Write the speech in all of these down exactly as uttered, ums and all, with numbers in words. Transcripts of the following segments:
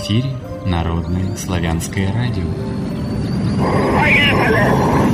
эфире Народное славянское радио. Поехали!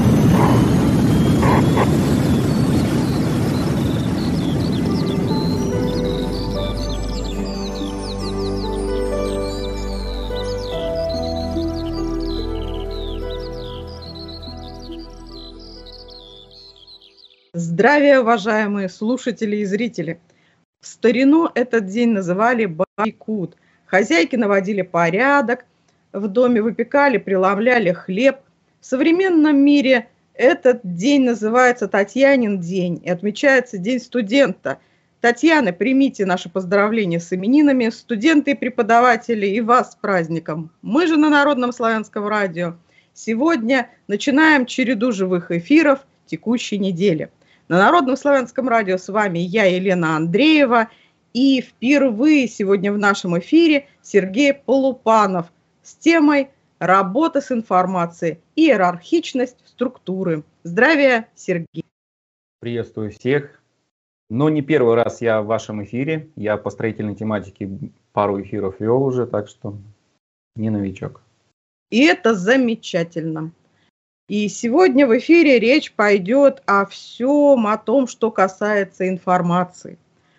Здравия, уважаемые слушатели и зрители! В старину этот день называли Бабий-Кут. Хозяйки наводили порядок, в доме выпекали, преломляли хлеб. В современном мире этот день называется Татьянин день и отмечается День студента. Татьяна, примите наши поздравления с именинами, студенты и преподаватели, и вас с праздником. Мы же на Народном славянском радио сегодня начинаем череду живых эфиров текущей недели. На Народном славянском радио с вами я, Елена Андреева, и впервые сегодня в нашем эфире Сергей Полупанов с темой «Работа с информацией. Иерархичность структуры». Здравия, Сергей! Приветствую всех! Но не первый раз я в вашем эфире. Я по строительной тематике пару эфиров вел уже, так что не новичок. И это замечательно. И сегодня в эфире речь пойдет о всем, о том, что касается информации.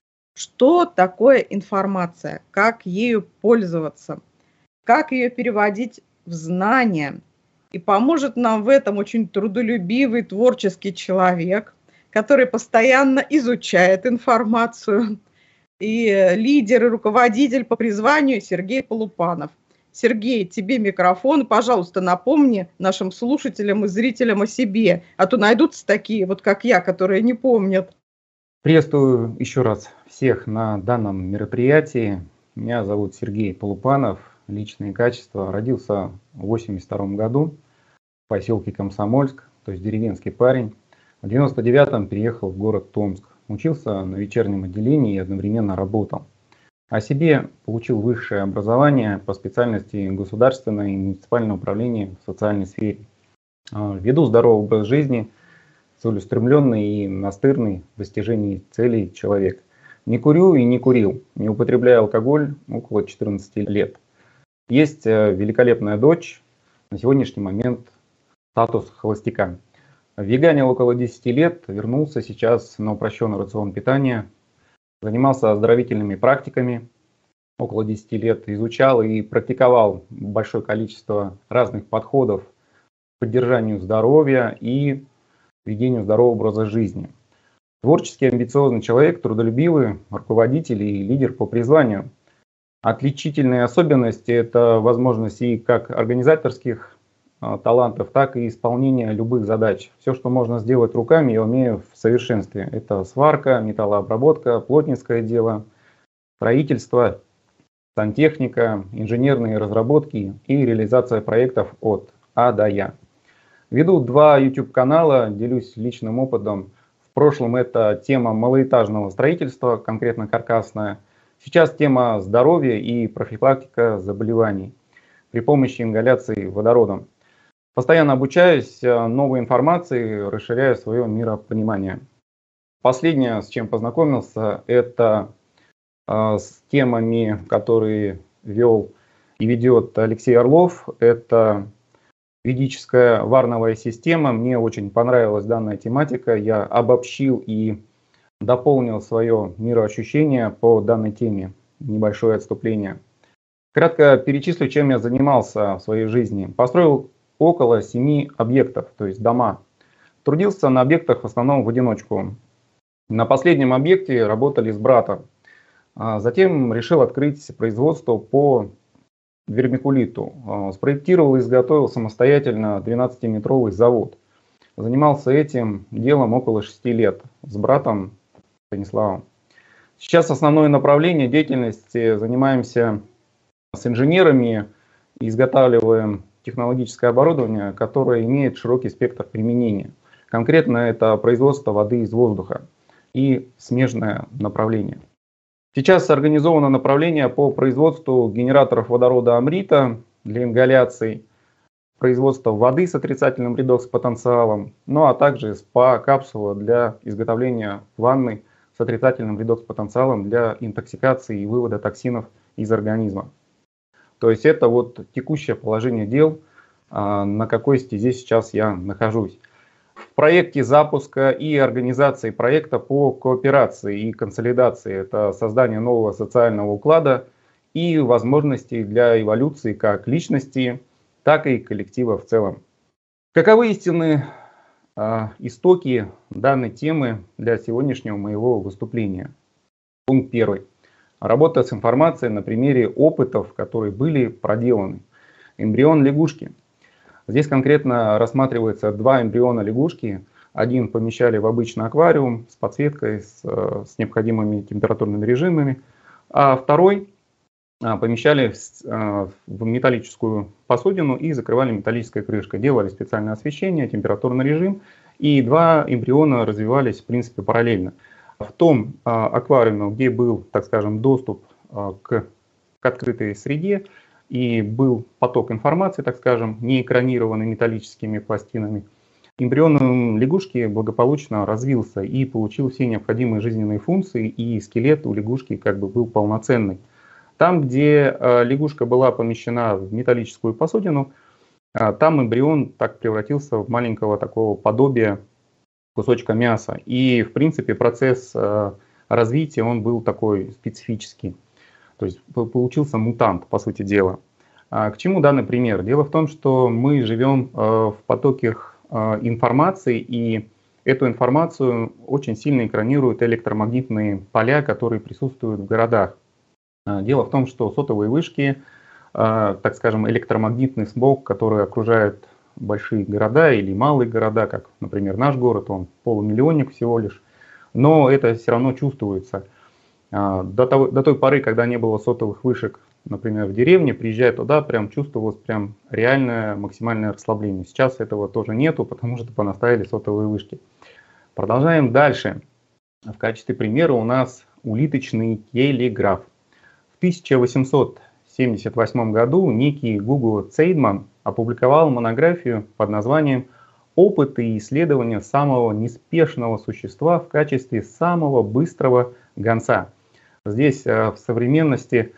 Что такое информация? Как ею пользоваться? Как ее переводить в знания? И поможет нам в этом очень трудолюбивый, творческий человек, который постоянно изучает информацию. И лидер и руководитель по призванию Сергей Полупанов. Сергей, тебе микрофон. Пожалуйста, напомни нашим слушателям и зрителям о себе. А то найдутся такие, вот как я, которые не помнят. Приветствую еще раз всех на данном мероприятии. Меня зовут Сергей Полупанов. Личные качества. Родился в восемьдесят втором году в поселке Комсомольск, то есть деревенский парень. В девяносто девятом переехал в город Томск. Учился на вечернем отделении и одновременно работал. О себе получил высшее образование по специальности государственное и муниципальное управление в социальной сфере. Веду здоровый образ жизни, целеустремленный и настырный в достижении целей человек. Не курю и не курил, не употребляю алкоголь около четырнадцати лет. Есть великолепная дочь, на сегодняшний момент статус холостяка. Веганил около десяти лет, вернулся сейчас на упрощенный рацион питания. Занимался оздоровительными практиками около десяти лет, изучал и практиковал большое количество разных подходов к поддержанию здоровья и ведению здорового образа жизни. Творческий, амбициозный человек, трудолюбивый, руководитель и лидер по призванию. Отличительные особенности – это возможность и как организаторских талантов, так и исполнения любых задач. Все, что можно сделать руками, я умею в совершенстве. Это сварка, металлообработка, плотницкое дело, строительство, сантехника, инженерные разработки и реализация проектов от А до Я. Веду два YouTube-канала, делюсь личным опытом. В прошлом это тема малоэтажного строительства, конкретно каркасная. Сейчас тема здоровья и профилактика заболеваний при помощи ингаляции водородом. Постоянно обучаюсь новой информации, расширяю свое миропонимание. Последнее, с чем познакомился, это э, с темами, которые вел и ведет Алексей Орлов. Это ведическая варновая система. Мне очень понравилась данная тематика. Я обобщил и дополнил свое мироощущение по данной теме. Небольшое отступление. Кратко перечислю, чем я занимался в своей жизни. Построил около семи объектов, то есть дома. Трудился на объектах в основном в одиночку. На последнем объекте работали с братом. Затем решил открыть производство по вермикулиту. Спроектировал и изготовил самостоятельно двенадцатиметровый завод. Занимался этим делом около шести лет с братом Станиславом. Сейчас основное направление деятельности занимаемся с инженерами, изготавливаем технологическое оборудование, которое имеет широкий спектр применения. Конкретно это производство воды из воздуха и смежное направление. Сейчас организовано направление по производству генераторов водорода амрита для ингаляций, производство воды с отрицательным редокс-потенциалом, ну а также СПА-капсула для изготовления ванны с отрицательным редокс-потенциалом для интоксикации и вывода токсинов из организма. То есть это вот текущее положение дел, на какой стезе сейчас я нахожусь. В проекте запуска и организации проекта по кооперации и консолидации, это создание нового социального уклада и возможностей для эволюции как личности, так и коллектива в целом. Каковы истинные э, истоки данной темы для сегодняшнего моего выступления? Пункт первый. Работа с информацией на примере опытов, которые были проделаны. Эмбрион лягушки. Здесь конкретно рассматривается два эмбриона лягушки. Один помещали в обычный аквариум с подсветкой, с, с необходимыми температурными режимами, а второй помещали в металлическую посудину и закрывали металлической крышкой. Делали специальное освещение, температурный режим, и два эмбриона развивались в принципе параллельно. В том аквариуме, где был, так скажем, доступ к, к открытой среде и был поток информации, так скажем, не экранированный металлическими пластинами, эмбрион лягушки благополучно развился и получил все необходимые жизненные функции, и скелет у лягушки как бы был полноценный. Там, где лягушка была помещена в металлическую посудину, там эмбрион так превратился в маленького такого подобия кусочка мяса. И, в принципе, процесс развития, он был такой специфический. То есть получился мутант, по сути дела. К чему данный пример? Дело в том, что мы живем в потоке информации, и эту информацию очень сильно экранируют электромагнитные поля, которые присутствуют в городах. Дело в том, что сотовые вышки, так скажем, электромагнитный смог, который окружает большие города или малые города, как, например, наш город, он полумиллионник всего лишь, но это все равно чувствуется. До, того, до той поры, когда не было сотовых вышек, например, в деревне, приезжая туда, прям чувствовалось прям реальное максимальное расслабление. Сейчас этого тоже нету, потому что понаставили сотовые вышки. Продолжаем дальше. В качестве примера у нас улиточный телеграф. В тысяча восемьсот семьдесят восьмом году некий Гуго Цейдман опубликовал монографию под названием «Опыты и исследования самого неспешного существа в качестве самого быстрого гонца». Здесь в современности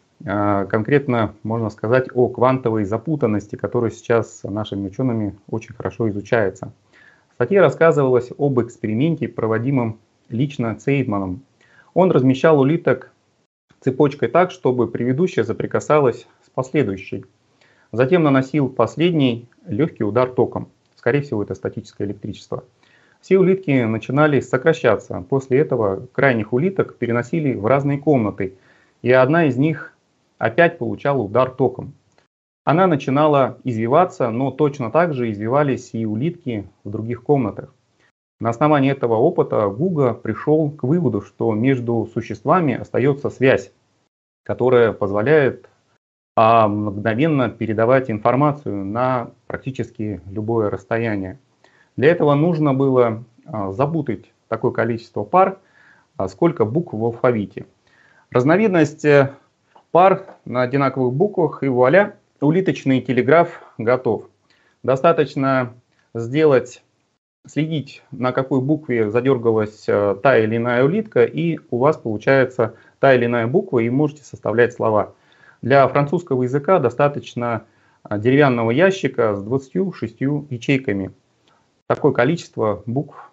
конкретно можно сказать о квантовой запутанности, которая сейчас нашими учеными очень хорошо изучается. В статье рассказывалось об эксперименте, проводимом лично Цейдманом. Он размещал улиток цепочкой так, чтобы предыдущая соприкасалась с последующей. Затем наносил последний легкий удар током. Скорее всего, это статическое электричество. Все улитки начинали сокращаться. После этого крайних улиток переносили в разные комнаты, и одна из них опять получала удар током. Она начинала извиваться, но точно так же извивались и улитки в других комнатах. На основании этого опыта Гуго пришел к выводу, что между существами остается связь, которая позволяет а, мгновенно передавать информацию на практически любое расстояние. Для этого нужно было а, запутать такое количество пар, а, сколько букв в алфавите. Разновидность пар на одинаковых буквах, и вуаля, улиточный телеграф готов. Достаточно сделать, следить, на какой букве задергалась та или иная улитка, и у вас получается та или иная буква, и можете составлять слова. Для французского языка достаточно деревянного ящика с двадцатью шестью ячейками. Такое количество букв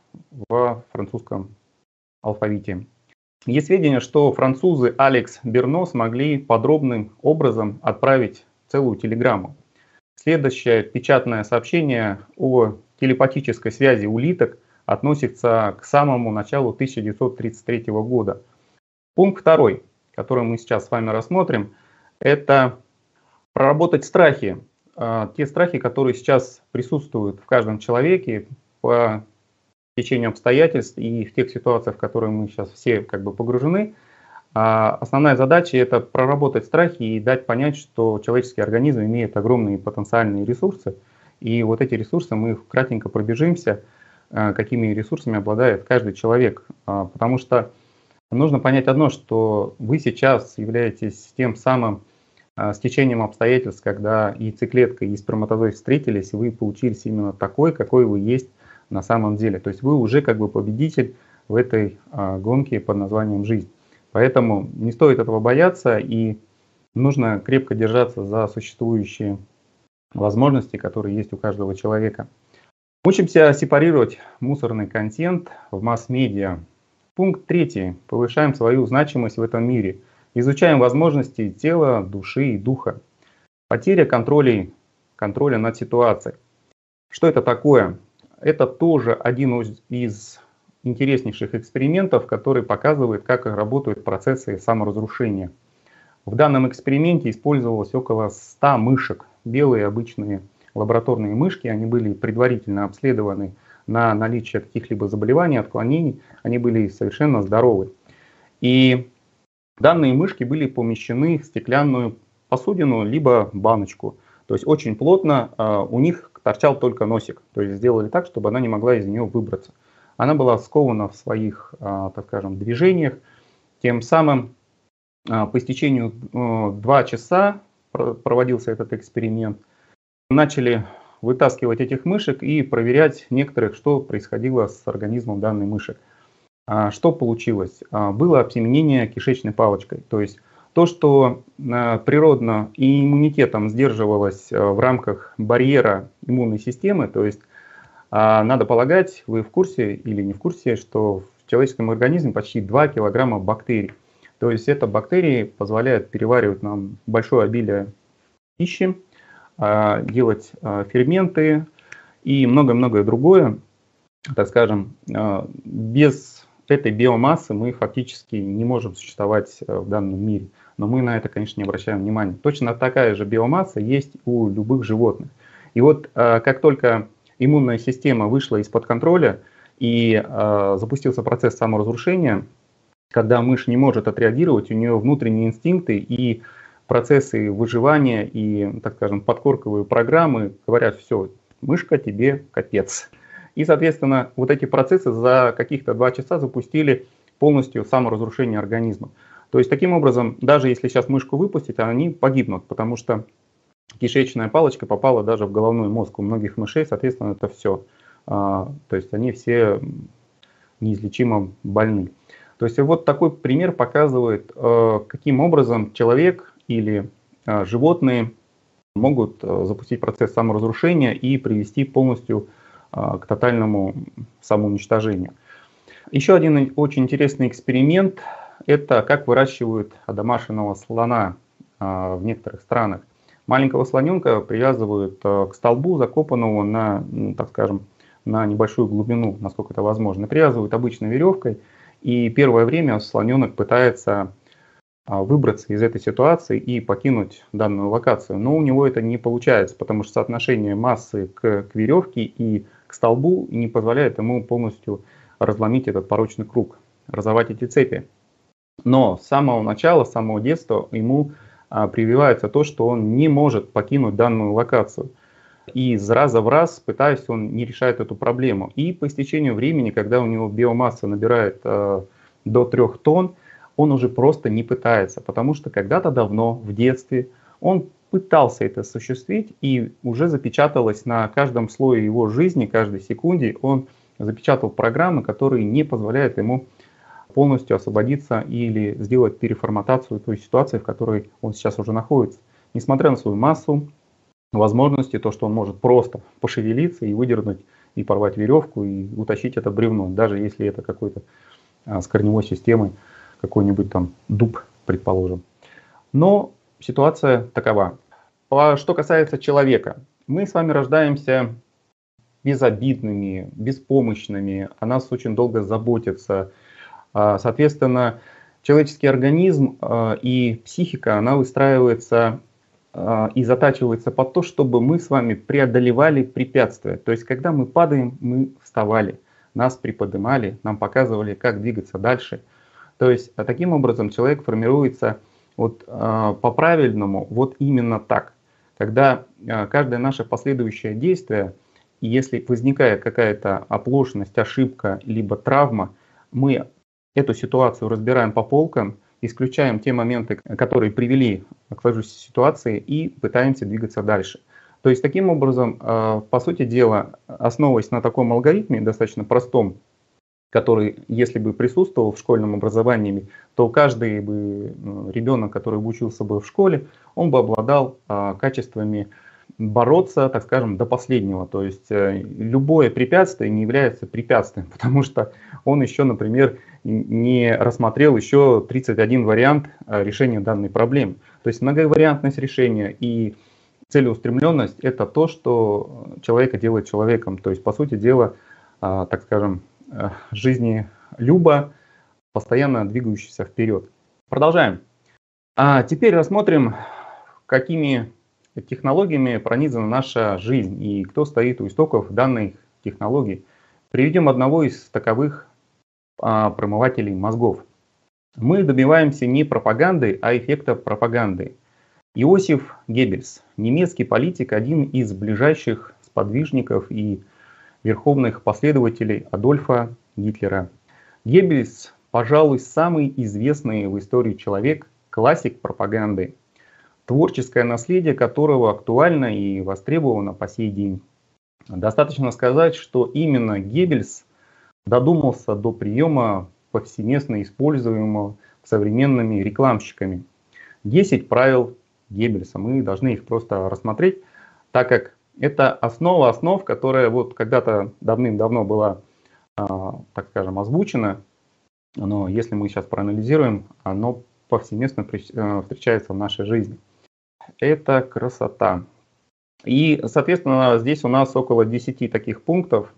в французском алфавите. Есть сведения, что французы Алекс Берно смогли подробным образом отправить целую телеграмму. Следующее печатное сообщение о телепатической связи улиток относится к самому началу тысяча девятьсот тридцать третьего года. Пункт второй, который мы сейчас с вами рассмотрим, это проработать страхи. Те страхи, которые сейчас присутствуют в каждом человеке по течению обстоятельств и в тех ситуациях, в которые мы сейчас все как бы погружены. Основная задача — это проработать страхи и дать понять, что человеческий организм имеет огромные потенциальные ресурсы. И вот эти ресурсы мы кратенько пробежимся, какими ресурсами обладает каждый человек. Потому что нужно понять одно, что вы сейчас являетесь тем самым стечением обстоятельств, когда яйцеклетка и сперматозоид встретились, и вы получились именно такой, какой вы есть на самом деле. То есть вы уже как бы победитель в этой гонке под названием жизнь. Поэтому не стоит этого бояться, и Нужно крепко держаться за существующие возможности, которые есть у каждого человека. Учимся сепарировать мусорный контент в масс-медиа. Пункт третий. Повышаем свою значимость в этом мире. Изучаем возможности тела, души и духа. Потеря контроля, контроля над ситуацией. Что это такое? Это тоже один из интереснейших экспериментов, который показывает, как работают процессы саморазрушения. В данном эксперименте использовалось около ста мышек. Белые обычные лабораторные мышки, они были предварительно обследованы на наличие каких-либо заболеваний, отклонений, они были совершенно здоровы. И данные мышки были помещены в стеклянную посудину, либо баночку. То есть очень плотно, у них торчал только носик. То есть сделали так, чтобы она не могла из нее выбраться. Она была скована в своих, так скажем, движениях. Тем самым по истечению два часа проводился этот эксперимент. Начали вытаскивать этих мышек и проверять некоторых, что происходило с организмом данной мышек. Что получилось? Было обсеменение кишечной палочкой. То есть то, что природно и иммунитетом сдерживалось в рамках барьера иммунной системы, то есть надо полагать, вы в курсе или не в курсе, что в человеческом организме почти два килограмма бактерий. То есть это бактерии позволяют переваривать нам большое обилие пищи, делать ферменты и многое-многое другое. Так скажем, без этой биомассы мы фактически не можем существовать в данном мире. Но мы на это, конечно, не обращаем внимания. Точно такая же биомасса есть у любых животных. И вот как только иммунная система вышла из-под контроля и запустился процесс саморазрушения, когда мышь не может отреагировать, у нее внутренние инстинкты и процессы выживания и, так скажем, подкорковые программы говорят: все, мышка, тебе капец. И, соответственно, вот эти процессы за каких-то два часа запустили полностью саморазрушение организма. То есть, таким образом, даже если сейчас мышку выпустить, они погибнут, потому что кишечная палочка попала даже в головной мозг. У многих мышей, соответственно, это все. То есть, они все неизлечимо больны. То есть, вот такой пример показывает, каким образом человек или животные могут запустить процесс саморазрушения и привести полностью к тотальному самоуничтожению. Еще один очень интересный эксперимент – это как выращивают домашнего слона в некоторых странах. Маленького слоненка привязывают к столбу, закопанному на, так скажем, на небольшую глубину, насколько это возможно. Привязывают обычной веревкой, и первое время слоненок пытается выбраться из этой ситуации и покинуть данную локацию. Но у него это не получается, потому что соотношение массы к, к веревке и к столбу не позволяет ему полностью разломить этот порочный круг, разорвать эти цепи. Но с самого начала, с самого детства ему а, прививается то, что он не может покинуть данную локацию. И из раза в раз, пытаясь, он не решает эту проблему. И по истечению времени, когда у него биомасса набирает а, до трех тонн, он уже просто не пытается, потому что когда-то давно, в детстве, он пытался это осуществить, и уже запечаталось на каждом слое его жизни, каждой секунде, он запечатал программы, которые не позволяют ему полностью освободиться или сделать переформатацию той ситуации, в которой он сейчас уже находится. Несмотря на свою массу, возможности, то, что он может просто пошевелиться и выдернуть, и порвать веревку, и утащить это бревно, даже если это какой-то а, с корневой системой, какой-нибудь там дуб, предположим. Но ситуация такова. Что касается человека, мы с вами рождаемся безобидными, беспомощными, о нас очень долго заботятся. Соответственно, человеческий организм и психика, она выстраивается и затачивается под то, чтобы мы с вами преодолевали препятствия. То есть, когда мы падаем, мы вставали, нас приподнимали, нам показывали, как двигаться дальше. То есть, таким образом человек формируется вот, по-правильному, вот именно так. Когда каждое наше последующее действие, если возникает какая-то оплошность, ошибка, либо травма, мы эту ситуацию разбираем по полкам, исключаем те моменты, которые привели к сложившейся ситуации, и пытаемся двигаться дальше. То есть, таким образом, по сути дела, основываясь на таком алгоритме, достаточно простом, который, если бы присутствовал в школьном образовании, то каждый бы ребенок, который бы учился бы в школе, он бы обладал а, качествами бороться, так скажем, до последнего. То есть э, любое препятствие не является препятствием, потому что он еще, например, не рассмотрел еще тридцать один вариант э, решения данной проблемы. То есть многовариантность решения и целеустремленность – это то, что человека делает человеком. То есть, по сути дела, э, так скажем, э, жизнелюбо, постоянно двигающийся вперед. Продолжаем. А теперь рассмотрим, какими технологиями пронизана наша жизнь и кто стоит у истоков данных технологий. Приведем одного из таковых а, промывателей мозгов. Мы добиваемся не пропаганды, а эффекта пропаганды. Иосиф Геббельс, немецкий политик, один из ближайших сподвижников и верховных последователей Адольфа Гитлера. Геббельс, пожалуй, самый известный в истории человек, классик пропаганды, творческое наследие которого актуально и востребовано по сей день. Достаточно сказать, что именно Геббельс додумался до приема, повсеместно используемого современными рекламщиками. десять правил Геббельса. Мы должны их просто рассмотреть, так как это основа основ, которая вот когда-то давным-давно была, так скажем, озвучена, но если мы сейчас проанализируем, оно повсеместно встречается в нашей жизни. Это красота. И, соответственно, здесь у нас около десяти таких пунктов.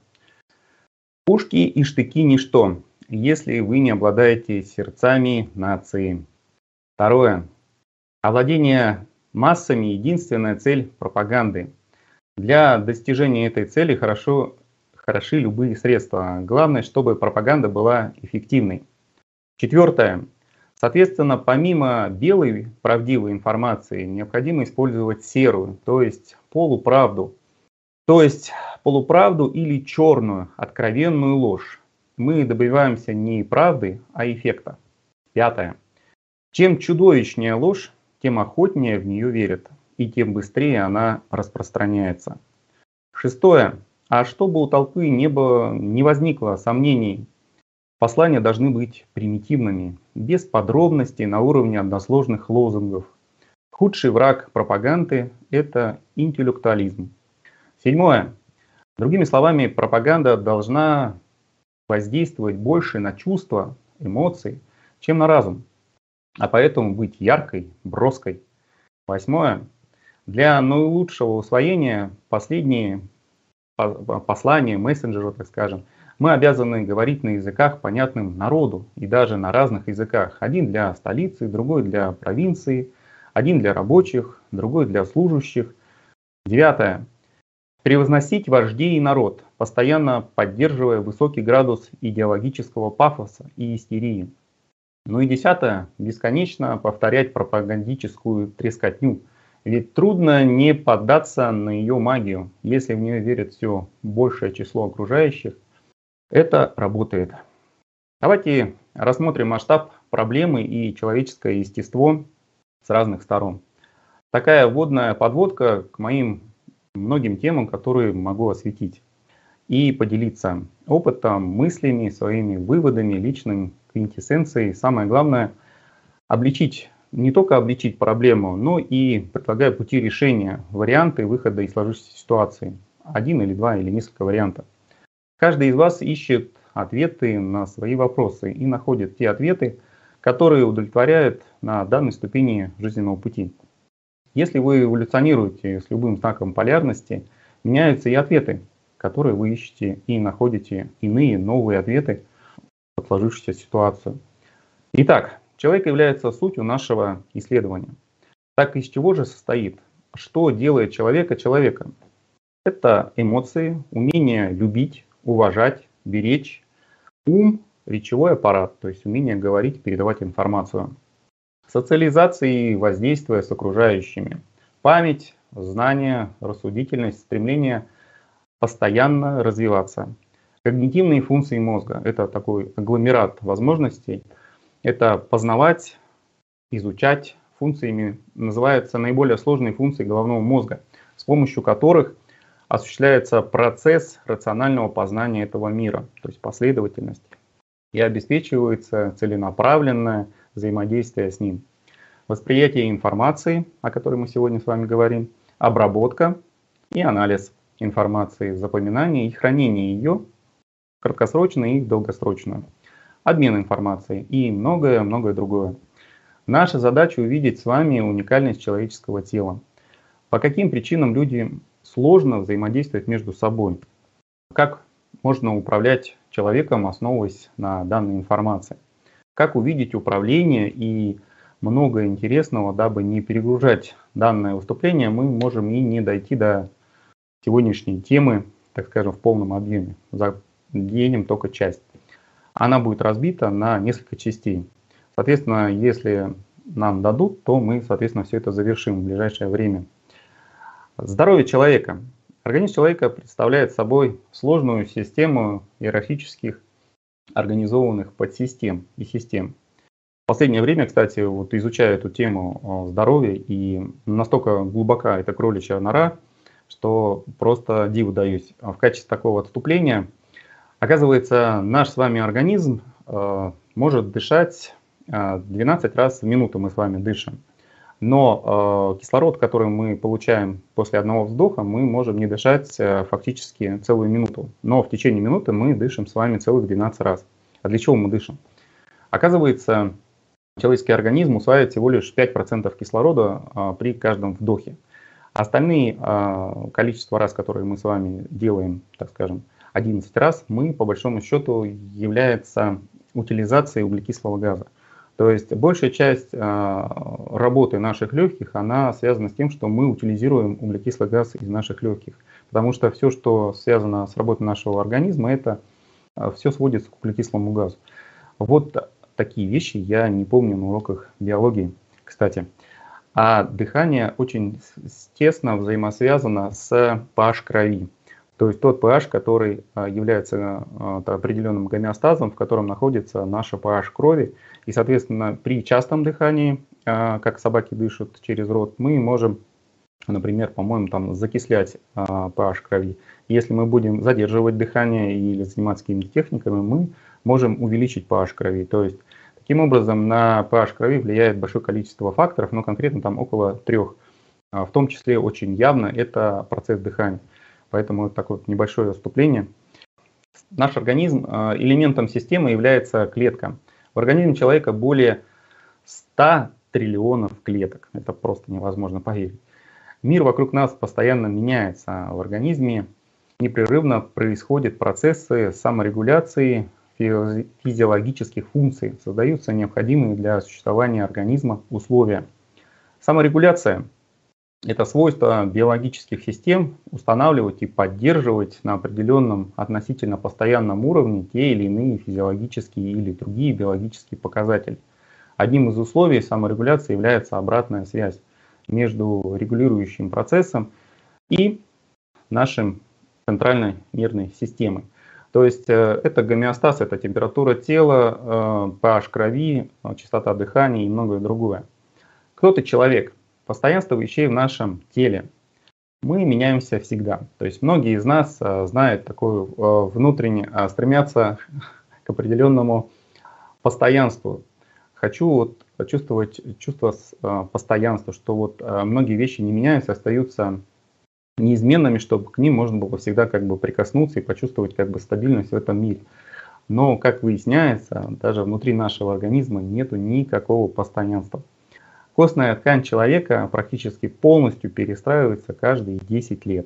Пушки и штыки – ничто, если вы не обладаете сердцами нации. Второе. Овладение массами – единственная цель пропаганды. Для достижения этой цели хорошо, хороши любые средства. Главное, чтобы пропаганда была эффективной. Четвертое. Соответственно, помимо белой правдивой информации, необходимо использовать серую, то есть полуправду. То есть полуправду или черную, откровенную ложь. Мы добиваемся не правды, а эффекта. Пятое. Чем чудовищнее ложь, тем охотнее в нее верят, и тем быстрее она распространяется. Шестое. А чтобы у толпы не, было, не возникло сомнений, послания должны быть примитивными, без подробностей на уровне односложных лозунгов. Худший враг пропаганды – это интеллектуализм. Седьмое. Другими словами, пропаганда должна воздействовать больше на чувства, эмоции, чем на разум, а поэтому быть яркой, броской. Восьмое. Для наилучшего усвоения последние послания, мессенджера, так скажем, мы обязаны говорить на языках, понятным народу, и даже на разных языках. Один для столицы, другой для провинции, один для рабочих, другой для служащих. Девятое. Превозносить вождей и народ, постоянно поддерживая высокий градус идеологического пафоса и истерии. Ну и десятое. Бесконечно повторять пропагандическую трескотню. Ведь трудно не поддаться на ее магию, если в нее верит все большее число окружающих. Это работает. Давайте рассмотрим масштаб проблемы и человеческое естество с разных сторон. Такая вводная подводка к моим многим темам, которые могу осветить. И поделиться опытом, мыслями, своими выводами, личным квинтэссенцией. Самое главное – обличить, не только обличить проблему, но и предлагаю пути решения, варианты выхода из сложившейся ситуации. Один или два, или несколько вариантов. Каждый из вас ищет ответы на свои вопросы и находит те ответы, которые удовлетворяют на данной ступени жизненного пути. Если вы эволюционируете с любым знаком полярности, меняются и ответы, которые вы ищете, и находите иные новые ответы в сложившуюся ситуацию. Итак, человек является сутью нашего исследования. Так из чего же состоит? Что делает человека человеком? Это эмоции, умение любить, уважать, беречь, ум, речевой аппарат, то есть умение говорить, передавать информацию, социализация и воздействие с окружающими, память, знания, рассудительность, стремление постоянно развиваться. Когнитивные функции мозга – это такой агломерат возможностей, это познавать, изучать. Функциями называются наиболее сложные функции головного мозга, с помощью которых осуществляется процесс рационального познания этого мира, то есть последовательность. и обеспечивается целенаправленное взаимодействие с ним. Восприятие информации, о которой мы сегодня с вами говорим, обработка и анализ информации, запоминание и хранение ее, краткосрочно и долгосрочно, обмен информацией и многое-многое другое. Наша задача увидеть с вами уникальность человеческого тела. По каким причинам людям сложно взаимодействовать между собой? Как можно управлять человеком, основываясь на данной информации? Как увидеть управление и много интересного, дабы не перегружать данное выступление, мы можем и не дойти до сегодняшней темы, так скажем, в полном объеме. Заденем только часть. Она будет разбита на несколько частей. Соответственно, если нам дадут, то мы, соответственно, все это завершим в ближайшее время. Здоровье человека. Организм человека представляет собой сложную систему иерархических организованных подсистем и систем. В последнее время, кстати, вот изучаю эту тему здоровья, и настолько глубока эта кроличья нора, что просто диву даюсь. В качестве такого отступления, оказывается, наш с вами организм э, может дышать двенадцать раз в минуту, мы с вами дышим. Но э, кислород, который мы получаем после одного вздоха, мы можем не дышать э, фактически целую минуту. Но в течение минуты мы дышим с вами целых двенадцать раз. А для чего мы дышим? Оказывается, человеческий организм усваивает всего лишь пять процентов кислорода э, при каждом вдохе. Остальные э, количество раз, которые мы с вами делаем, так скажем, одиннадцать раз, мы по большому счету является утилизацией углекислого газа. То есть большая часть э, работы наших легких, она связана с тем, что мы утилизируем углекислый газ из наших легких. Потому что все, что связано с работой нашего организма, это э, все сводится к углекислому газу. Вот такие вещи я не помню на уроках биологии, кстати. А дыхание очень тесно взаимосвязано с pH крови. То есть тот pH, который является определенным гомеостазом, в котором находится наша pH крови. И, соответственно, при частом дыхании, как собаки дышат через рот, мы можем, например, по-моему, там закислять pH крови. Если мы будем задерживать дыхание или заниматься какими-то техниками, мы можем увеличить pH крови. То есть, таким образом, на pH крови влияет большое количество факторов, но конкретно там около трех. В том числе очень явно это процесс дыхания. Поэтому это такое небольшое отступление. Наш организм, элементом системы является клетка. В организме человека более ста триллионов клеток. Это просто невозможно поверить. Мир вокруг нас постоянно меняется. В организме непрерывно происходят процессы саморегуляции физиологических функций. Создаются необходимые для существования организма условия. Саморегуляция – это свойство биологических систем устанавливать и поддерживать на определенном относительно постоянном уровне те или иные физиологические или другие биологические показатели. Одним из условий саморегуляции является обратная связь между регулирующим процессом и нашей центральной нервной системой. То есть это гомеостаз, это температура тела, pH крови, частота дыхания и многое другое. Кто ты человек? Постоянство вещей в нашем теле. Мы меняемся всегда. То есть многие из нас знают такую внутренне, стремятся к определенному постоянству. Хочу вот почувствовать чувство постоянства, что вот многие вещи не меняются, остаются неизменными, чтобы к ним можно было всегда как бы прикоснуться и почувствовать как бы стабильность в этом мире. Но, как выясняется, даже внутри нашего организма нету никакого постоянства. Костная ткань человека практически полностью перестраивается каждые десять лет.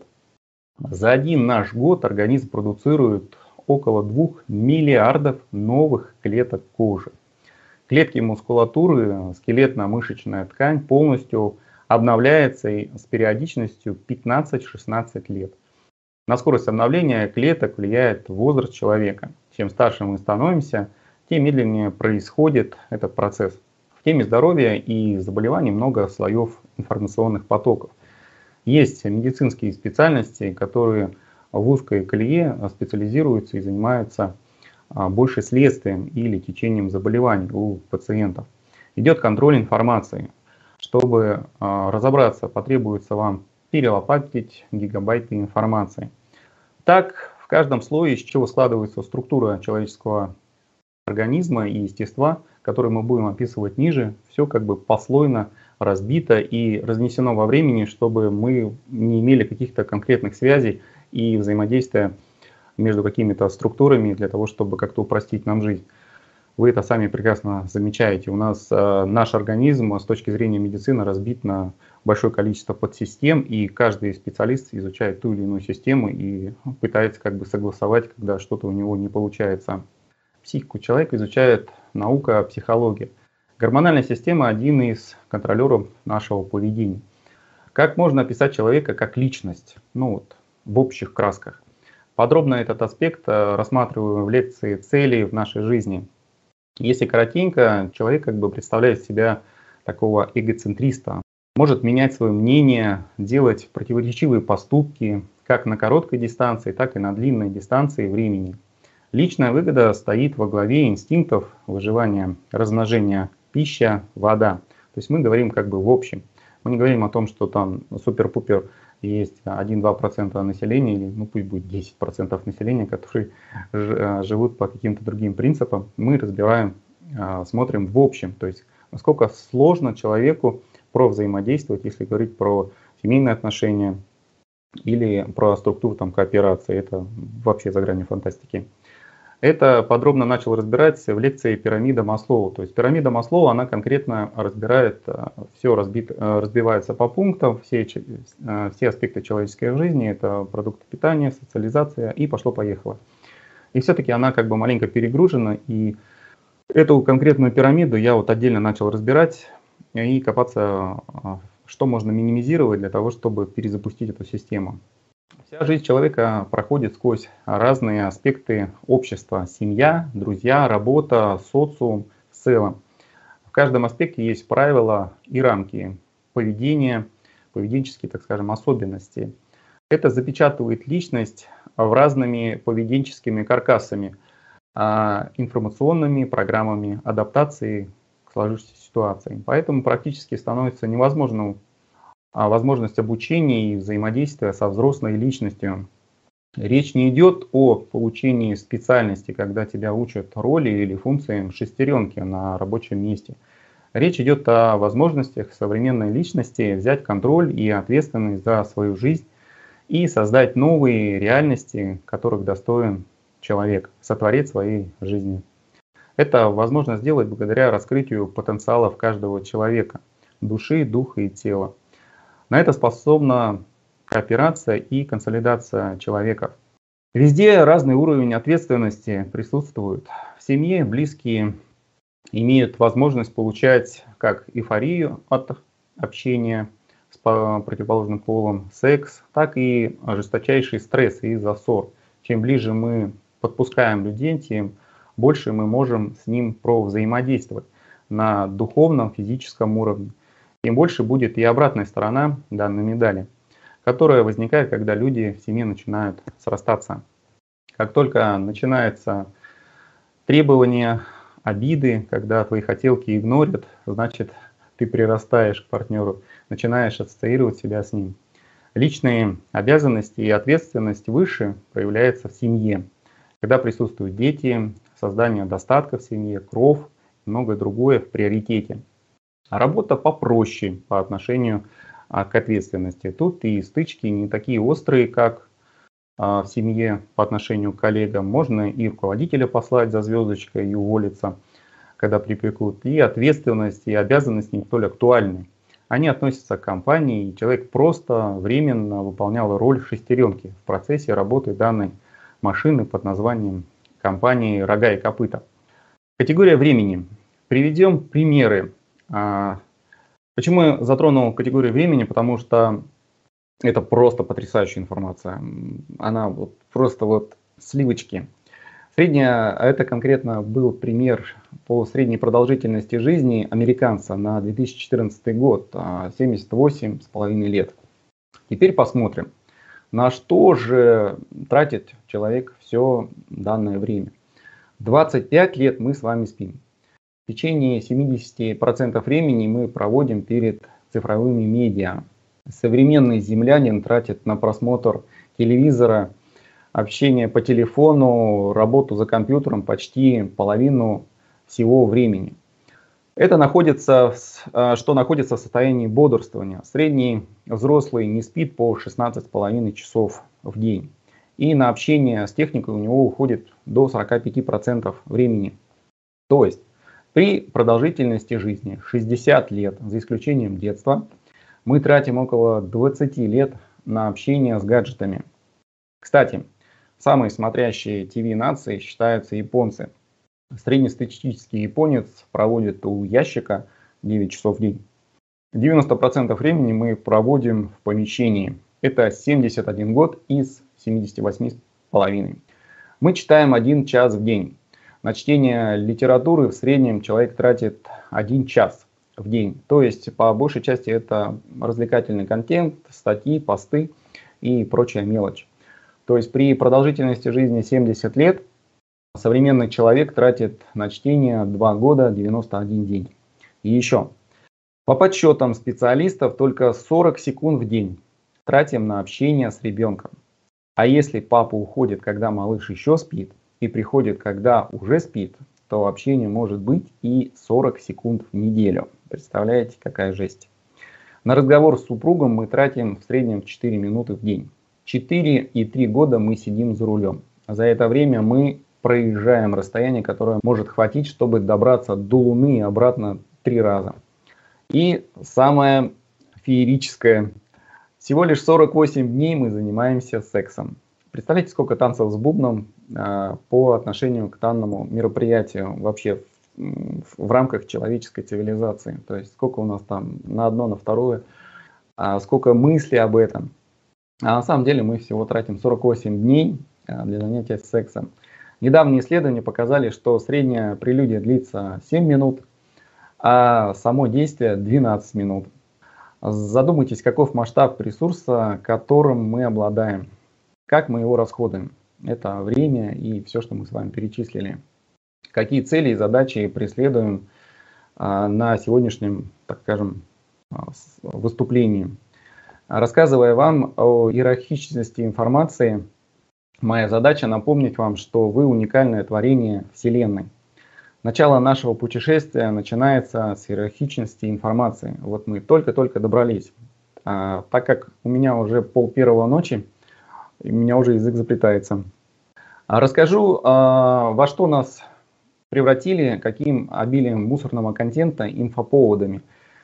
За один наш год организм продуцирует около двух миллиардов новых клеток кожи. Клетки мускулатуры, скелетно-мышечная ткань полностью обновляется с периодичностью пятнадцать-шестнадцать лет. На скорость обновления клеток влияет возраст человека. Чем старше мы становимся, тем медленнее происходит этот процесс. В теме здоровья и заболеваний много слоев информационных потоков. Есть медицинские специальности, которые в узкой колее специализируются и занимаются больше следствием или течением заболеваний у пациентов. Идет контроль информации. Чтобы разобраться, потребуется вам перелопатить гигабайты информации. Так, в каждом слое, из чего складывается структура человеческого организма и естества, которые мы будем описывать ниже, все как бы послойно разбито и разнесено во времени, чтобы мы не имели каких-то конкретных связей и взаимодействия между какими-то структурами для того, чтобы как-то упростить нам жизнь. Вы это сами прекрасно замечаете. У нас э, наш организм с точки зрения медицины разбит на большое количество подсистем, и каждый специалист изучает ту или иную систему и пытается как бы согласовать, когда что-то у него не получается. Психику человека изучает наука, психология. Гормональная система – один из контролеров нашего поведения. Как можно описать человека как личность? Ну вот, в общих красках. Подробно этот аспект рассматриваю в лекции «Цели в нашей жизни». Если коротенько, человек как бы представляет себя такого эгоцентриста. Может менять свое мнение, делать противоречивые поступки как на короткой дистанции, так и на длинной дистанции времени. Личная выгода стоит во главе инстинктов выживания, размножения, пища, вода. То есть мы говорим как бы в общем. Мы не говорим о том, что там супер-пупер есть один-два процента населения, или ну пусть будет десять процентов населения, которые живут по каким-то другим принципам. Мы разбираем, смотрим в общем, то есть насколько сложно человеку провзаимодействовать, если говорить про семейные отношения или про структуру там, кооперации. Это вообще за гранью фантастики. Это подробно начал разбирать в лекции «Пирамида Маслоу». То есть пирамида Маслоу, она конкретно разбирает, все разбит, разбивается по пунктам, все, все аспекты человеческой жизни, это продукты питания, социализация, и пошло-поехало. И все-таки она как бы маленько перегружена, и эту конкретную пирамиду я вот отдельно начал разбирать и копаться, что можно минимизировать для того, чтобы перезапустить эту систему. Вся жизнь человека проходит сквозь разные аспекты общества. Семья, друзья, работа, социум в целом. В каждом аспекте есть правила и рамки поведения, поведенческие, так скажем, особенности. Это запечатывает личность в разными поведенческими каркасами, информационными программами адаптации к сложившейся ситуации. Поэтому практически становится невозможным возможность обучения и взаимодействия со взрослой личностью. Речь не идет о получении специальности, когда тебя учат роли или функциям шестеренки на рабочем месте. Речь идет о возможностях современной личности взять контроль и ответственность за свою жизнь и создать новые реальности, которых достоин человек, сотворить своей жизни. Это возможно сделать благодаря раскрытию потенциалов каждого человека, души, духа и тела. На это способна кооперация и консолидация человека. Везде разный уровень ответственности присутствует. В семье близкие имеют возможность получать как эйфорию от общения с противоположным полом, секс, так и жесточайший стресс и засор. Чем ближе мы подпускаем людей, тем больше мы можем с ним провзаимодействовать на духовном, физическом уровне. Тем больше будет и обратная сторона данной медали, которая возникает, когда люди в семье начинают срастаться. Как только начинается требование, обиды, когда твои хотелки игнорят, значит, ты прирастаешь к партнеру, начинаешь ассоциировать себя с ним. Личные обязанности и ответственность выше проявляется в семье, когда присутствуют дети, создание достатка в семье, кровь, многое другое в приоритете. А работа попроще по отношению а, к ответственности. Тут и стычки не такие острые, как а, в семье по отношению к коллегам. Можно и руководителя послать за звездочкой и уволиться, когда припекут. И ответственность, и обязанности не столь актуальны. Они относятся к компании, и человек просто временно выполнял роль шестеренки в процессе работы данной машины под названием компании «Рога и копыта». Категория времени. Приведем примеры. Почему я затронул категорию времени? Потому что это просто потрясающая информация. Она вот просто вот сливочки. Средняя, а это конкретно был пример по средней продолжительности жизни американца на две тысячи четырнадцатый год, семьдесят восемь с половиной лет. Теперь посмотрим, на что же тратит человек все данное время. двадцать пять лет мы с вами спим. В течение семидесяти процентов времени мы проводим перед цифровыми медиа. Современный землянин тратит на просмотр телевизора общение по телефону, работу за компьютером почти половину всего времени. Это находится, что находится в состоянии бодрствования. Средний взрослый не спит по шестнадцать с половиной часов в день. И на общение с техникой у него уходит до сорока пяти процентов времени. То есть при продолжительности жизни шестьдесят лет, за исключением детства, мы тратим около двадцати лет на общение с гаджетами. Кстати, самые смотрящие ТВ нации считаются японцы. Среднестатистический японец проводит у ящика девять часов в день. девяносто процентов времени мы проводим в помещении. Это семьдесят один год из семидесяти восьми с половиной. Мы читаем один час в день. На чтение литературы в среднем человек тратит один час в день. То есть по большей части это развлекательный контент, статьи, посты и прочая мелочь. То есть при продолжительности жизни семьдесят лет современный человек тратит на чтение два года девяносто один день. И еще, по подсчетам специалистов, только сорок секунд в день тратим на общение с ребенком. А если папа уходит, когда малыш еще спит, и приходит, когда уже спит, то общение может быть и сорок секунд в неделю. Представляете, какая жесть. На разговор с супругом мы тратим в среднем четыре минуты в день. четыре и три года мы сидим за рулем. За это время мы проезжаем расстояние, которое может хватить, чтобы добраться до Луны и обратно три раза. И самое феерическое. Всего лишь сорок восемь дней мы занимаемся сексом. Представляете, сколько танцев с бубном э, по отношению к данному мероприятию вообще в, в рамках человеческой цивилизации. То есть сколько у нас там на одно, на второе, а сколько мыслей об этом. А на самом деле мы всего тратим сорок восемь дней э, для занятия сексом. Недавние исследования показали, что средняя прелюдия длится семь минут, а само действие двенадцать минут. Задумайтесь, каков масштаб ресурса, которым мы обладаем. Как мы его расходуем? Это время и все, что мы с вами перечислили. Какие цели и задачи преследуем а, на сегодняшнем, так скажем, выступлении. Рассказывая вам о иерархичности информации, моя задача напомнить вам, что вы уникальное творение Вселенной. Начало нашего путешествия начинается с иерархичности информации. Вот мы только-только добрались. А, так как у меня уже пол первого ночи, у меня уже язык заплетается. А расскажу, а, во что нас превратили, каким обилием мусорного контента, инфоповодами,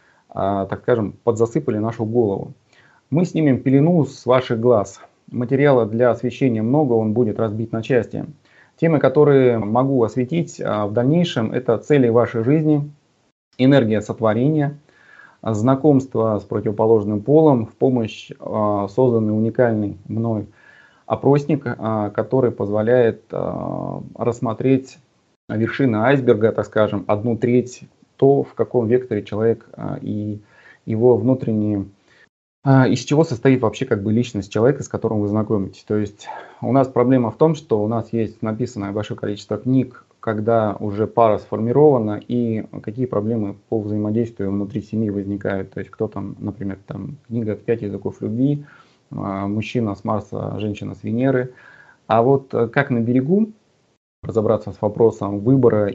а, так скажем, подзасыпали нашу голову. Мы снимем пелену с ваших глаз. Материала для освещения много, он будет разбит на части. Темы, которые могу осветить а, в дальнейшем, это цели вашей жизни, энергия сотворения, знакомство с противоположным полом, в помощь а, созданный уникальный мной опросник, а, который позволяет а, рассмотреть вершины айсберга, так скажем, одну треть, то, в каком векторе человек а, и его внутренние, а, из чего состоит вообще как бы личность человека, с которым вы знакомитесь. То есть у нас проблема в том, что у нас есть написанное большое количество книг, когда уже пара сформирована, и какие проблемы по взаимодействию внутри семьи возникают. То есть кто там, например, там книга «Пять языков любви», мужчина с Марса, женщина с Венеры. А вот как на берегу разобраться с вопросом выбора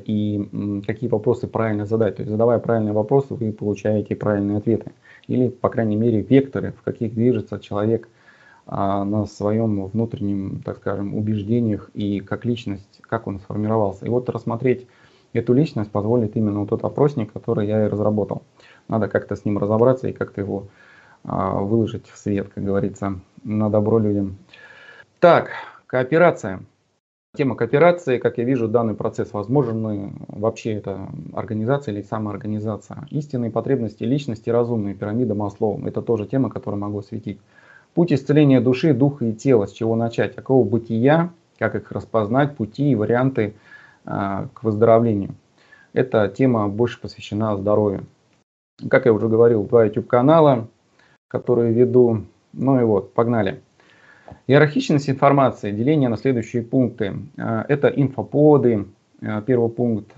и какие вопросы правильно задать. То есть задавая правильные вопросы, вы получаете правильные ответы. Или, по крайней мере, векторы, в каких движется человек а, на своем внутреннем, так скажем, убеждениях и как личность, как он сформировался. И вот рассмотреть эту личность позволит именно вот тот опросник, который я и разработал. Надо как-то с ним разобраться и как-то его выложить в свет, как говорится, на добро людям. Так, кооперация. Тема кооперации, как я вижу, данный процесс возможен. Вообще это организация или самоорганизация. Истинные потребности личности, разумные, пирамида Маслоу. Это тоже тема, которую могу осветить. Путь исцеления души, духа и тела. С чего начать? Какого бытия, как их распознать, пути и варианты а, к выздоровлению. Эта тема больше посвящена здоровью. Как я уже говорил, два YouTube-канала, которые веду. Ну и вот, погнали. Иерархичность информации, деление на следующие пункты. Это инфоповоды, первый пункт.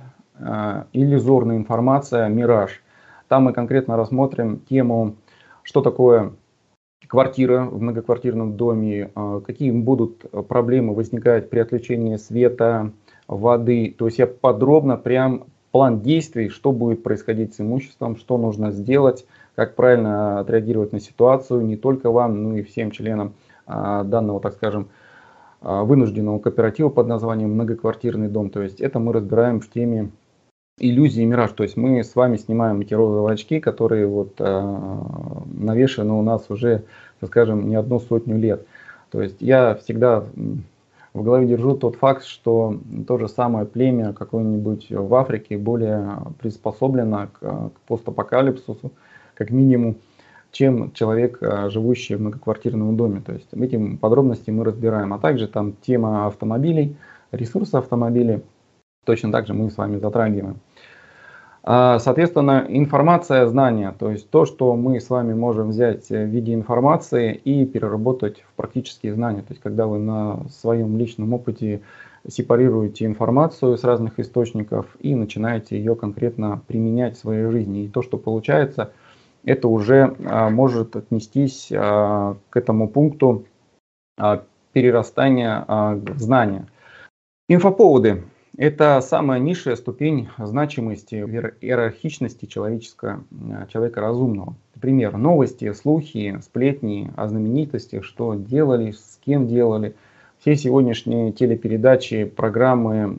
Иллюзорная информация, мираж. Там мы конкретно рассмотрим тему, что такое квартира в многоквартирном доме, какие будут проблемы возникать при отключении света, воды. То есть я подробно прям план действий, что будет происходить с имуществом, что нужно сделать, как правильно отреагировать на ситуацию не только вам, но и всем членам данного, так скажем, вынужденного кооператива под названием многоквартирный дом. То есть это мы разбираем в теме иллюзии и мираж. То есть мы с вами снимаем эти розовые очки, которые вот э, навешаны у нас уже, так скажем, не одну сотню лет. То есть я всегда в голове держу тот факт, что то же самое племя какое-нибудь в Африке более приспособлено к, к постапокалипсису, как минимум, чем человек, живущий в многоквартирном доме. То есть эти подробности мы разбираем. А также там тема автомобилей, ресурсы автомобилей, точно так же мы с вами затрагиваем. Соответственно, информация, знания, то есть то, что мы с вами можем взять в виде информации и переработать в практические знания. То есть когда вы на своем личном опыте сепарируете информацию с разных источников и начинаете ее конкретно применять в своей жизни. И то, что получается, это уже а, может отнестись а, к этому пункту а, перерастания а, знания. Инфоповоды – это самая низшая ступень значимости, иерархичности человеческого, человека разумного. Например, новости, слухи, сплетни о знаменитостях, что делали, с кем делали. Все сегодняшние телепередачи, программы,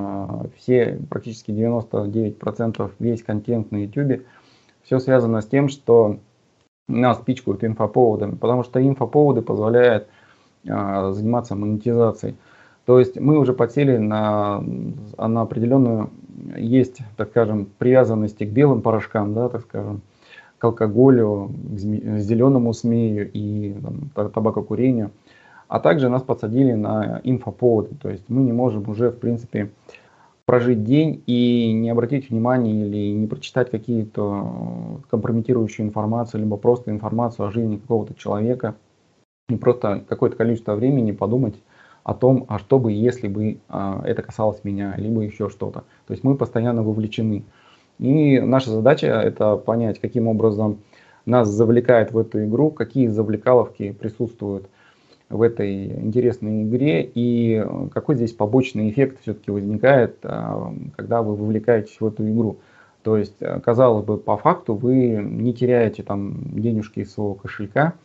все, практически девяносто девять процентов весь контент на YouTube, все связано с тем, что нас пичкают инфоповодами, потому что инфоповоды позволяют заниматься монетизацией. То есть мы уже подсели на, на определенную, есть, так скажем, привязанности к белым порошкам, да, так скажем, к алкоголю, к зеленому змею и там, табакокурению. А также нас подсадили на инфоповоды. То есть мы не можем уже, в принципе, прожить день и не обратить внимания или не прочитать какие-то компрометирующую информацию, либо просто информацию о жизни какого-то человека, и просто какое-то количество времени подумать о том, а что бы, если бы а, это касалось меня, либо еще что-то. То есть мы постоянно вовлечены. И наша задача это понять, каким образом нас завлекает в эту игру, какие завлекаловки присутствуют в этой интересной игре и какой здесь побочный эффект все-таки возникает, а, когда вы вовлекаетесь в эту игру. То есть, казалось бы, по факту вы не теряете там денежки из своего кошелька,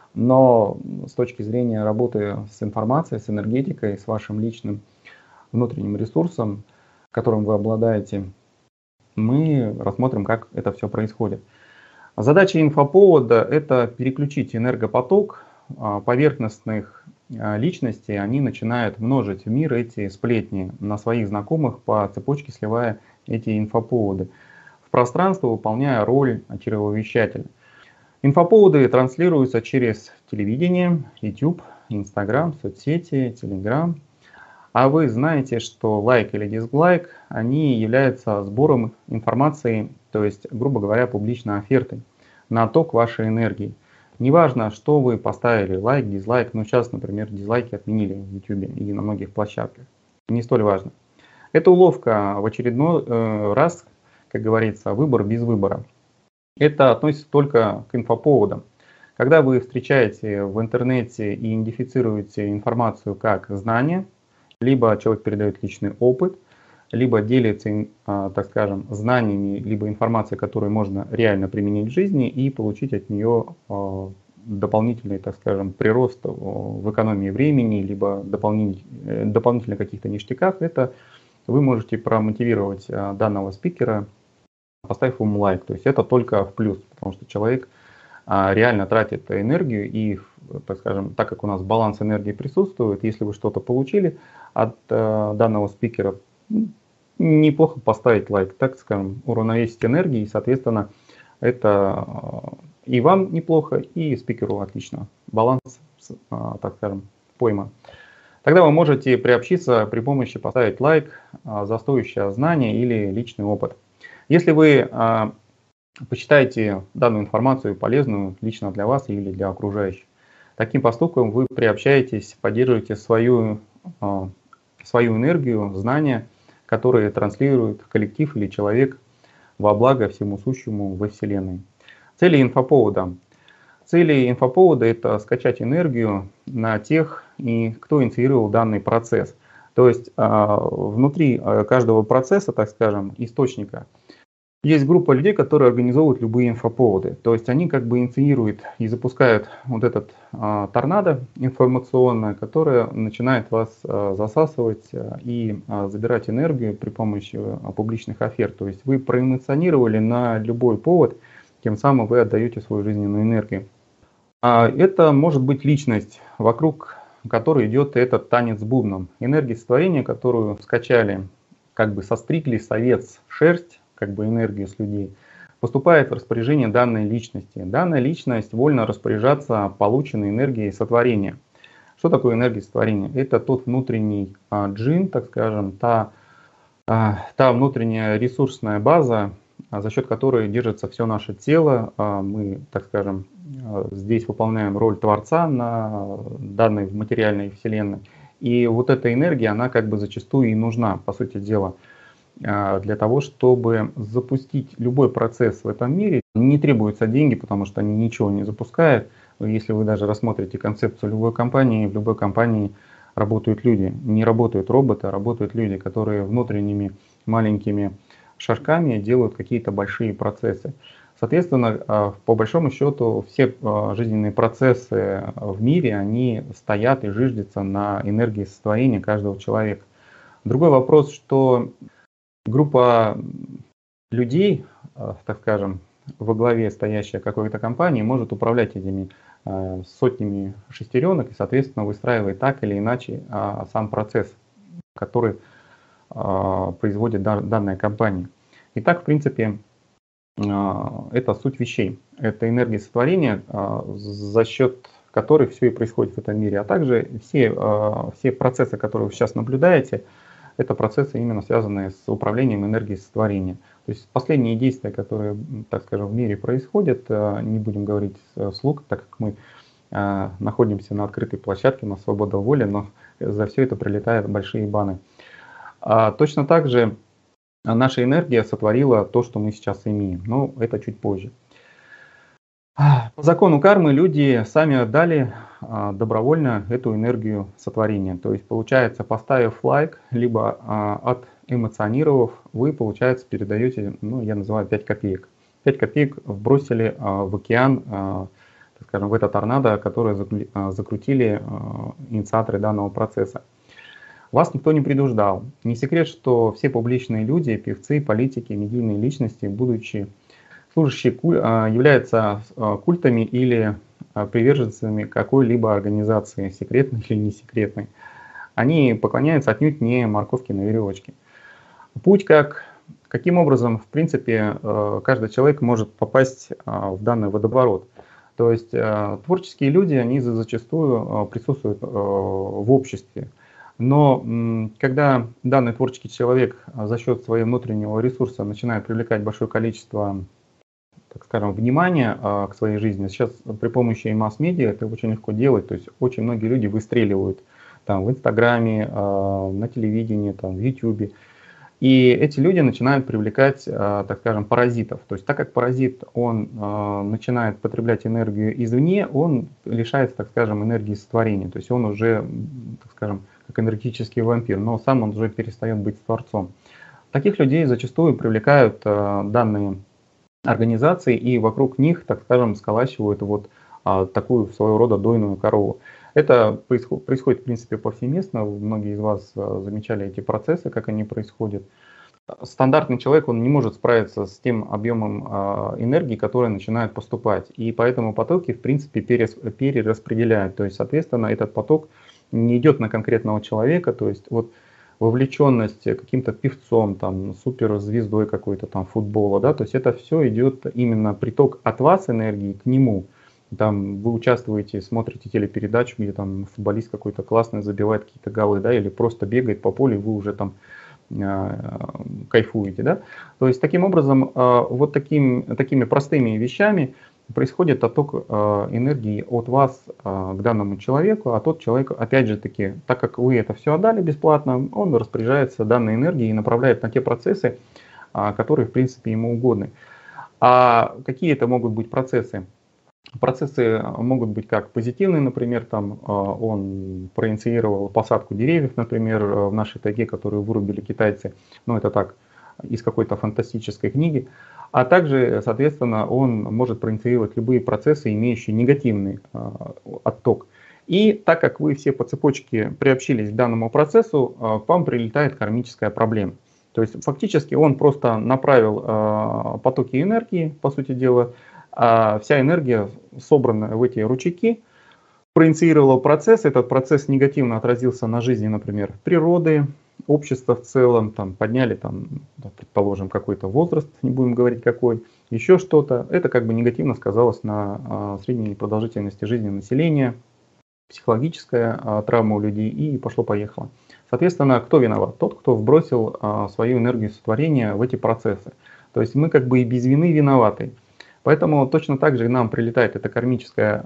но с точки зрения работы с информацией, с энергетикой, с вашим личным внутренним ресурсом, которым вы обладаете, мы рассмотрим, как это все происходит. Задача инфоповода – это переключить энергопоток поверхностных личностей. Они начинают множить в мир эти сплетни на своих знакомых по цепочке, сливая эти инфоповоды в пространство, выполняя роль очаровывателя. Инфоповоды транслируются через телевидение, YouTube, Instagram, соцсети, Telegram. А вы знаете, что лайк или дизлайк, они являются сбором информации, то есть, грубо говоря, публичной офертой на ток вашей энергии. Неважно, что вы поставили, лайк, дизлайк, но сейчас, например, дизлайки отменили в YouTube и на многих площадках. Не столь важно. Это уловка в очередной э, раз, как говорится, выбор без выбора. Это относится только к инфоповодам. Когда вы встречаете в интернете и идентифицируете информацию как знание, либо человек передает личный опыт, либо делится, так скажем, знаниями, либо информацией, которую можно реально применить в жизни и получить от нее дополнительный, так скажем, прирост в экономии времени, либо дополнительно, дополнительно каких-то ништяках, это вы можете промотивировать данного спикера, поставив ему лайк. То есть это только в плюс, потому что человек реально тратит энергию и, так скажем, так как у нас баланс энергии присутствует, если вы что-то получили от данного спикера, неплохо поставить лайк, так скажем, уравновесить энергии, и, соответственно, это и вам неплохо, и спикеру отлично. Баланс, так скажем, пойма. Тогда вы можете приобщиться при помощи поставить лайк за стоящее знание или личный опыт. Если вы посчитаете данную информацию полезную лично для вас или для окружающих, таким поступком вы приобщаетесь, поддерживаете свою, свою энергию, знания, которые транслирует коллектив или человек во благо всему сущему во Вселенной. Цели инфоповода. цели инфоповода – это скачать энергию на тех, и кто инициировал данный процесс. То есть внутри каждого процесса, так скажем, источника, есть группа людей, которые организовывают любые инфоповоды. То есть они как бы инициируют и запускают вот этот а, торнадо информационное, которое начинает вас а, засасывать а, и а, забирать энергию при помощи а, публичных оферт. То есть вы проэмоционировали на любой повод, тем самым вы отдаете свою жизненную энергию. А это может быть личность, вокруг которой идет этот танец с бубном. Энергия сотворения, которую скачали, как бы состригли с овец шерсть, как бы энергию с людей, поступает в распоряжение данной личности. Данная личность вольно распоряжаться полученной энергией сотворения. Что такое энергия сотворения? Это тот внутренний а, джин, так скажем, та, а, та внутренняя ресурсная база, а, за счет которой держится все наше тело. А, мы, так скажем, а, здесь выполняем роль Творца на данной материальной вселенной. И вот эта энергия, она как бы зачастую и нужна, по сути дела, для того, чтобы запустить любой процесс в этом мире. Не требуются деньги, потому что они ничего не запускают. Если вы даже рассмотрите концепцию любой компании, в любой компании работают люди. Не работают роботы, а работают люди, которые внутренними маленькими шажками делают какие-то большие процессы. Соответственно, по большому счету, все жизненные процессы в мире, они стоят и зиждятся на энергии сотворения каждого человека. Другой вопрос, что группа людей, так скажем, во главе стоящая какой-то компании, может управлять этими сотнями шестеренок и, соответственно, выстраивает так или иначе сам процесс, который производит данная компания. Итак, в принципе, это суть вещей. Это энергия сотворения, за счет которой все и происходит в этом мире. А также все, все процессы, которые вы сейчас наблюдаете, это процессы, именно связанные с управлением энергией сотворения. То есть последние действия, которые, так скажем, в мире происходят, не будем говорить вслух, так как мы находимся на открытой площадке, на свобода воли, но за все это прилетают большие баны. А точно так же наша энергия сотворила то, что мы сейчас имеем, но это чуть позже. По закону кармы люди сами отдали а, добровольно эту энергию сотворения. То есть, получается, поставив лайк, либо а, отэмоционировав, вы, получается, передаете, ну, я называю пять копеек. пять копеек вбросили а, в океан, а, так скажем, в это торнадо, которое закру- а, закрутили а, инициаторы данного процесса. Вас никто не предупреждал. Не секрет, что все публичные люди, певцы, политики, медийные личности, будучи служащие являются культами или приверженцами какой-либо организации, секретной или не секретной. Они поклоняются отнюдь не морковке на веревочке. Путь, как, каким образом, в принципе, каждый человек может попасть в данный водоворот. То есть творческие люди, они зачастую присутствуют в обществе. Но когда данный творческий человек за счет своего внутреннего ресурса начинает привлекать большое количество, так скажем, внимания к своей жизни, сейчас при помощи масс-медиа это очень легко делать, то есть очень многие люди выстреливают там, в Инстаграме, на телевидении, там, в Ютубе. И эти люди начинают привлекать, так скажем, паразитов. То есть так как паразит, он начинает потреблять энергию извне, он лишается, так скажем, энергии сотворения. То есть он уже, так скажем, как энергетический вампир, но сам он уже перестает быть творцом. Таких людей зачастую привлекают данные организации и вокруг них, так скажем, сколачивают вот такую своего рода дойную корову. Это происходит, происходит, в принципе, повсеместно. Многие из вас замечали эти процессы, как они происходят. Стандартный человек, он не может справиться с тем объемом энергии, который начинает поступать. И поэтому потоки, в принципе, перераспределяют. То есть, соответственно, этот поток не идет на конкретного человека. То есть, вот вовлеченность каким-то певцом, там, суперзвездой какой-то там футбола, да, то есть это все идет именно приток от вас энергии к нему. Там вы участвуете, смотрите телепередачу, где там футболист какой-то классный забивает какие-то голы, да, или просто бегает по полю, и вы уже там э, кайфуете, да. То есть таким образом, э, вот таким, такими простыми вещами происходит отток э, энергии от вас э, к данному человеку, а тот человек, опять же таки, так как вы это все отдали бесплатно, он распоряжается данной энергией и направляет на те процессы, э, которые в принципе ему угодны. А какие это могут быть процессы? Процессы могут быть как позитивные, например, там он проинициировал посадку деревьев, например, в нашей тайге, которую вырубили китайцы, ну это так, из какой-то фантастической книги. А также, соответственно, он может проинициировать любые процессы, имеющие негативный отток. И так как вы все по цепочке приобщились к данному процессу, к вам прилетает кармическая проблема. То есть фактически он просто направил потоки энергии, по сути дела, а вся энергия, собранная в эти ручейки, проинициировала процесс. Этот процесс негативно отразился на жизни, например, природы, общества в целом. Там, подняли, там, предположим, какой-то возраст, не будем говорить какой, еще что-то. Это как бы негативно сказалось на а, средней продолжительности жизни населения, психологическая а, травма у людей, и пошло-поехало. Соответственно, кто виноват? Тот, кто вбросил а, свою энергию сотворения в эти процессы. То есть мы как бы и без вины виноваты. Поэтому точно так же нам прилетает эта кармическая,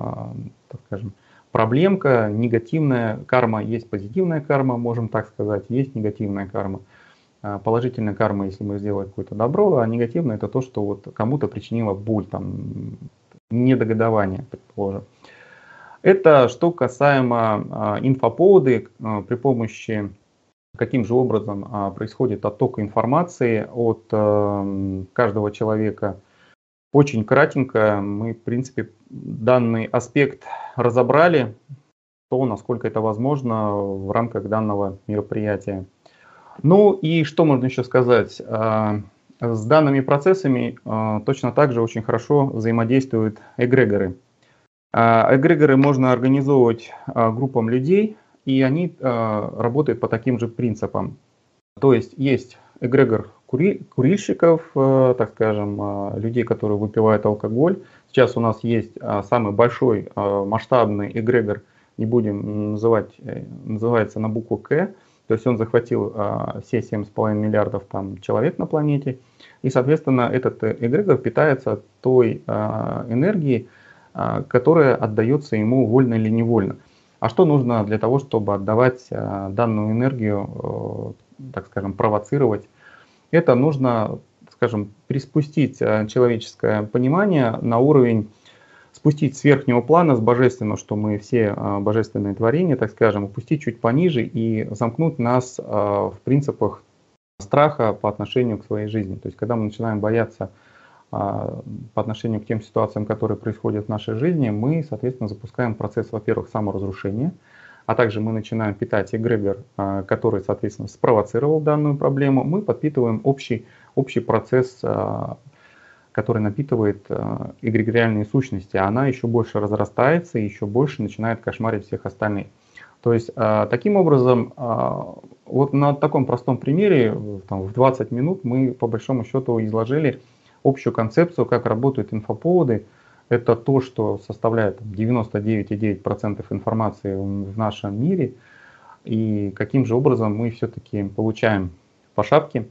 так скажем, проблемка, негативная карма. Есть позитивная карма, можем так сказать, есть негативная карма. Положительная карма, если мы сделали какое-то добро, а негативная это то, что вот кому-то причинило боль, там, недогодование, предположим. Это что касаемо инфоповоды, при помощи каким же образом происходит отток информации от каждого человека. Очень кратенько мы, в принципе, данный аспект разобрали, то, насколько это возможно в рамках данного мероприятия. Ну и что можно еще сказать? С данными процессами точно так же очень хорошо взаимодействуют эгрегоры. Эгрегоры можно организовывать группам людей, и они работают по таким же принципам. То есть есть эгрегор курильщиков, так скажем, людей, которые выпивают алкоголь. Сейчас у нас есть самый большой масштабный эгрегор, не будем называть, называется на букву К. То есть он захватил все семь с половиной миллиардов там, человек на планете. И, соответственно, этот эгрегор питается той энергией, которая отдается ему вольно или невольно. А что нужно для того, чтобы отдавать данную энергию, так скажем, провоцировать? Это нужно, скажем, приспустить человеческое понимание на уровень, спустить с верхнего плана, с божественного, что мы все божественные творения, так скажем, опустить чуть пониже и замкнуть нас в принципах страха по отношению к своей жизни. То есть, когда мы начинаем бояться по отношению к тем ситуациям, которые происходят в нашей жизни, мы, соответственно, запускаем процесс, во-первых, саморазрушения, а также мы начинаем питать эгрегор, который, соответственно, спровоцировал данную проблему. Мы подпитываем общий, общий процесс, который напитывает эгрегориальные сущности. Она еще больше разрастается и еще больше начинает кошмарить всех остальных. То есть, таким образом, вот на таком простом примере, там, в двадцать минут мы, по большому счету, изложили общую концепцию, как работают инфоповоды. Это то, что составляет девяносто девять целых девять десятых процента информации в нашем мире. И каким же образом мы все-таки получаем по шапке,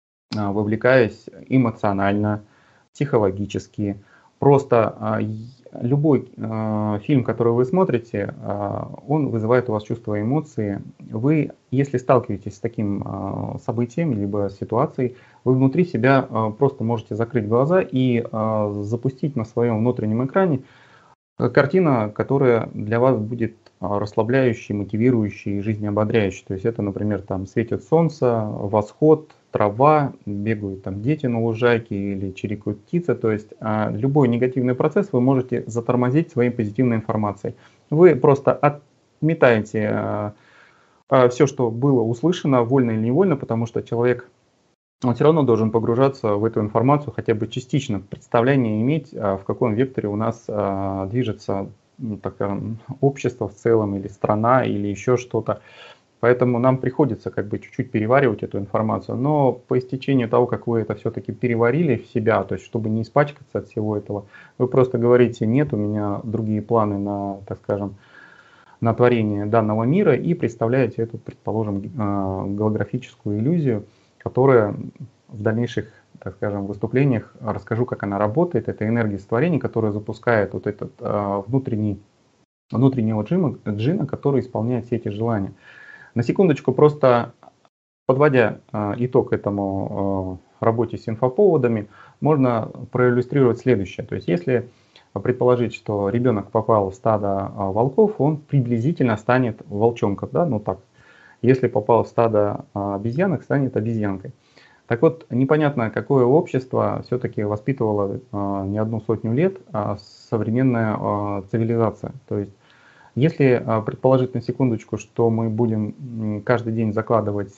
вовлекаясь эмоционально, психологически. Просто любой фильм, который вы смотрите, он вызывает у вас чувства и эмоции. Вы, если сталкиваетесь с таким событием, либо ситуацией, вы внутри себя просто можете закрыть глаза и запустить на своем внутреннем экране картина, которая для вас будет расслабляющей, мотивирующей, жизнеободряющей. То есть это, например, там светит солнце, восход, трава, бегают там дети на лужайке или чирикают птицы. То есть любой негативный процесс вы можете затормозить своей позитивной информацией. Вы просто отметаете все, что было услышано, вольно или невольно, потому что человек, он все равно должен погружаться в эту информацию, хотя бы частично, представление иметь, в каком векторе у нас движется, ну, так скажем, общество в целом, или страна, или еще что-то. Поэтому нам приходится как бы чуть-чуть переваривать эту информацию, но по истечению того, как вы это все-таки переварили в себя, то есть чтобы не испачкаться от всего этого, вы просто говорите: нет, у меня другие планы на, так скажем, на творение данного мира, и представляете эту, предположим, голографическую иллюзию, которая в дальнейших, так скажем, выступлениях расскажу, как она работает. Это энергия сотворения, которая запускает вот этот внутренний, внутреннего джина, джина, который исполняет все эти желания. На секундочку, просто подводя итог этому работе с инфоповодами, можно проиллюстрировать следующее. То есть если предположить, что ребенок попал в стадо волков, он приблизительно станет волчонком, да, ну так. Если попал в стадо обезьянок, станет обезьянкой. Так вот, непонятно, какое общество все-таки воспитывало не одну сотню лет современная цивилизация. То есть, если предположить на секундочку, что мы будем каждый день закладывать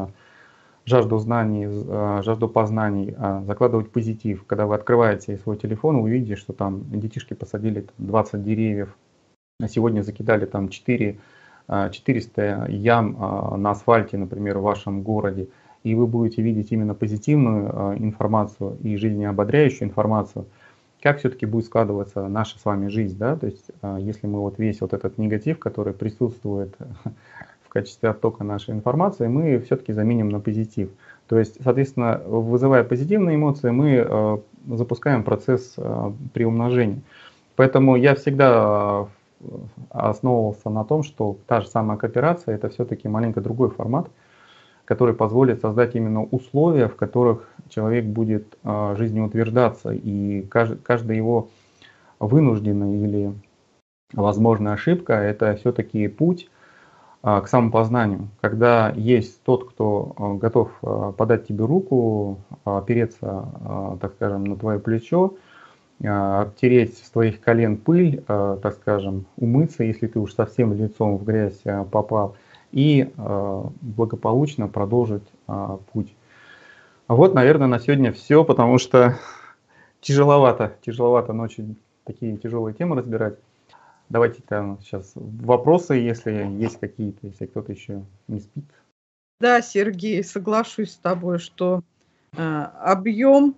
жажду знаний, жажду познаний, закладывать позитив. Когда вы открываете свой телефон, вы видите, что там детишки посадили двадцать деревьев, а сегодня закидали там четыре, четыреста ям на асфальте, например, в вашем городе, и вы будете видеть именно позитивную информацию и жизнеободряющую информацию, как все-таки будет складываться наша с вами жизнь, да, то есть если мы вот весь вот этот негатив, который присутствует в качестве оттока нашей информации, мы все-таки заменим на позитив. То есть, соответственно, вызывая позитивные эмоции, мы э, запускаем процесс э, приумножения. Поэтому я всегда основывался на том, что та же самая кооперация — это все-таки маленько другой формат, который позволит создать именно условия, в которых человек будет э, жизнеутверждаться, и каждый, каждая его вынужденная или возможная ошибка — это все-таки путь к самопознанию, когда есть тот, кто готов подать тебе руку, опереться, так скажем, на твое плечо, обтереть с твоих колен пыль, так скажем, умыться, если ты уж совсем лицом в грязь попал, и благополучно продолжить путь. Вот, наверное, на сегодня все, потому что тяжеловато, тяжеловато ночью такие тяжелые темы разбирать. Давайте там сейчас вопросы, если есть какие-то, если кто-то еще не спит. Да, Сергей, соглашусь с тобой, что э, объем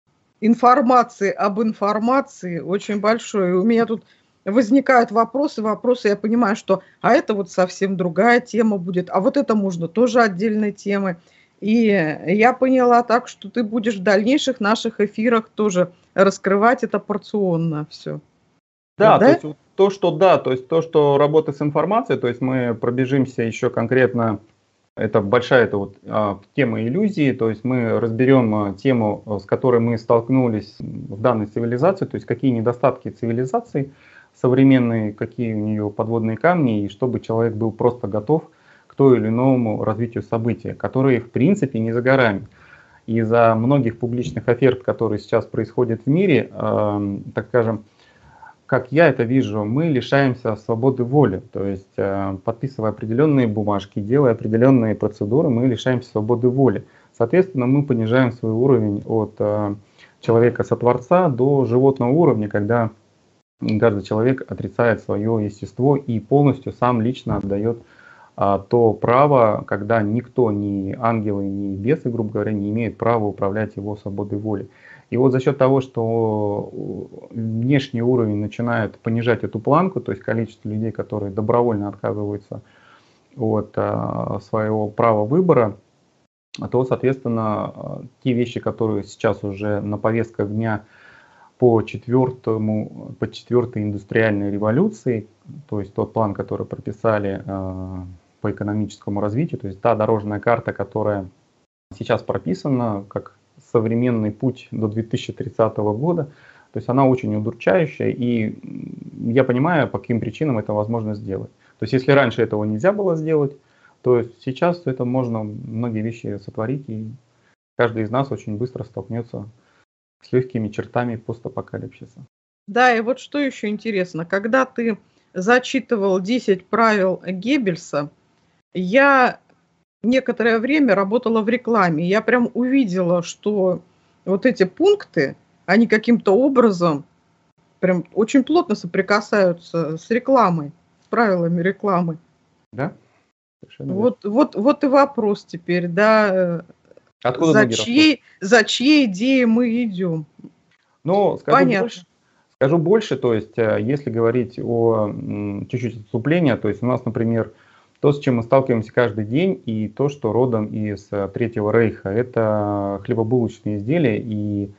информации об информации очень большой. У меня тут возникают вопросы, вопросы, я понимаю, что а это вот совсем другая тема будет, а вот это можно тоже отдельной темой. И я поняла так, что ты будешь в дальнейших наших эфирах тоже раскрывать это порционно все. Да, да? то есть то, что да, то есть то, что работа с информацией, то есть мы пробежимся еще конкретно, это большая это вот а, тема иллюзии, то есть мы разберем а, тему, с которой мы столкнулись в данной цивилизации, то есть какие недостатки цивилизации современные, какие у нее подводные камни, и чтобы человек был просто готов к той или иному развитию событий, которые в принципе не за горами. Из-за многих публичных оферт, которые сейчас происходят в мире, э, так скажем, как я это вижу, мы лишаемся свободы воли, то есть подписывая определенные бумажки, делая определенные процедуры, мы лишаемся свободы воли. Соответственно, мы понижаем свой уровень от человека-сотворца до животного уровня, когда каждый человек отрицает свое естество и полностью сам лично отдает то право, когда никто, ни ангелы, ни бесы, грубо говоря, не имеет права управлять его свободой воли. И вот за счет того, что внешний уровень начинает понижать эту планку, то есть количество людей, которые добровольно отказываются от своего права выбора, то, соответственно, те вещи, которые сейчас уже на повестках дня по, четвертому, по четвертой индустриальной революции, то есть тот план, который прописали по экономическому развитию, то есть та дорожная карта, которая сейчас прописана как современный путь до две тысячи тридцатого года, то есть она очень удручающая, и я понимаю, по каким причинам это возможно сделать. То есть если раньше этого нельзя было сделать, то сейчас это можно многие вещи сотворить, и каждый из нас очень быстро столкнется с легкими чертами постапокалипсиса. Да, и вот что еще интересно, когда ты зачитывал десять правил Геббельса, я некоторое время работала в рекламе. Я прям увидела, что вот эти пункты, они каким-то образом прям очень плотно соприкасаются с рекламой, с правилами рекламы. Да? Вот, вот, вот и вопрос теперь, да, Откуда за, чьей, за чьей идеей мы идем? Ну, скажу больше, скажу больше, то есть, если говорить о чуть-чуть отступления, то есть у нас, например, то, с чем мы сталкиваемся каждый день, и то, что родом из Третьего Рейха, это хлебобулочные изделия и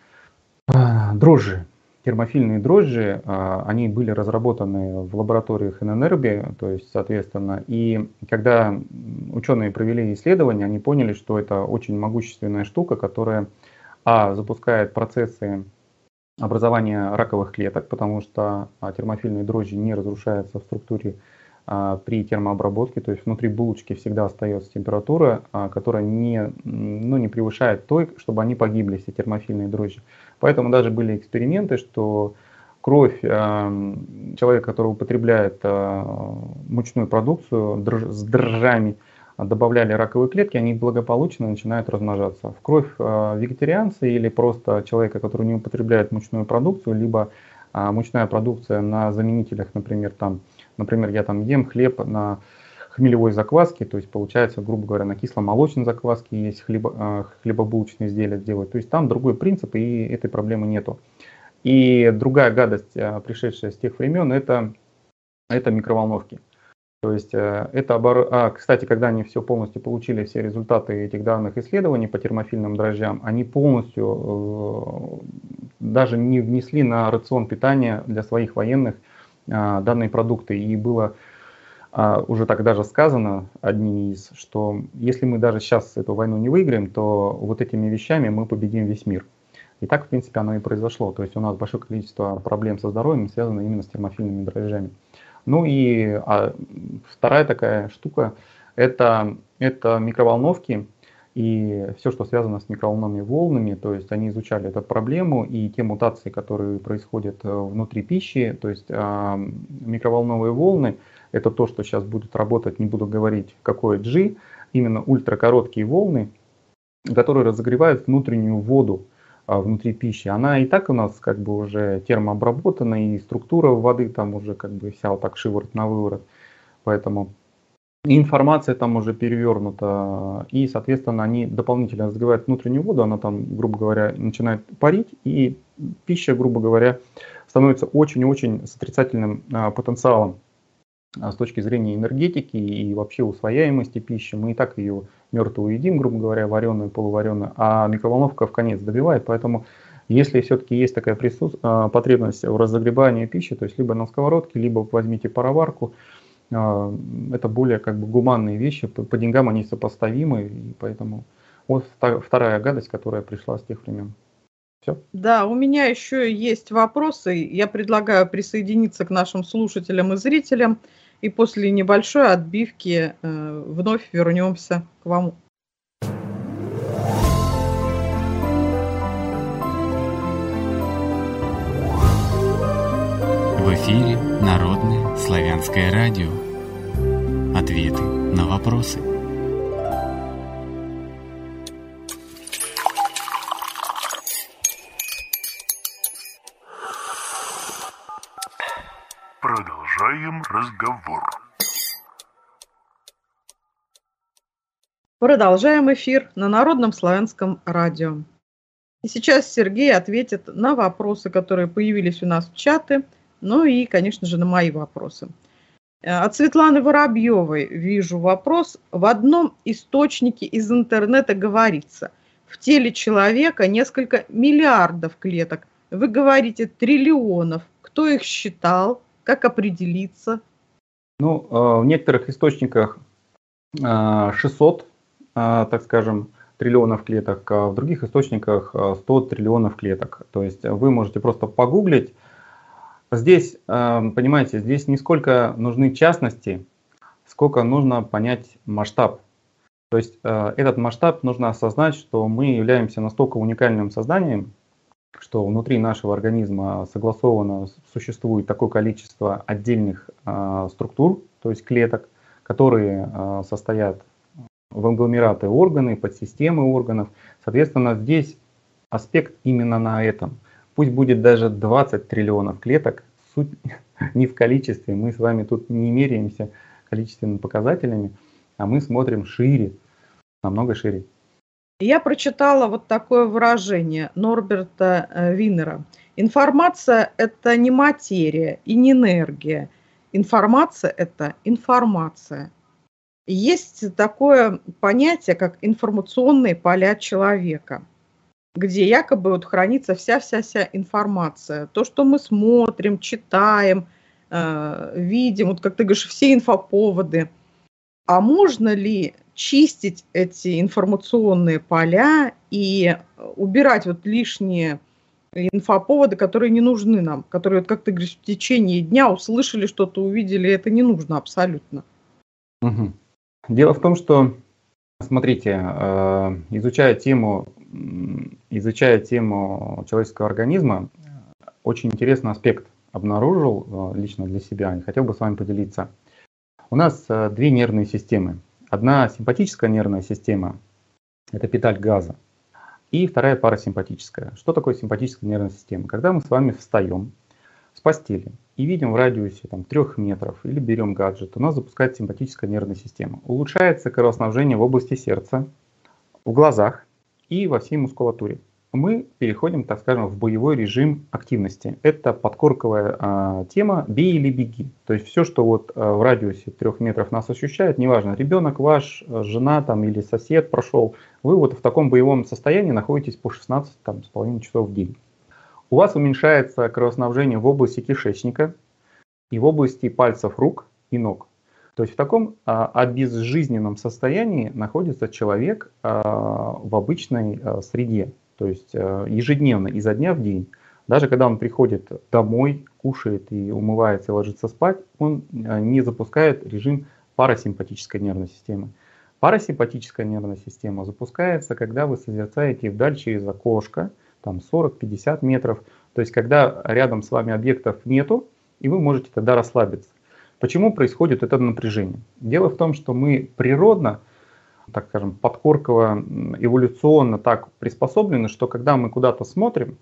дрожжи, термофильные дрожжи, они были разработаны в лабораториях Инэнербе, то есть, соответственно, и когда ученые провели исследования, они поняли, что это очень могущественная штука, которая а, запускает процессы образования раковых клеток, потому что термофильные дрожжи не разрушаются в структуре при термообработке, то есть внутри булочки всегда остается температура, которая не, ну, не превышает той, чтобы они погибли, все термофильные дрожжи. Поэтому даже были эксперименты, что кровь человека, который употребляет мучную продукцию с дрожжами, добавляли раковые клетки, они благополучно начинают размножаться. В кровь вегетарианца или просто человека, который не употребляет мучную продукцию, либо мучная продукция на заменителях, например, там, например, я там ем хлеб на хмелевой закваске, то есть получается, грубо говоря, на кисломолочной закваске есть хлебо, хлебобулочные изделия сделать. То есть там другой принцип, и этой проблемы нету. И другая гадость, пришедшая с тех времен, это, это микроволновки. То есть это, а, кстати, когда они все полностью получили, все результаты этих данных исследований по термофильным дрожжам, они полностью даже не внесли на рацион питания для своих военных данные продукты. И было уже так даже сказано одними из, что если мы даже сейчас эту войну не выиграем, то вот этими вещами мы победим весь мир. И так, в принципе, оно и произошло. То есть у нас большое количество проблем со здоровьем связано именно с термофильными дрожжами. Ну и а, вторая такая штука, это, это микроволновки и все, что связано с микроволновыми волнами. То есть они изучали эту проблему и те мутации, которые происходят внутри пищи. То есть а, микроволновые волны, это то, что сейчас будет работать, не буду говорить какое G, именно ультракороткие волны, которые разогревают внутреннюю воду внутри пищи. Она и так у нас как бы уже термообработана, и структура воды там уже как бы вся вот так шиворот на выворот. Поэтому и информация там уже перевернута, и, соответственно, они дополнительно разогревают внутреннюю воду, она там, грубо говоря, начинает парить, и пища, грубо говоря, становится очень-очень с отрицательным а, потенциалом с точки зрения энергетики и вообще усвояемости пищи. Мы и так ее мертвую едим, грубо говоря, вареную, полувареную, а микроволновка в конец добивает. Поэтому, если все-таки есть такая присутств... потребность в разогревании пищи, то есть либо на сковородке, либо возьмите пароварку, это более как бы гуманные вещи, по деньгам они сопоставимы, и поэтому вот вторая гадость, которая пришла с тех времен. Все? Да, у меня еще есть вопросы. Я предлагаю присоединиться к нашим слушателям и зрителям. И после небольшой отбивки э, вновь вернемся к вам. В эфире Народное славянское радио. Ответы на вопросы. Продолжаем разговор. Продолжаем эфир на Народном славянском радио. И сейчас Сергей ответит на вопросы, которые появились у нас в чате, ну и, конечно же, на мои вопросы. От Светланы Воробьевой вижу вопрос. В одном источнике из интернета говорится, в теле человека несколько миллиардов клеток. Вы говорите триллионов. Кто их считал? Как определиться? Ну, в некоторых источниках шестьсот, так скажем, триллионов клеток, а в других источниках сто триллионов клеток. То есть вы можете просто погуглить. Здесь, понимаете, здесь не сколько нужны частности, сколько нужно понять масштаб. То есть этот масштаб нужно осознать, что мы являемся настолько уникальным созданием, что внутри нашего организма согласованно существует такое количество отдельных э, структур, то есть клеток, которые э, состоят в агломераты органы, подсистемы органов. Соответственно, здесь аспект именно на этом. Пусть будет даже двадцать триллионов клеток, суть не в количестве, мы с вами тут не меряемся количественными показателями, а мы смотрим шире, намного шире. Я прочитала вот такое выражение Норберта Виннера. Информация – это не материя и не энергия. Информация – это информация. Есть такое понятие, как информационные поля человека, где якобы вот хранится вся-вся-вся информация. То, что мы смотрим, читаем, э, видим, вот как ты говоришь, все инфоповоды. А можно ли чистить эти информационные поля и убирать вот лишние инфоповоды, которые не нужны нам, которые, вот, как ты говоришь, в течение дня услышали что-то, увидели, это не нужно абсолютно. Угу. Дело в том, что, смотрите, изучая тему, изучая тему человеческого организма, очень интересный аспект обнаружил лично для себя и хотел бы с вами поделиться. У нас две нервные системы. Одна симпатическая нервная система, это педаль газа, и вторая парасимпатическая. Что такое симпатическая нервная система? Когда мы с вами встаем с постели и видим в радиусе там, трех метров или берем гаджет, у нас запускается симпатическая нервная система. Улучшается кровоснабжение в области сердца, в глазах и во всей мускулатуре. Мы переходим, так скажем, в боевой режим активности. Это подкорковая а, тема «бей или беги». То есть все, что вот а, в радиусе трех метров нас ощущает, неважно, ребенок ваш, жена там, или сосед прошел, вы вот в таком боевом состоянии находитесь по шестнадцать с половиной часов в день. У вас уменьшается кровоснабжение в области кишечника и в области пальцев рук и ног. То есть в таком а, обезжизненном состоянии находится человек а, в обычной а, среде. То есть ежедневно, изо дня в день, даже когда он приходит домой, кушает и умывается и ложится спать, он не запускает режим парасимпатической нервной системы. Парасимпатическая нервная система запускается, когда вы созерцаете вдаль через окошко, там сорок-пятьдесят метров, то есть когда рядом с вами объектов нету, и вы можете тогда расслабиться. Почему происходит это напряжение? Дело в том, что мы природно, так скажем, подкорково, эволюционно так приспособлены, что когда мы куда-то смотрим,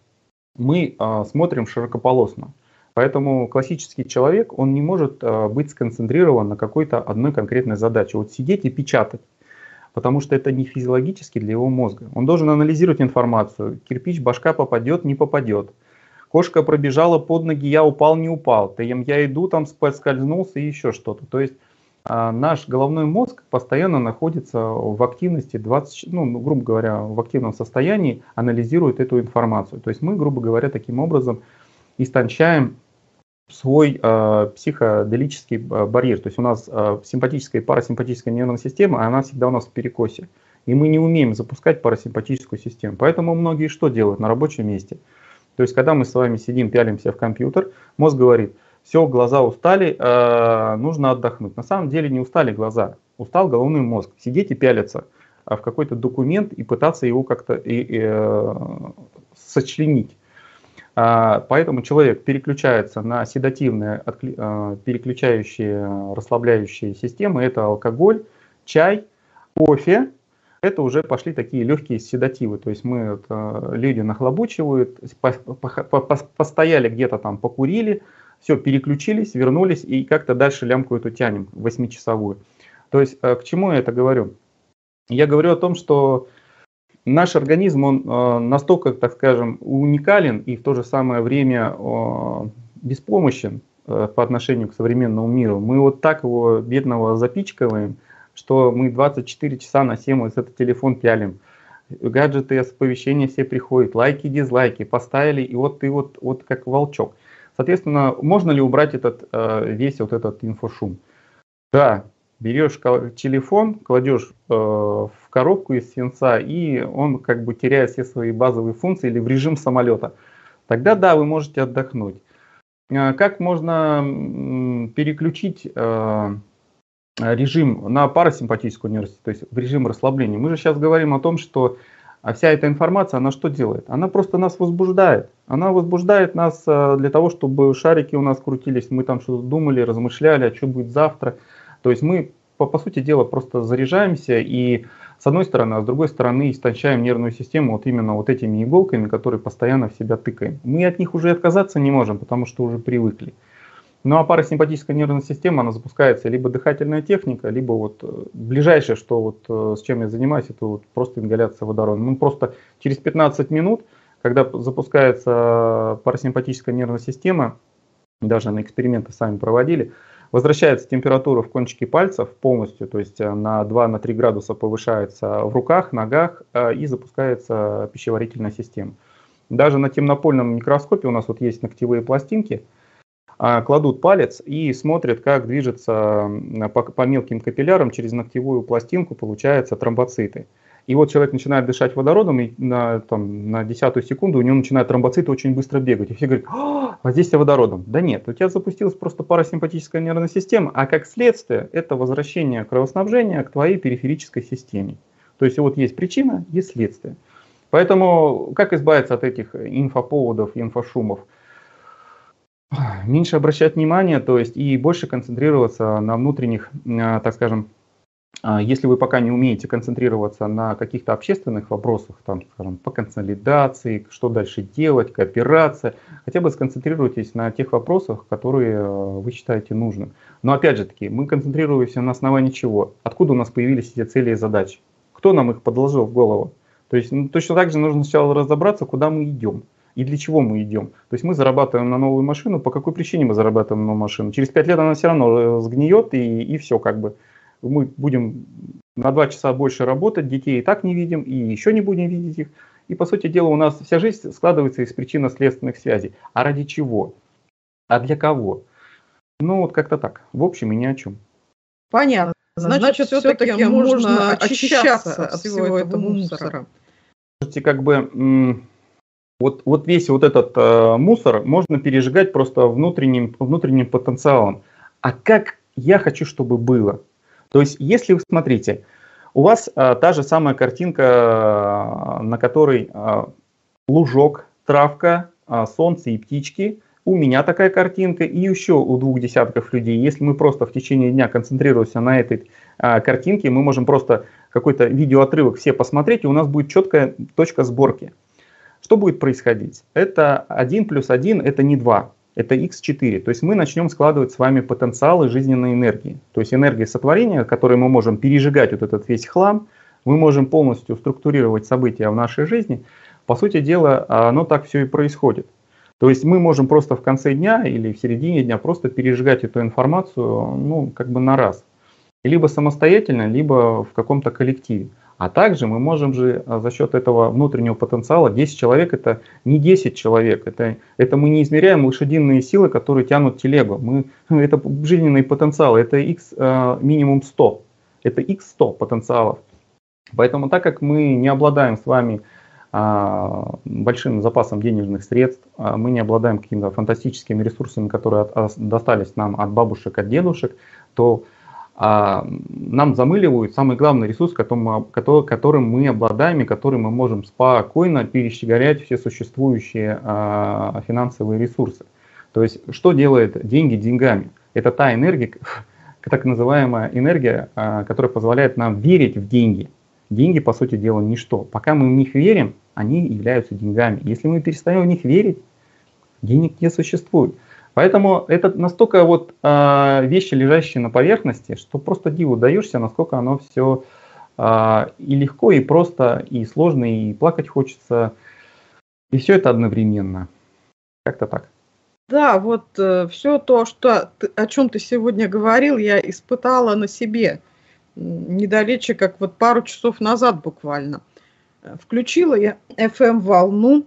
мы э, смотрим широкополосно. Поэтому классический человек, он не может э, быть сконцентрирован на какой-то одной конкретной задаче. Вот сидеть и печатать, потому что это не физиологически для его мозга. Он должен анализировать информацию. Кирпич, башка попадет, не попадет. Кошка пробежала под ноги, я упал, не упал. Я иду, там поскользнулся и еще что-то. То есть наш головной мозг постоянно находится в активности, двадцать, ну, грубо говоря, в активном состоянии, анализирует эту информацию. То есть мы, грубо говоря, таким образом истончаем свой э, психоделический барьер. То есть у нас э, симпатическая и парасимпатическая нервная система, она всегда у нас в перекосе. И мы не умеем запускать парасимпатическую систему. Поэтому многие что делают на рабочем месте? То есть когда мы с вами сидим, пялимся в компьютер, мозг говорит: все, глаза устали, э, нужно отдохнуть. На самом деле не устали глаза, устал головной мозг. Сидеть и пялиться в какой-то документ и пытаться его как-то и, и, э, сочленить. А, поэтому человек переключается на седативные, э, переключающие, расслабляющие системы. Это алкоголь, чай, кофе. Это уже пошли такие легкие седативы. То есть мы, это, люди нахлобучивают, по, по, по, постояли где-то там, покурили. Все, переключились, вернулись и как-то дальше лямку эту тянем, восьмичасовую. То есть к чему я это говорю? Я говорю о том, что наш организм, он настолько, так скажем, уникален и в то же самое время беспомощен по отношению к современному миру. Мы вот так его бедного запичкиваем, что мы двадцать четыре часа на семь вот этот телефон пялим. Гаджеты, оповещения все приходят, лайки, дизлайки, поставили, и вот ты вот, вот как волчок. Соответственно, можно ли убрать этот, весь вот этот инфошум? Да, берешь телефон, кладешь в коробку из свинца, и он как бы теряет все свои базовые функции или в режим самолета. Тогда да, вы можете отдохнуть. Как можно переключить режим на парасимпатическую нервную систему, то есть в режим расслабления? Мы же сейчас говорим о том, что а вся эта информация, она что делает? Она просто нас возбуждает. Она возбуждает нас для того, чтобы шарики у нас крутились, мы там что-то думали, размышляли, а что будет завтра. То есть мы, по, по сути дела, просто заряжаемся и с одной стороны, а с другой стороны истончаем нервную систему вот именно вот этими иголками, которые постоянно в себя тыкаем. Мы от них уже отказаться не можем, потому что уже привыкли. Ну а парасимпатическая нервная система, она запускается либо дыхательная техника, либо вот ближайшее, что вот с чем я занимаюсь, это вот просто ингаляция водорода. Ну просто через пятнадцать минут, когда запускается парасимпатическая нервная система, даже на эксперименты сами проводили, возвращается температура в кончике пальцев полностью, то есть на два-три градуса повышается в руках, ногах и запускается пищеварительная система. Даже на темнопольном микроскопе у нас вот есть ногтевые пластинки, кладут палец и смотрят, как движется по, по мелким капиллярам через ногтевую пластинку, получаются тромбоциты. И вот человек начинает дышать водородом, и на, там, на десятую секунду у него начинают тромбоциты очень быстро бегать. И все говорят, а, воздействие водородом. Да нет, у тебя запустилась просто парасимпатическая нервная система, а как следствие это возвращение кровоснабжения к твоей периферической системе. То есть вот есть причина, есть следствие. Поэтому как избавиться от этих инфоповодов, инфошумов? Меньше обращать внимание, то есть и больше концентрироваться на внутренних, так скажем, если вы пока не умеете концентрироваться на каких-то общественных вопросах, там, скажем, по консолидации, что дальше делать, кооперация, хотя бы сконцентрируйтесь на тех вопросах, которые вы считаете нужным. Но опять же таки, мы концентрируемся на основании чего? Откуда у нас появились эти цели и задачи? Кто нам их подложил в голову? То есть ну, точно так же нужно сначала разобраться, куда мы идем и для чего мы идем. То есть мы зарабатываем на новую машину, по какой причине мы зарабатываем на новую машину? Через пять лет она все равно сгниет и, и все как бы. Мы будем на два часа больше работать, детей и так не видим, и еще не будем видеть их. И, по сути дела, у нас вся жизнь складывается из причинно-следственных связей. А ради чего? А для кого? Ну, вот как-то так. В общем и ни о чем. Понятно. Значит, Значит все-таки можно очищаться от всего этого мусора. Можете как бы... Вот, вот весь вот этот э, мусор можно пережигать просто внутренним, внутренним потенциалом. А как я хочу, чтобы было? То есть, если вы смотрите, у вас а, та же самая картинка, а, на которой а, лужок, травка, а, солнце и птички. У меня такая картинка и еще у двух десятков людей. Если мы просто в течение дня концентрируемся на этой а, картинке, мы можем просто какой-то видеоотрывок все посмотреть, и у нас будет четкая точка сборки. Что будет происходить? Это один плюс один, это не два. Это икс четыре. То есть мы начнем складывать с вами потенциалы жизненной энергии. То есть энергия сотворения, которой мы можем пережигать вот этот весь хлам, мы можем полностью структурировать события в нашей жизни. По сути дела, оно так все и происходит. То есть мы можем просто в конце дня или в середине дня просто пережигать эту информацию, ну, как бы на раз. Либо самостоятельно, либо в каком-то коллективе. А также мы можем же за счет этого внутреннего потенциала, десять человек это не десять человек, это, это мы не измеряем лошадиные силы, которые тянут телегу. Мы, это жизненный потенциал, это x э, минимум сто, это икс сто потенциалов. Поэтому так как мы не обладаем с вами э, большим запасом денежных средств, э, мы не обладаем какими-то фантастическими ресурсами, которые от, от, достались нам от бабушек, от дедушек, то А нам замыливают самый главный ресурс, которым, которым мы обладаем и которым мы можем спокойно перещеголять все существующие а, финансовые ресурсы. То есть, что делает деньги деньгами? Это та энергия, так называемая энергия, а, которая позволяет нам верить в деньги. Деньги, по сути дела, ничто. Пока мы в них верим, они являются деньгами. Если мы перестаем в них верить, денег не существует. Поэтому это настолько вот э, вещи, лежащие на поверхности, что просто диву даешься, насколько оно все э, и легко, и просто, и сложно, и плакать хочется. И все это одновременно. Как-то так. Да, вот э, все то, что ты, о чем ты сегодня говорил, я испытала на себе. Недалече, как вот пару часов назад буквально. Включила я эф эм-волну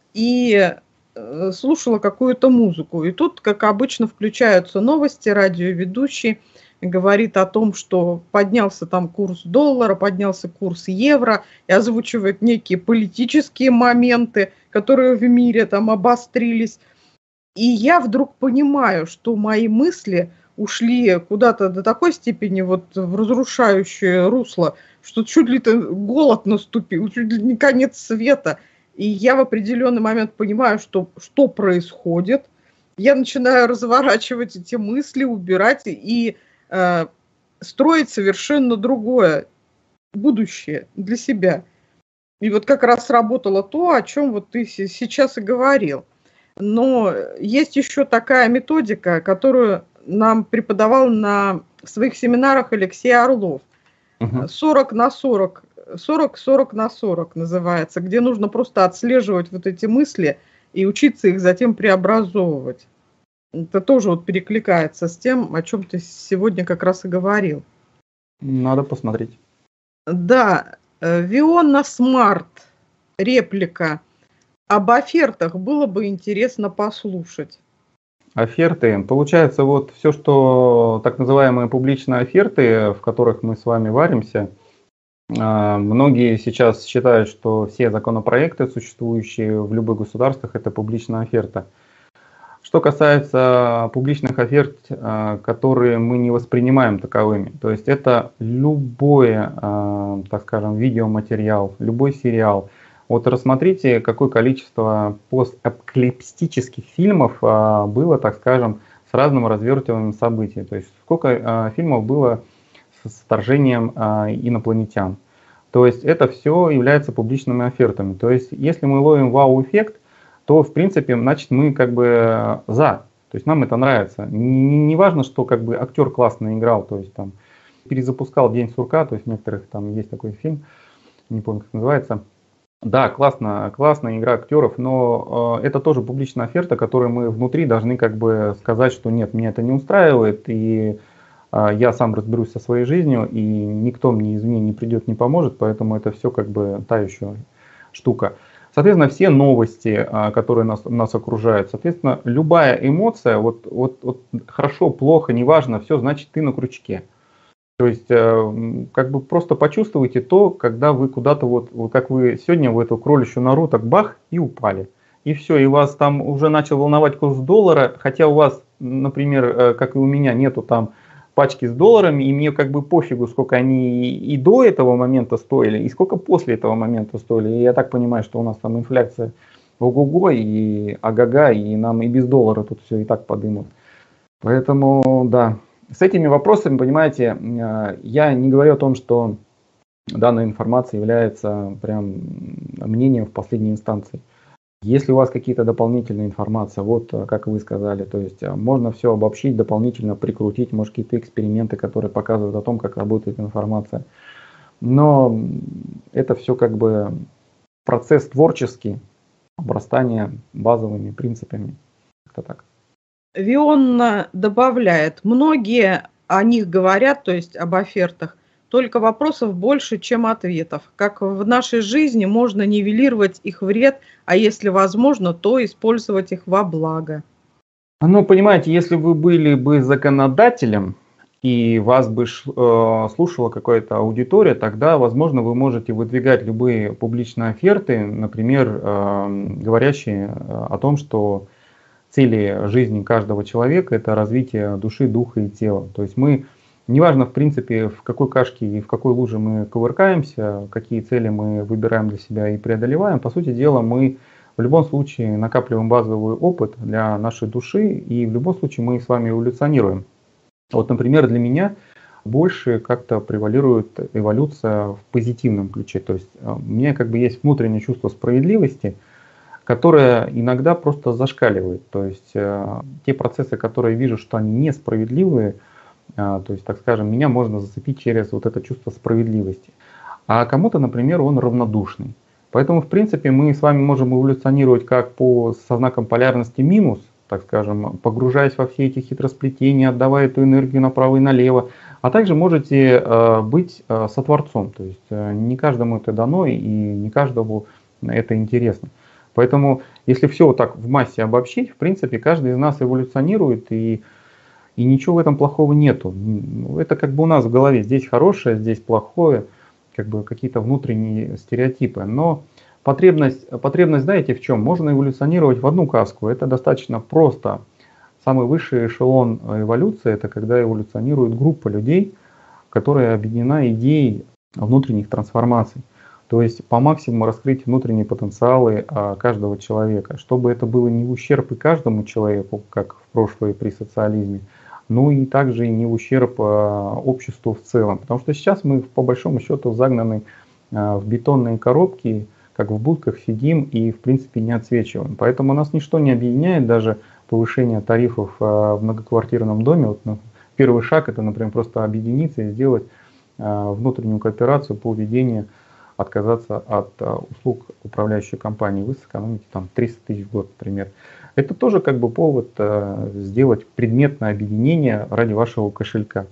и слушала какую-то музыку. И тут, как обычно, включаются новости, радиоведущий говорит о том, что поднялся там курс доллара, поднялся курс евро, и озвучивает некие политические моменты, которые в мире там обострились. И я вдруг понимаю, что мои мысли ушли куда-то до такой степени вот в разрушающее русло, что чуть ли голод наступил, чуть ли не конец света. И я в определенный момент понимаю, что, что происходит. Я начинаю разворачивать эти мысли, убирать и э, строить совершенно другое будущее для себя. И вот как раз сработало то, о чем вот ты сейчас и говорил. Но есть еще такая методика, которую нам преподавал на своих семинарах Алексей Орлов. сорок на сорок. сорок сорок на сорок называется, где нужно просто отслеживать вот эти мысли и учиться их затем преобразовывать. Это тоже вот перекликается с тем, о чем ты сегодня как раз и говорил. Надо посмотреть. Да, Виона Смарт, реплика. Об офертах было бы интересно послушать. Оферты. Получается, вот все, что так называемые публичные оферты, в которых мы с вами варимся, Многие сейчас считают, что все законопроекты, существующие в любых государствах, это публичная оферта. Что касается публичных оферт, которые мы не воспринимаем таковыми, то есть это любое, так скажем, видеоматериал, любой сериал. Вот рассмотрите, какое количество постапокалиптических фильмов было, так скажем, с разным развертыванием событий. То есть сколько фильмов было с вторжением инопланетян. То есть это все является публичными офертами. То есть если мы ловим вау-эффект, то в принципе, значит, мы как бы за. То есть нам это нравится. Не, не важно, что как бы актер классно играл, то есть там перезапускал «День сурка», то есть некоторых там есть такой фильм, не помню, как называется. Да, классно, классная игра актеров, но э, это тоже публичная оферта, которой мы внутри должны как бы сказать, что нет, меня это не устраивает, и я сам разберусь со своей жизнью, и никто мне извне не придет, не поможет, поэтому это все как бы та еще штука. Соответственно, все новости, которые нас, нас окружают, соответственно, любая эмоция, вот, вот, вот хорошо, плохо, неважно, все, значит, ты на крючке. То есть, как бы просто почувствуйте то, когда вы куда-то, вот, вот как вы сегодня в эту кроличью нору, так бах, и упали. И все, и вас там уже начал волновать курс доллара, хотя у вас, например, как и у меня, нету там пачки с долларами, и мне как бы пофигу, сколько они и до этого момента стоили, и сколько после этого момента стоили. И я так понимаю, что у нас там инфляция ого-го и ага-га, и нам и без доллара тут все и так подымут. Поэтому, да, с этими вопросами, понимаете, я не говорю о том, что данная информация является прям мнением в последней инстанции. Если у вас какие-то дополнительные информации, вот как вы сказали, то есть можно все обобщить, дополнительно прикрутить, может какие-то эксперименты, которые показывают о том, как работает информация. Но это все как бы процесс творческий, обрастание базовыми принципами. Как-то так. Вионна добавляет, многие о них говорят, то есть об офертах, только вопросов больше, чем ответов. Как в нашей жизни можно нивелировать их вред, а если возможно, то использовать их во благо. Ну, понимаете, если вы были бы законодателем, и вас бы э, слушала какая-то аудитория, тогда, возможно, вы можете выдвигать любые публичные оферты, например, э, говорящие о том, что цели жизни каждого человека – это развитие души, духа и тела. То есть мы, неважно, в принципе, в какой кашке и в какой луже мы кувыркаемся, какие цели мы выбираем для себя и преодолеваем, по сути дела, мы в любом случае накапливаем базовый опыт для нашей души, и в любом случае мы с вами эволюционируем. Вот, например, для меня больше как-то превалирует эволюция в позитивном ключе. То есть у меня как бы есть внутреннее чувство справедливости, которое иногда просто зашкаливает. То есть те процессы, которые я вижу, что они несправедливые, то есть, так скажем, меня можно зацепить через вот это чувство справедливости. А кому-то, например, он равнодушный. Поэтому, в принципе, мы с вами можем эволюционировать как по, со знаком полярности минус, так скажем, погружаясь во все эти хитросплетения, отдавая эту энергию направо и налево. А также можете э, быть э, сотворцом. То есть э, не каждому это дано и не каждому это интересно. Поэтому, если все вот так в массе обобщить, в принципе, каждый из нас эволюционирует, и, и ничего в этом плохого нету. Это как бы у нас в голове здесь хорошее, здесь плохое, как бы какие-то внутренние стереотипы. Но потребность, потребность, знаете, в чем? Можно эволюционировать в одну каску. Это достаточно просто. Самый высший эшелон эволюции – это когда эволюционирует группа людей, которая объединена идеей внутренних трансформаций. То есть по максимуму раскрыть внутренние потенциалы каждого человека, чтобы это было не в ущерб и каждому человеку, как в прошлое при социализме, но и также и не в ущерб обществу в целом. Потому что сейчас мы по большому счету загнаны в бетонные коробки, как в будках сидим и в принципе не отсвечиваем. Поэтому нас ничто не объединяет, даже повышение тарифов в многоквартирном доме. Вот, ну, первый шаг это, например, просто объединиться и сделать внутреннюю кооперацию по ведению, отказаться от uh, услуг управляющей компании, вы сэкономите там триста тысяч в год, например. Это тоже как бы повод uh, сделать предметное объединение ради вашего кошелька.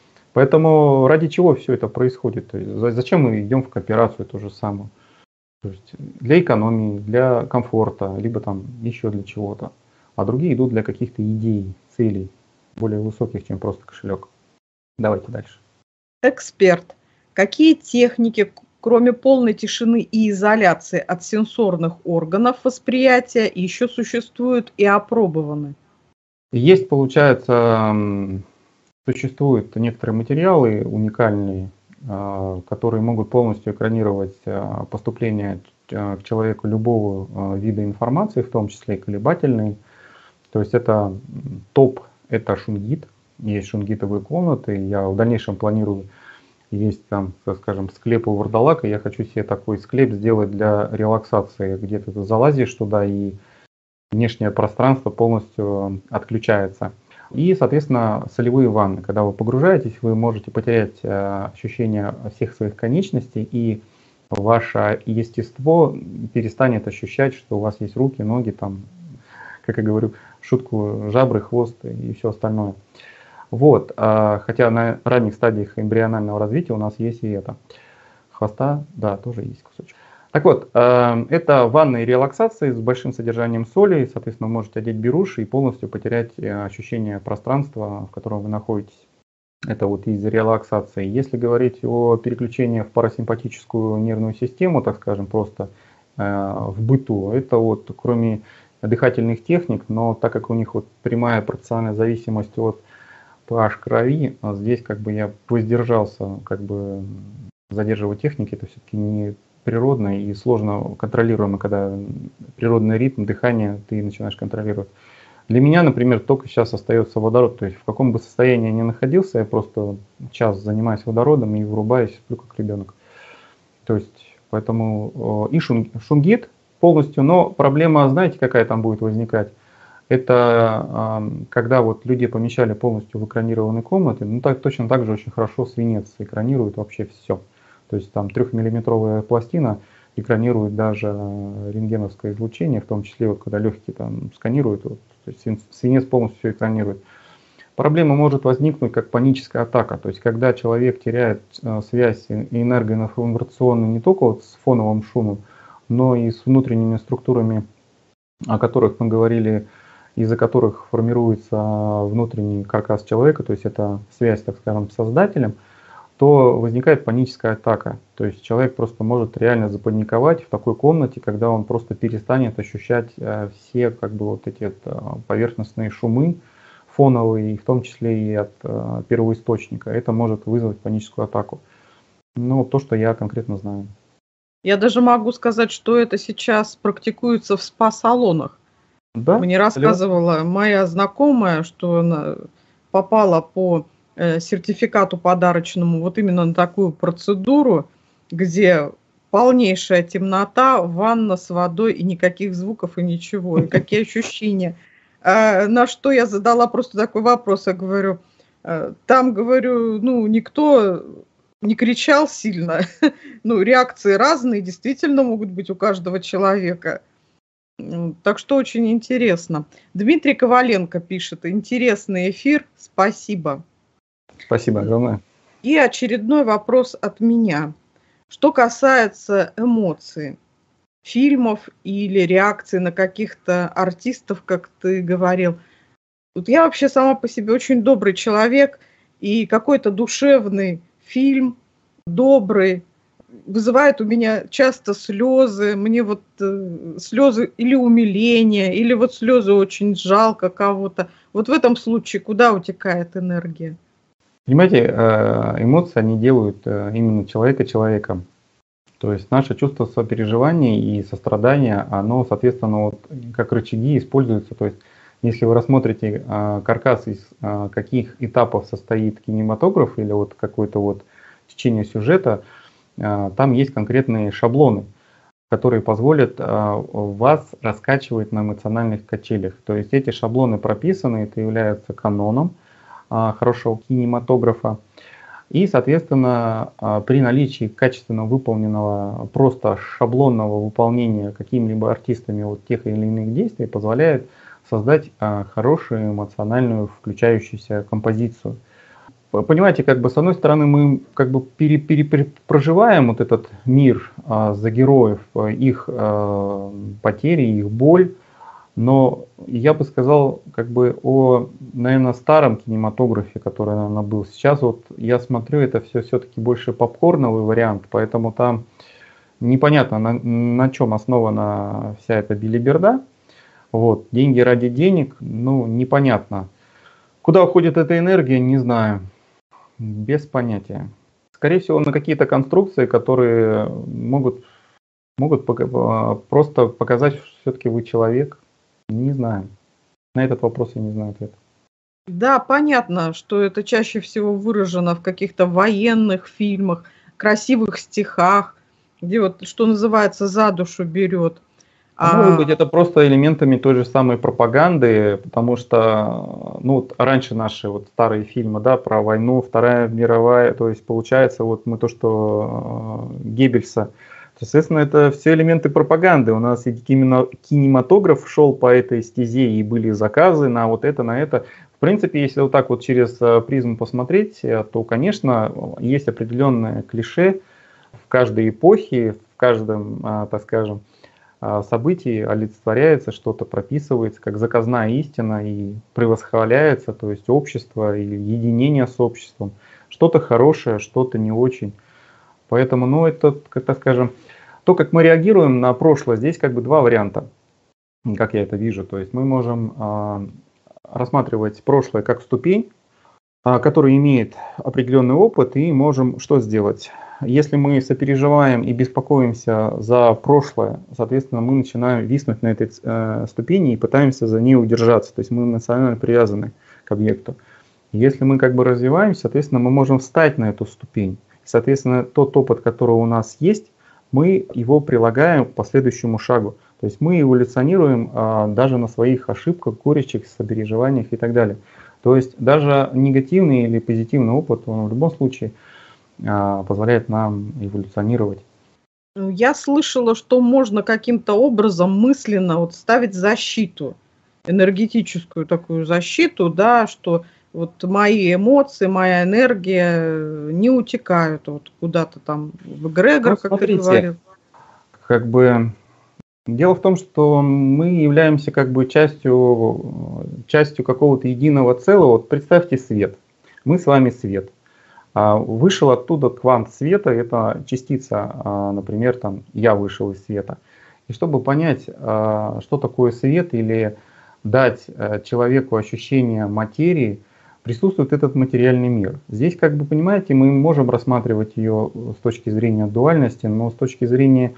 Поэтому ради чего все это происходит? То есть, зачем мы идем в кооперацию, то же самое? То есть для экономии, для комфорта, либо там еще для чего-то. А другие идут для каких-то идей, целей, более высоких, чем просто кошелек. Давайте дальше. Эксперт. Какие техники, кроме полной тишины и изоляции от сенсорных органов восприятия, еще существуют и опробованы? Есть, получается, существуют некоторые материалы уникальные, которые могут полностью экранировать поступление к человеку любого вида информации, в том числе и колебательной. То есть это топ, это шунгит, есть шунгитовые комнаты. Я в дальнейшем планирую, есть там, скажем, склеп у вурдалака, я хочу себе такой склеп сделать для релаксации, где ты залазишь туда и внешнее пространство полностью отключается. И, соответственно, солевые ванны. Когда вы погружаетесь, вы можете потерять ощущение всех своих конечностей, и ваше естество перестанет ощущать, что у вас есть руки, ноги, там, как я говорю, шутку, жабры, хвост и все остальное. Вот. Хотя на ранних стадиях эмбрионального развития у нас есть и это. Хвоста, да, тоже есть кусочек. Так вот, это ванны и релаксации с большим содержанием соли, соответственно, вы можете одеть беруши и полностью потерять ощущение пространства, в котором вы находитесь. Это вот из релаксации. Если говорить о переключении в парасимпатическую нервную систему, так скажем, просто в быту, это вот кроме дыхательных техник, но так как у них вот прямая пропорциональная зависимость от pH крови, здесь как бы я воздержался как бы задерживать техники, это все-таки не природно и сложно контролируемо, когда природный ритм дыхания ты начинаешь контролировать. Для меня, например, только сейчас остается водород, то есть в каком бы состоянии я ни находился, я просто час занимаюсь водородом и врубаюсь, сплю как ребенок. То есть, поэтому и шунгит полностью, но проблема, знаете, какая там будет возникать? Это когда вот людей помещали полностью в экранированные комнаты, ну так, точно так же очень хорошо свинец экранирует вообще все. То есть там трехмиллиметровая пластина экранирует даже рентгеновское излучение, в том числе вот когда легкие там сканируют, вот, то есть свинец полностью все экранирует. Проблема может возникнуть как паническая атака, то есть когда человек теряет связь энергоинформационную не только вот с фоновым шумом, но и с внутренними структурами, о которых мы говорили, из-за которых формируется внутренний каркас человека, то есть это связь, так скажем, с создателем, то возникает паническая атака. То есть человек просто может реально запаниковать в такой комнате, когда он просто перестанет ощущать все как бы вот эти поверхностные шумы фоновые, в том числе и от первоисточника. Это может вызвать паническую атаку. Ну, то, что я конкретно знаю. Я даже могу сказать, что это сейчас практикуется в спа-салонах. Да? Мне рассказывала моя знакомая, что она попала по сертификату подарочному вот именно на такую процедуру, где полнейшая темнота, ванна с водой и никаких звуков и ничего. И какие ощущения. На что я задала просто такой вопрос, я говорю, там, говорю, ну, никто не кричал сильно, ну, реакции разные, действительно могут быть у каждого человека. Так что очень интересно. Дмитрий Коваленко пишет, интересный эфир, спасибо. Спасибо огромное. И очередной вопрос от меня. Что касается эмоций, фильмов или реакций на каких-то артистов, как ты говорил. Вот я вообще сама по себе очень добрый человек, и какой-то душевный фильм, добрый, вызывает у меня часто слезы. Мне вот э, слезы или умиления, или вот слезы очень жалко кого-то. Вот в этом случае куда утекает энергия? Понимаете, эмоции, они делают именно человека человеком. То есть наше чувство сопереживания и сострадания, оно, соответственно, вот как рычаги используется. То есть если вы рассмотрите каркас, из каких этапов состоит кинематограф или вот какое-то вот течение сюжета, там есть конкретные шаблоны, которые позволят вас раскачивать на эмоциональных качелях. То есть эти шаблоны прописаны, это является каноном хорошего кинематографа. И, соответственно, при наличии качественно выполненного, просто шаблонного выполнения какими-либо артистами вот тех или иных действий позволяет создать хорошую эмоциональную включающуюся композицию. Понимаете, как бы с одной стороны мы как бы пере, пере, пере, проживаем вот этот мир а, за героев, их а, потери, их боль, Но я бы сказал как бы о, наверное, старом кинематографе, который, наверное, был. Сейчас вот я смотрю, это все все-таки больше попкорновый вариант, поэтому там непонятно, на, на чем основана вся эта белиберда. Вот, деньги ради денег, ну, непонятно. Куда уходит эта энергия, не знаю. Без понятия. Скорее всего, на какие-то конструкции, которые могут, могут пока, просто показать, что все-таки вы человек. Не знаю. На этот вопрос я не знаю ответа. Да, понятно, что это чаще всего выражено в каких-то военных фильмах, красивых стихах, где вот, что называется, за душу берет. А может быть, это просто элементами той же самой пропаганды, потому что, ну, вот раньше наши вот старые фильмы, да, про войну, Вторая мировая, то есть получается, вот мы то, что э, Геббельса, естественно, это все элементы пропаганды. У нас и именно кинематограф шел по этой стезе, и были заказы на вот это, на это. В принципе, если вот так вот через призму посмотреть, то, конечно, есть определенное клише в каждой эпохе, в каждом, так скажем, событии олицетворяется, что-то прописывается, как заказная истина и превосхваляется, то есть общество или единение с обществом. Что-то хорошее, что-то не очень. Поэтому, ну, это, как-то скажем, то, как мы реагируем на прошлое, здесь как бы два варианта, как я это вижу. То есть мы можем э, рассматривать прошлое как ступень, э, которая имеет определенный опыт, и можем что сделать? Если мы сопереживаем и беспокоимся за прошлое, соответственно, мы начинаем виснуть на этой э, ступени и пытаемся за ней удержаться. То есть мы эмоционально привязаны к объекту. Если мы как бы развиваемся, соответственно, мы можем встать на эту ступень. Соответственно, тот опыт, который у нас есть, мы его прилагаем к последующему шагу. То есть мы эволюционируем а, даже на своих ошибках, горечах, сопереживаниях и так далее. То есть даже негативный или позитивный опыт, он в любом случае а, позволяет нам эволюционировать. Я слышала, что можно каким-то образом мысленно вот ставить защиту, энергетическую такую защиту, да, что вот мои эмоции, моя энергия не утекают вот куда-то там в эгрегор, Ну, как смотрите, ты говорил. Как бы дело в том, что мы являемся как бы частью, частью какого-то единого целого. Вот представьте свет. Мы с вами свет. А вышел оттуда квант света, это частица, а, например, там я вышел из света. И чтобы понять, а, что такое свет или дать а, человеку ощущение материи, присутствует этот материальный мир. Здесь, как бы понимаете, мы можем рассматривать ее с точки зрения дуальности, но с точки зрения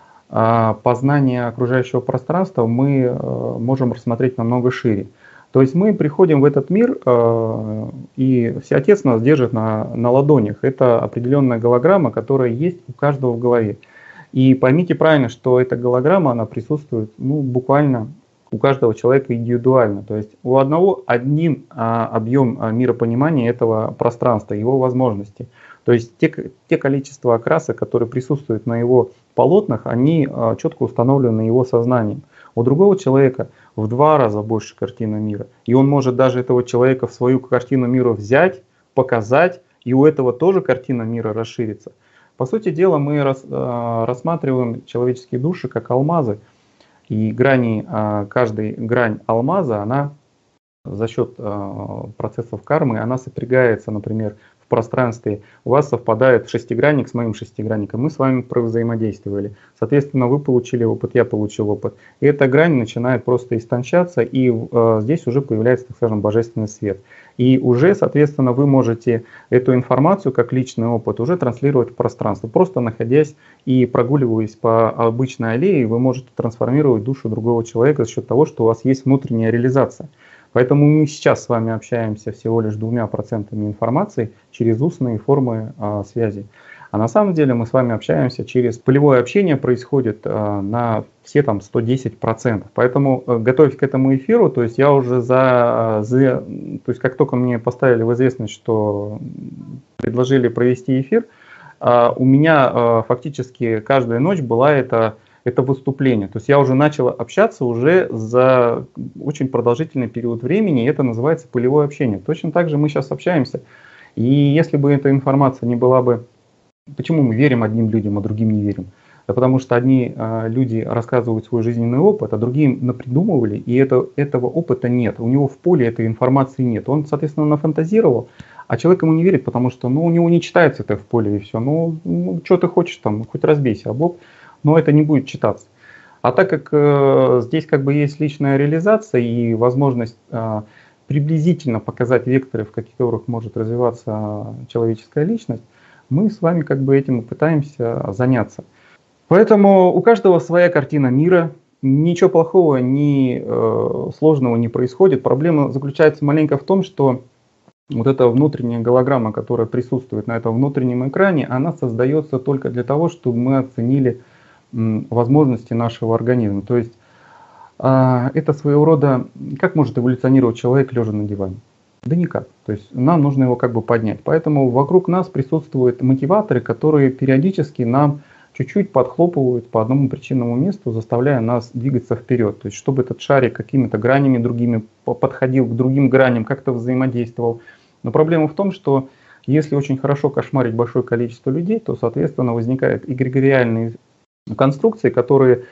э, познания окружающего пространства мы э, можем рассмотреть намного шире. То есть мы приходим в этот мир, э, и Всеотец нас держит на, на ладонях. Это определенная голограмма, которая есть у каждого в голове. И поймите правильно, что эта голограмма, она присутствует, ну, буквально у каждого человека индивидуально. То есть у одного один а, объем а, миропонимания этого пространства, его возможности. То есть те, те количество окрасок, которые присутствуют на его полотнах, они а, четко установлены его сознанием. У другого человека в два раза больше картина мира. И он может даже этого человека в свою картину мира взять, показать, и у этого тоже картина мира расширится. По сути дела, мы рас, а, рассматриваем человеческие души как алмазы. И грани, каждая грань алмаза, она за счет процессов кармы, она сопрягается, например, в пространстве. У вас совпадает шестигранник с моим шестигранником, мы с вами взаимодействовали. Соответственно, вы получили опыт, я получил опыт. И эта грань начинает просто истончаться, и здесь уже появляется, так скажем, божественный свет. И уже, соответственно, вы можете эту информацию, как личный опыт, уже транслировать в пространство. Просто находясь и прогуливаясь по обычной аллее, вы можете трансформировать душу другого человека за счет того, что у вас есть внутренняя реализация. Поэтому мы сейчас с вами общаемся всего лишь двумя процентами информации через устные формы а, связи. А на самом деле мы с вами общаемся через полевое общение, происходит а, на все там сто десять процентов. Поэтому, а, готовясь к этому эфиру, то есть я уже за, за, то есть как только мне поставили в известность, что предложили провести эфир, а, у меня а, фактически каждая ночь была это, это выступление. То есть я уже начал общаться уже за очень продолжительный период времени, и это называется полевое общение. Точно так же мы сейчас общаемся. И если бы эта информация не была бы... Почему мы верим одним людям, а другим не верим? Да потому что одни э, люди рассказывают свой жизненный опыт, а другие напридумывали, и это, этого опыта нет. У него в поле этой информации нет. Он, соответственно, нафантазировал, а человек ему не верит, потому что ну, у него не читается это в поле, и все. Ну, ну что ты хочешь там, хоть разбейся об об, но это не будет читаться. А так как э, здесь как бы есть личная реализация и возможность э, приблизительно показать векторы, в которых может развиваться человеческая личность, мы с вами как бы этим и пытаемся заняться. Поэтому у каждого своя картина мира, ничего плохого, ни э, сложного не происходит. Проблема заключается маленько в том, что вот эта внутренняя голограмма, которая присутствует на этом внутреннем экране, она создается только для того, чтобы мы оценили м, возможности нашего организма. То есть э, это своего рода, как может эволюционировать человек, лежа на диване? Да никак. То есть нам нужно его как бы поднять. Поэтому вокруг нас присутствуют мотиваторы, которые периодически нам чуть-чуть подхлопывают по одному причинному месту, заставляя нас двигаться вперед. То есть чтобы этот шарик какими-то гранями другими подходил к другим граням, как-то взаимодействовал. Но проблема в том, что если очень хорошо кошмарить большое количество людей, то, соответственно, возникают эгрегориальные конструкции, которые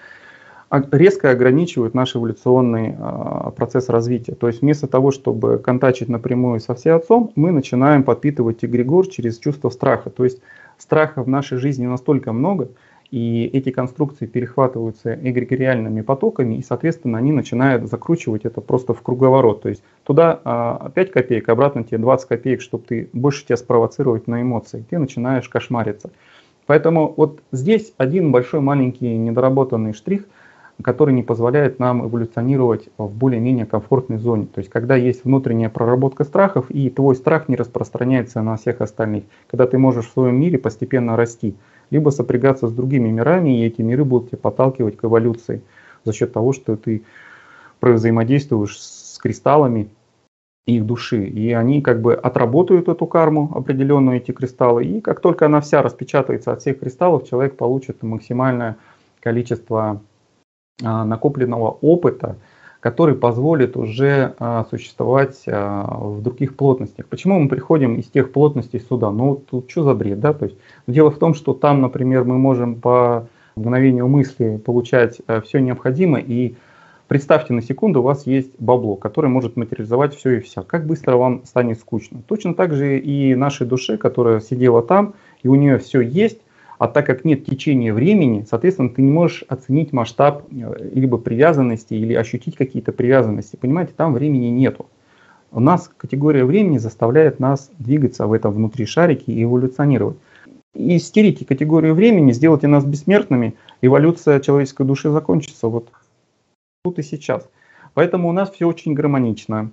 резко ограничивают наш эволюционный а, процесс развития. То есть вместо того, чтобы контачить напрямую со всеотцом, мы начинаем подпитывать эгрегор через чувство страха. То есть страха в нашей жизни настолько много, и эти конструкции перехватываются эгрегориальными потоками, и, соответственно, они начинают закручивать это просто в круговорот. То есть туда а, пять копеек, обратно тебе двадцать копеек, чтобы ты больше тебя спровоцировать на эмоции. Ты начинаешь кошмариться. Поэтому вот здесь один большой маленький недоработанный штрих, который не позволяет нам эволюционировать в более-менее комфортной зоне. То есть когда есть внутренняя проработка страхов, и твой страх не распространяется на всех остальных. Когда ты можешь в своем мире постепенно расти, либо сопрягаться с другими мирами, и эти миры будут тебя подталкивать к эволюции за счет того, что ты взаимодействуешь с кристаллами их души. И они как бы отработают эту карму определенную, эти кристаллы. И как только она вся распечатается от всех кристаллов, человек получит максимальное количество накопленного опыта, который позволит уже а, существовать а, в других плотностях. Почему мы приходим из тех плотностей сюда? Ну, тут что за бред, да? То есть, дело в том, что там, например, мы можем по мгновению мысли получать а, все необходимое, и представьте на секунду, у вас есть бабло, которое может материализовать все и вся. Как быстро вам станет скучно? Точно так же и нашей душе, которая сидела там, и у нее все есть, а так как нет течения времени, соответственно, ты не можешь оценить масштаб либо привязанности, или ощутить какие-то привязанности. Понимаете, там времени нету. У нас категория времени заставляет нас двигаться в этом внутри шарике и эволюционировать. И стерите категорию времени, сделайте нас бессмертными, эволюция человеческой души закончится вот тут и сейчас. Поэтому у нас все очень гармонично.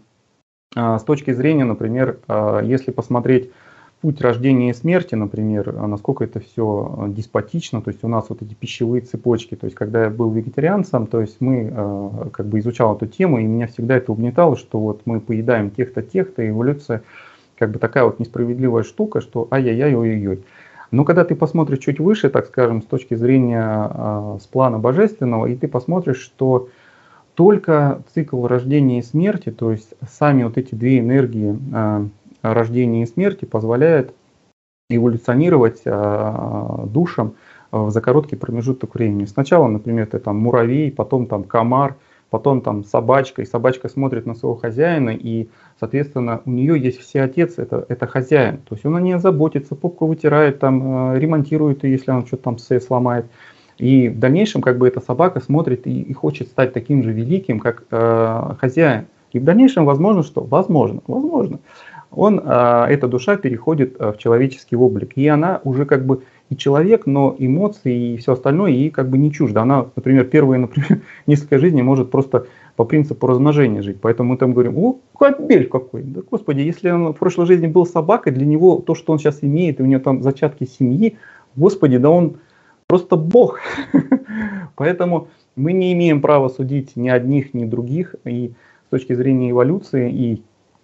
С точки зрения, например, если посмотреть путь рождения и смерти, например, насколько это все деспотично, то есть у нас вот эти пищевые цепочки, то есть когда я был вегетарианцем, то есть мы э, как бы изучал эту тему, и меня всегда это угнетало, что вот мы поедаем тех-то, тех-то, и эволюция как бы такая вот несправедливая штука, что ай-яй-яй, ой-ой-ой. Но когда ты посмотришь чуть выше, так скажем, с точки зрения э, с плана божественного, и ты посмотришь, что только цикл рождения и смерти, то есть сами вот эти две энергии, э, рождения и смерти, позволяет эволюционировать э, душам э, за короткий промежуток времени. Сначала, например, это там муравей, потом там комар, потом там собачка, и собачка смотрит на своего хозяина, и, соответственно, у нее есть всеотец, это, это хозяин. То есть он о ней заботится, попку вытирает, там, э, ремонтирует ее, если он что-то там сломает. И в дальнейшем как бы эта собака смотрит и, и хочет стать таким же великим, как э, хозяин. И в дальнейшем возможно, что? Возможно, возможно. Он, эта душа переходит в человеческий облик. И она уже как бы и человек, но эмоции и все остальное ей как бы не чуждо. Она, например, первые например, несколько жизней может просто по принципу размножения жить. Поэтому мы там говорим, о, кобель какой. Да, Господи, если он в прошлой жизни был собакой, для него то, что он сейчас имеет, и у него там зачатки семьи, Господи, да он просто Бог. Поэтому мы не имеем права судить ни одних, ни других. И с точки зрения эволюции и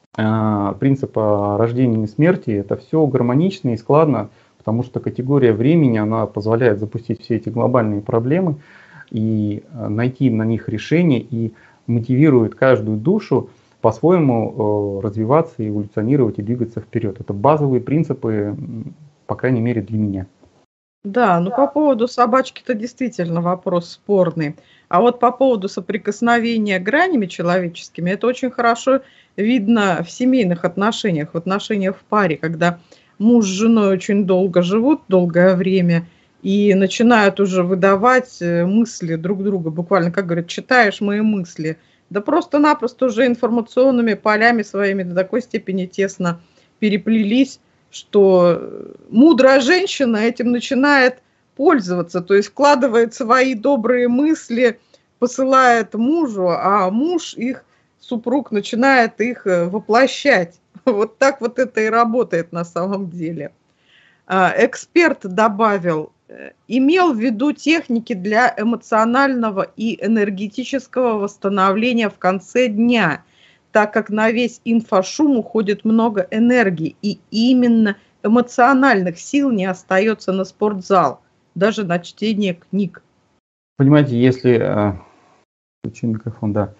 принципа рождения и смерти, это все гармонично и складно, потому что категория времени, она позволяет запустить все эти глобальные проблемы и найти на них решение, и мотивирует каждую душу по-своему развиваться, эволюционировать и двигаться вперед. Это базовые принципы, по крайней мере, для меня. Да, ну по поводу собачки-то действительно вопрос спорный. А вот по поводу соприкосновения гранями человеческими, это очень хорошо видно в семейных отношениях, в отношениях в паре, когда муж с женой очень долго живут, долгое время, и начинают уже выдавать э, мысли друг друга, буквально, как говорят, читаешь мои мысли. Да просто-напросто уже информационными полями своими до такой степени тесно переплелись, что э, мудрая женщина этим начинает пользоваться, то есть вкладывает свои добрые мысли, посылает мужу, а муж их, супруг, начинает их э, воплощать. Вот так вот это и работает на самом деле. А, Эксперт добавил, э, имел в виду техники для эмоционального и энергетического восстановления в конце дня, так как на весь инфошум уходит много энергии, и именно эмоциональных сил не остается на спортзал, даже на чтение книг. Понимаете, если... э, Включи микрофон, да.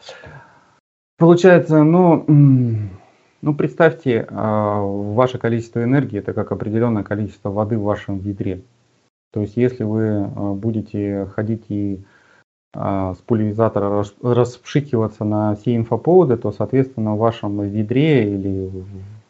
Получается, ну, м, ну представьте, а, ваше количество энергии это как определенное количество воды в вашем ведре. То есть, если вы а, будете ходить и а, с пульверизатора рас- распшикиваться на все инфоповоды, то, соответственно, в вашем ведре или в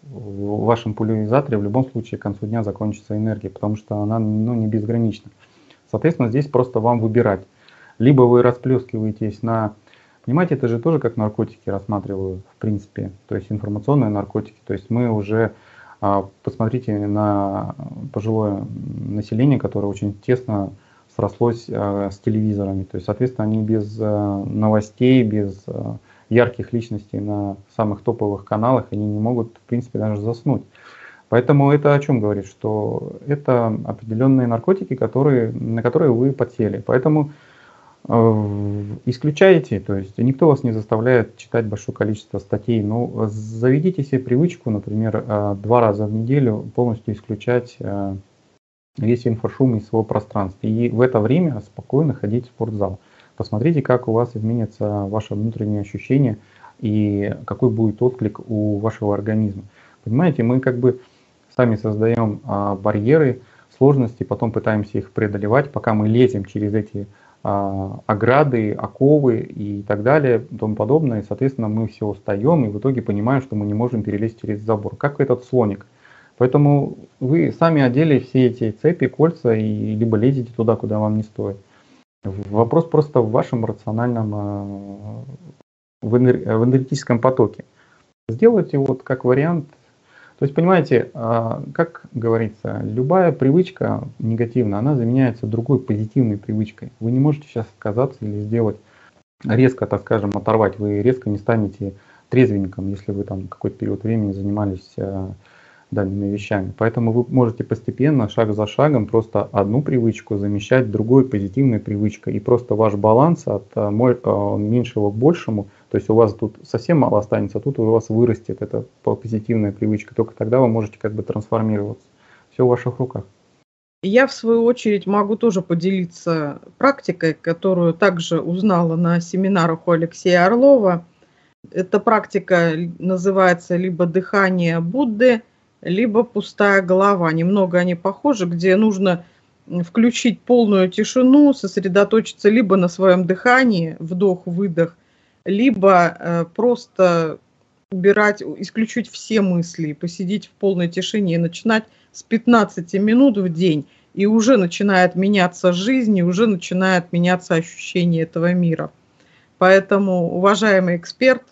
в вашем пульверизаторе в любом случае к концу дня закончится энергия, потому что она, ну, не безгранична. Соответственно, здесь просто вам выбирать. Либо вы расплескиваетесь на... Понимаете, это же тоже как наркотики рассматриваю, в принципе. То есть информационные наркотики. То есть мы уже... а, Посмотрите на пожилое население, которое очень тесно срослось а, с телевизорами. То есть, соответственно, они без а, новостей, без а, ярких личностей на самых топовых каналах, они не могут, в принципе, даже заснуть. Поэтому это о чем говорит? Что это определенные наркотики, которые, на которые вы подсели. Поэтому э, исключаете, то есть никто вас не заставляет читать большое количество статей. Но заведите себе привычку, например, э, два раза в неделю полностью исключать э, весь инфошум из своего пространства. И в это время спокойно ходить в спортзал. Посмотрите, как у вас изменится ваше внутреннее ощущение и какой будет отклик у вашего организма. Понимаете, мы как бы сами создаем а, барьеры, сложности, потом пытаемся их преодолевать, пока мы лезем через эти а, ограды, оковы и так далее, и тому подобное. И, соответственно, мы все устаем и в итоге понимаем, что мы не можем перелезть через забор, как этот слоник. Поэтому вы сами одели все эти цепи, кольца и либо лезете туда, куда вам не стоит. Вопрос просто в вашем рациональном, э, в энер- в энергетическом потоке. Сделайте вот как вариант. То есть, понимаете, э, как говорится, любая привычка негативная, она заменяется другой позитивной привычкой. Вы не можете сейчас отказаться или сделать резко, так скажем, оторвать. Вы резко не станете трезвенником, если вы там какой-то период времени занимались э, данными вещами. Поэтому вы можете постепенно, шаг за шагом, просто одну привычку замещать другой позитивной привычкой. И просто ваш баланс от э, мо- э, меньшего к большему, то есть у вас тут совсем мало останется, а тут у вас вырастет эта позитивная привычка. Только тогда вы можете как бы трансформироваться. Все в ваших руках. Я, в свою очередь, могу тоже поделиться практикой, которую также узнала на семинарах у Алексея Орлова. Эта практика л- называется либо дыхание Будды, либо пустая голова. Немного они похожи, где нужно м, включить полную тишину, сосредоточиться либо на своем дыхании, вдох-выдох, либо э, просто убирать, у- исключить все мысли, посидеть в полной тишине и начинать с пятнадцати минут в день. И уже начинает меняться жизнь, и уже начинает меняться ощущение этого мира. Поэтому, уважаемый эксперт,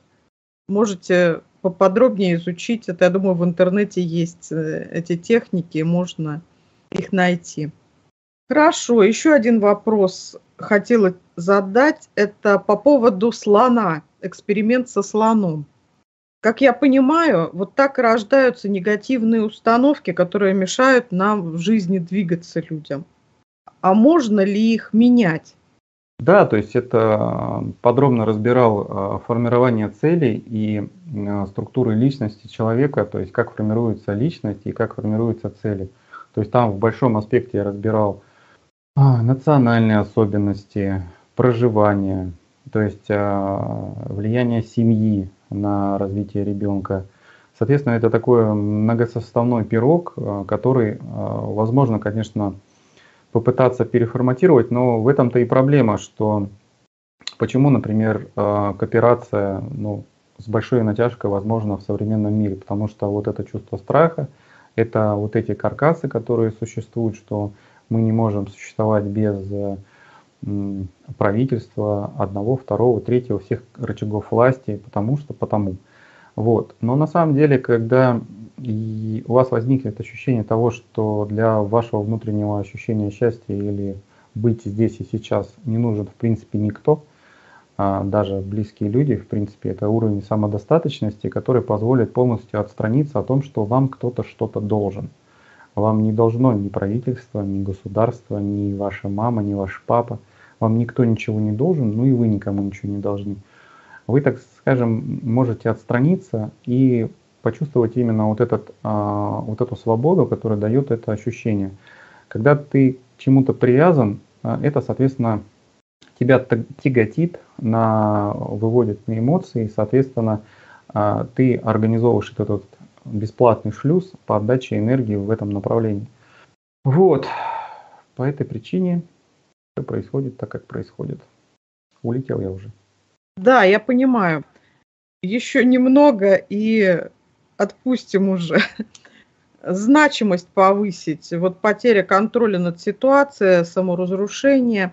можете поподробнее изучить это. Я думаю, в интернете есть э, эти техники, можно их найти. Хорошо, еще один вопрос хотела задать. Это по поводу слона, эксперимент со слоном. Как я понимаю, вот так и рождаются негативные установки, которые мешают нам в жизни двигаться людям. А можно ли их менять? Да, то есть это подробно разбирал э, формирование целей и э, структуры личности человека, то есть как формируется личность и как формируются цели. То есть там в большом аспекте я разбирал а, национальные особенности, проживание, то есть а, влияние семьи на развитие ребенка. Соответственно, это такой многосоставной пирог, а, который, а, возможно, конечно, попытаться переформатировать, но в этом-то и проблема, что почему, например, кооперация, ну, с большой натяжкой возможна в современном мире, потому что вот это чувство страха, это вот эти каркасы, которые существуют, что мы не можем существовать без правительства одного, второго, третьего, всех рычагов власти, потому что потому. Вот. Но на самом деле, когда и у вас возникнет ощущение того, что для вашего внутреннего ощущения счастья или быть здесь и сейчас не нужен в принципе никто, а даже близкие люди, в принципе, это уровень самодостаточности, который позволит полностью отстраниться о том, что вам кто-то что-то должен. Вам не должно ни правительство, ни государство, ни ваша мама, ни ваш папа. Вам никто ничего не должен, ну и вы никому ничего не должны. Вы, так скажем, можете отстраниться и почувствовать именно вот, этот, а, вот эту свободу, которая дает это ощущение. Когда ты к чему-то привязан, это, соответственно, тебя тяготит, на, выводит на эмоции, соответственно, а, ты организовываешь этот бесплатный шлюз по отдаче энергии в этом направлении. Вот, по этой причине все происходит так, как происходит. Улетел я уже. Да, я понимаю. Еще немного и отпустим уже. Значимость повысить, вот потеря контроля над ситуацией, саморазрушение.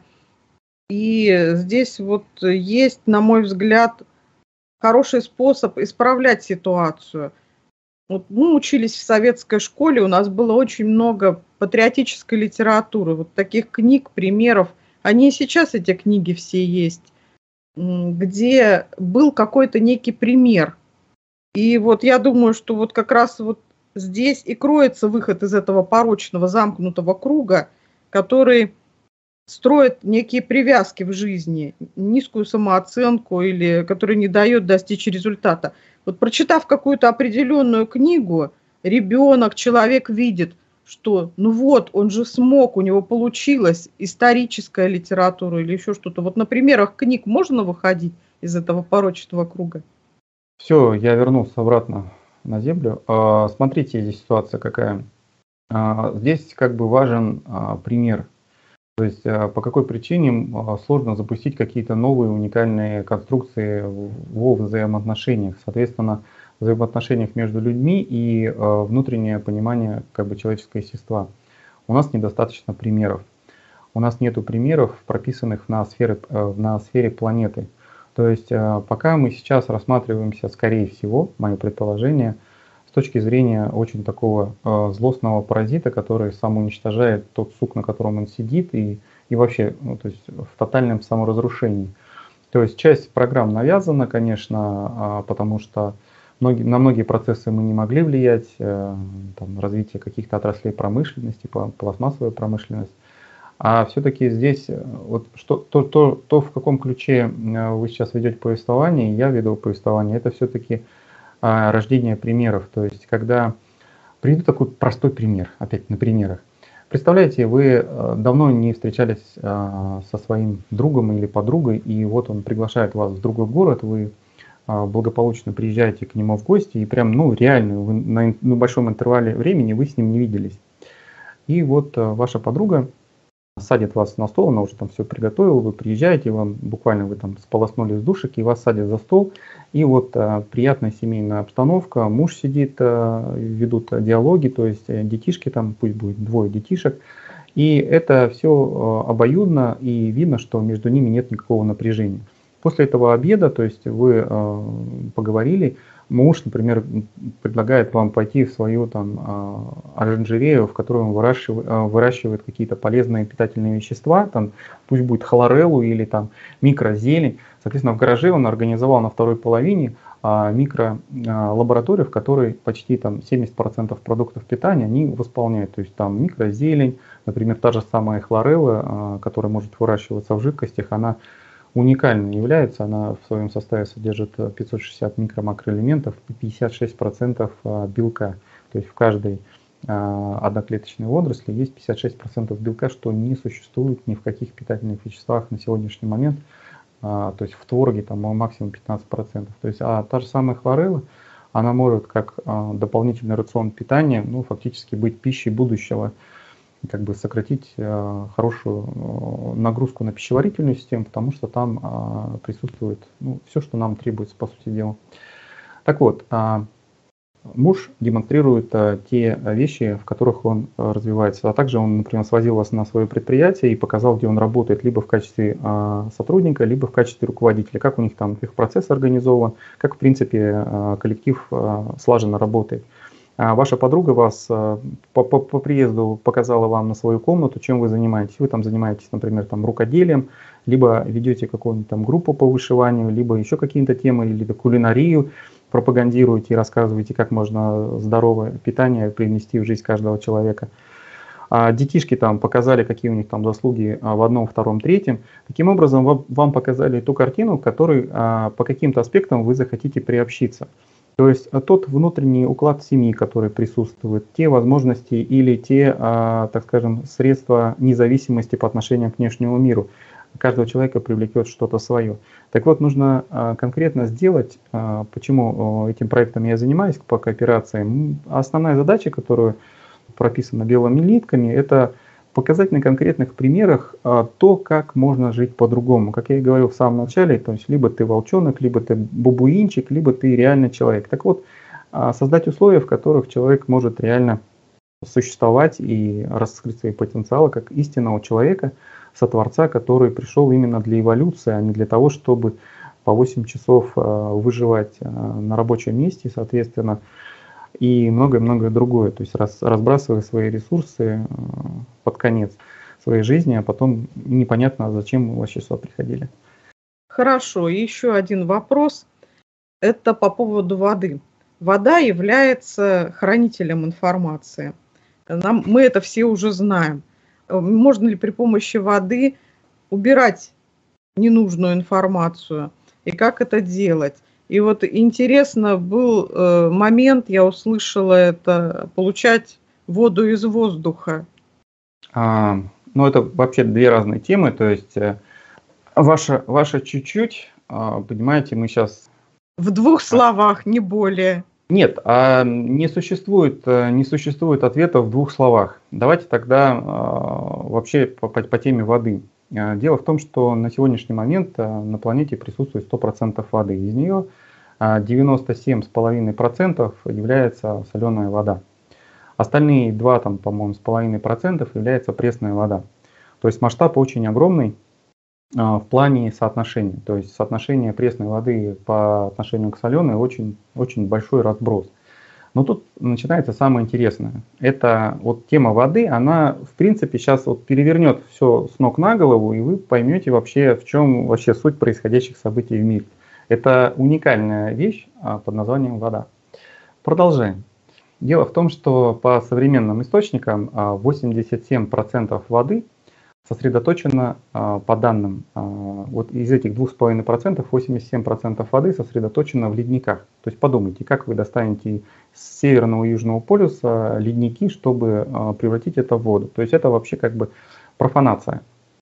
И здесь вот есть, на мой взгляд, хороший способ исправлять ситуацию. Вот мы учились в советской школе, у нас было очень много патриотической литературы, вот таких книг, примеров. Они и сейчас, эти книги все есть, где был какой-то некий пример. И вот я думаю, что вот как раз вот здесь и кроется выход из этого порочного замкнутого круга, который строит некие привязки в жизни, низкую самооценку или который не дает достичь результата. Вот прочитав какую-то определенную книгу, ребенок, человек видит, что ну вот, он же смог, у него получилось, историческая литература или еще что-то. Вот на примерах книг можно выходить из этого порочного круга? Все, я вернулся обратно на землю. Смотрите, здесь ситуация какая. Здесь как бы важен пример. То есть по какой причине сложно запустить какие-то новые уникальные конструкции во взаимоотношениях. Соответственно, в взаимоотношениях между людьми и внутреннее понимание как бы человеческого естества. У нас недостаточно примеров. У нас нет примеров, прописанных на сфере, на сфере планеты. То есть пока мы сейчас рассматриваемся, скорее всего, мое предположение, с точки зрения очень такого злостного паразита, который самоуничтожает тот сук, на котором он сидит, и, и вообще ну, то есть в тотальном саморазрушении. То есть часть программ навязана, конечно, потому что многие, на многие процессы мы не могли влиять, там, развитие каких-то отраслей промышленности, пластмассовая промышленность. А все-таки здесь, вот что, то, то, то, в каком ключе вы сейчас ведете повествование, я веду повествование, это все-таки рождение примеров. То есть, когда приведу такой простой пример, опять на примерах. Представляете, вы давно не встречались со своим другом или подругой, и вот он приглашает вас в другой город, вы благополучно приезжаете к нему в гости, и прям, ну, реально, вы на, на большом интервале времени вы с ним не виделись. И вот ваша подруга садит вас на стол, она уже там все приготовила, вы приезжаете, вам буквально вы там сполоснули из душек, и вас садят за стол, и вот а, приятная семейная обстановка, муж сидит, а, ведут диалоги, то есть детишки там, пусть будет двое детишек, и это все а, обоюдно, и видно, что между ними нет никакого напряжения. После этого обеда, то есть вы а, поговорили, муж, например, предлагает вам пойти в свою там оранжерею, в которой он выращивает, выращивает какие-то полезные питательные вещества, там, пусть будет хлореллу или там микрозелень. Соответственно, в гараже он организовал на второй половине микролабораторию, в которой почти там семьдесят процентов продуктов питания они восполняют. То есть там микрозелень, например, та же самая хлорелла, которая может выращиваться в жидкостях, она уникально является, она в своем составе содержит пятьсот шестьдесят микро-макроэлементов и пятьдесят шесть процентов белка. То есть в каждой одноклеточной водоросли есть пятьдесят шесть процентов белка, что не существует ни в каких питательных веществах на сегодняшний момент. То есть в твороге там максимум пятнадцать процентов. То есть, а та же самая хлорелла, она может как дополнительный рацион питания, ну, фактически быть пищей будущего как бы сократить хорошую нагрузку на пищеварительную систему, потому что там присутствует, ну, все, что нам требуется, по сути дела. Так вот, муж демонстрирует те вещи, в которых он развивается, а также он, например, свозил вас на свое предприятие и показал, где он работает, либо в качестве сотрудника, либо в качестве руководителя, как у них там их процесс организован, как, в принципе, коллектив слаженно работает. Ваша подруга вас по, по, по приезду показала вам на свою комнату, чем вы занимаетесь. Вы там занимаетесь, например, там, рукоделием, либо ведете какую-нибудь там группу по вышиванию, либо еще какие-то темы, либо кулинарию пропагандируете и рассказываете, как можно здоровое питание привнести в жизнь каждого человека. А детишки там показали, какие у них там заслуги в одном, втором, третьем. Таким образом, вам, вам показали ту картину, в которой а, по каким-то аспектам вы захотите приобщиться. То есть тот внутренний уклад семьи, который присутствует, те возможности или те, а, так скажем, средства независимости по отношению к внешнему миру. Каждого человека привлекет что-то свое. Так вот, нужно а, конкретно сделать, а, почему этим проектом я занимаюсь по кооперации. Основная задача, которая прописана белыми нитками, это показать на конкретных примерах а, то, как можно жить по-другому. Как я и говорил в самом начале, то есть либо ты волчонок, либо ты бабуинчик, либо ты реальный человек. Так вот, а, создать условия, в которых человек может реально существовать и раскрыть свои потенциалы как истинного человека, сотворца, который пришел именно для эволюции, а не для того, чтобы по восемь часов а, выживать а, на рабочем месте, соответственно, и многое-многое другое. То есть раз, разбрасывая свои ресурсы э, под конец своей жизни, а потом непонятно, зачем мы вообще сюда приходили. Хорошо, и еще один вопрос. Это по поводу воды. Вода является хранителем информации. Нам, мы это все уже знаем. Можно ли при помощи воды убирать ненужную информацию? И как это делать? И вот интересно был э, момент, я услышала это, получать воду из воздуха. А, ну, это вообще две разные темы. То есть э, ваша, ваша чуть-чуть, э, понимаете, мы сейчас... В двух словах, не более. Нет, а не существует, не существует ответа в двух словах. Давайте тогда э, вообще по, по, по теме воды. Дело в том, что на сегодняшний момент на планете присутствует сто процентов воды. Из нее девяносто семь целых пять десятых процента является соленая вода. Остальные два, там, по-моему, с половиной процентов является пресная вода. То есть масштаб очень огромный в плане соотношения. То есть соотношение пресной воды по отношению к соленой очень, очень большой разброс. Но тут начинается самое интересное. Это вот тема воды, она в принципе сейчас вот перевернет все с ног на голову, и вы поймете вообще, в чем вообще суть происходящих событий в мире. Это уникальная вещь под названием вода. Продолжаем. Дело в том, что по современным источникам восемьдесят семь процентов воды сосредоточено, по данным, вот из этих двух с половиной процентов восемьдесят семь процентов воды сосредоточено в ледниках. То есть подумайте, как вы достанете с северного и южного полюса ледники, чтобы превратить это в воду. То есть это вообще как бы профанация.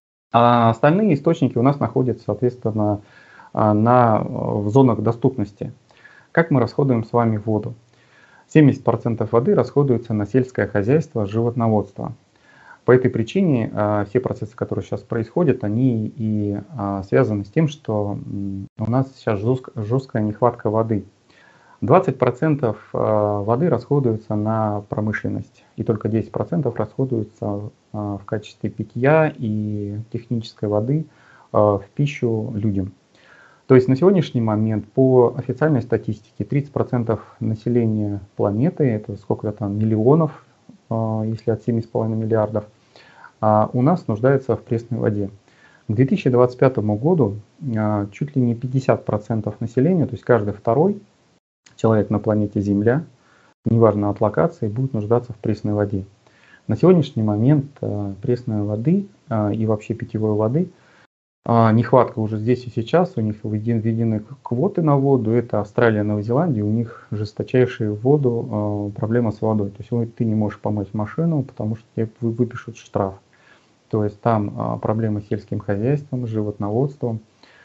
А остальные источники у нас находятся, соответственно, на, в зонах доступности. Как мы расходуем с вами воду? семьдесят процентов воды расходуется на сельское хозяйство, животноводство. По этой причине а, все процессы, которые сейчас происходят, они и а, связаны с тем, что у нас сейчас жестк, жесткая нехватка воды. двадцать процентов а, воды расходуется на промышленность, и только десять процентов расходуется а, в качестве питья и технической воды а, в пищу людям. То есть на сегодняшний момент по официальной статистике тридцать процентов населения планеты, это сколько там миллионов, если от семи с половиной миллиардов, у нас нуждается в пресной воде. К две тысячи двадцать пятому году чуть ли не пятьдесят процентов населения, то есть каждый второй человек на планете Земля, неважно от локации, будет нуждаться в пресной воде. На сегодняшний момент пресной воды и вообще питьевой воды нехватка уже здесь и сейчас, у них введены квоты на воду, это Австралия, Новая Зеландия, у них жесточайшая воду, проблема с водой. То есть ты не можешь помыть машину, потому что тебе выпишут штраф. То есть там проблемы с сельским хозяйством, животноводством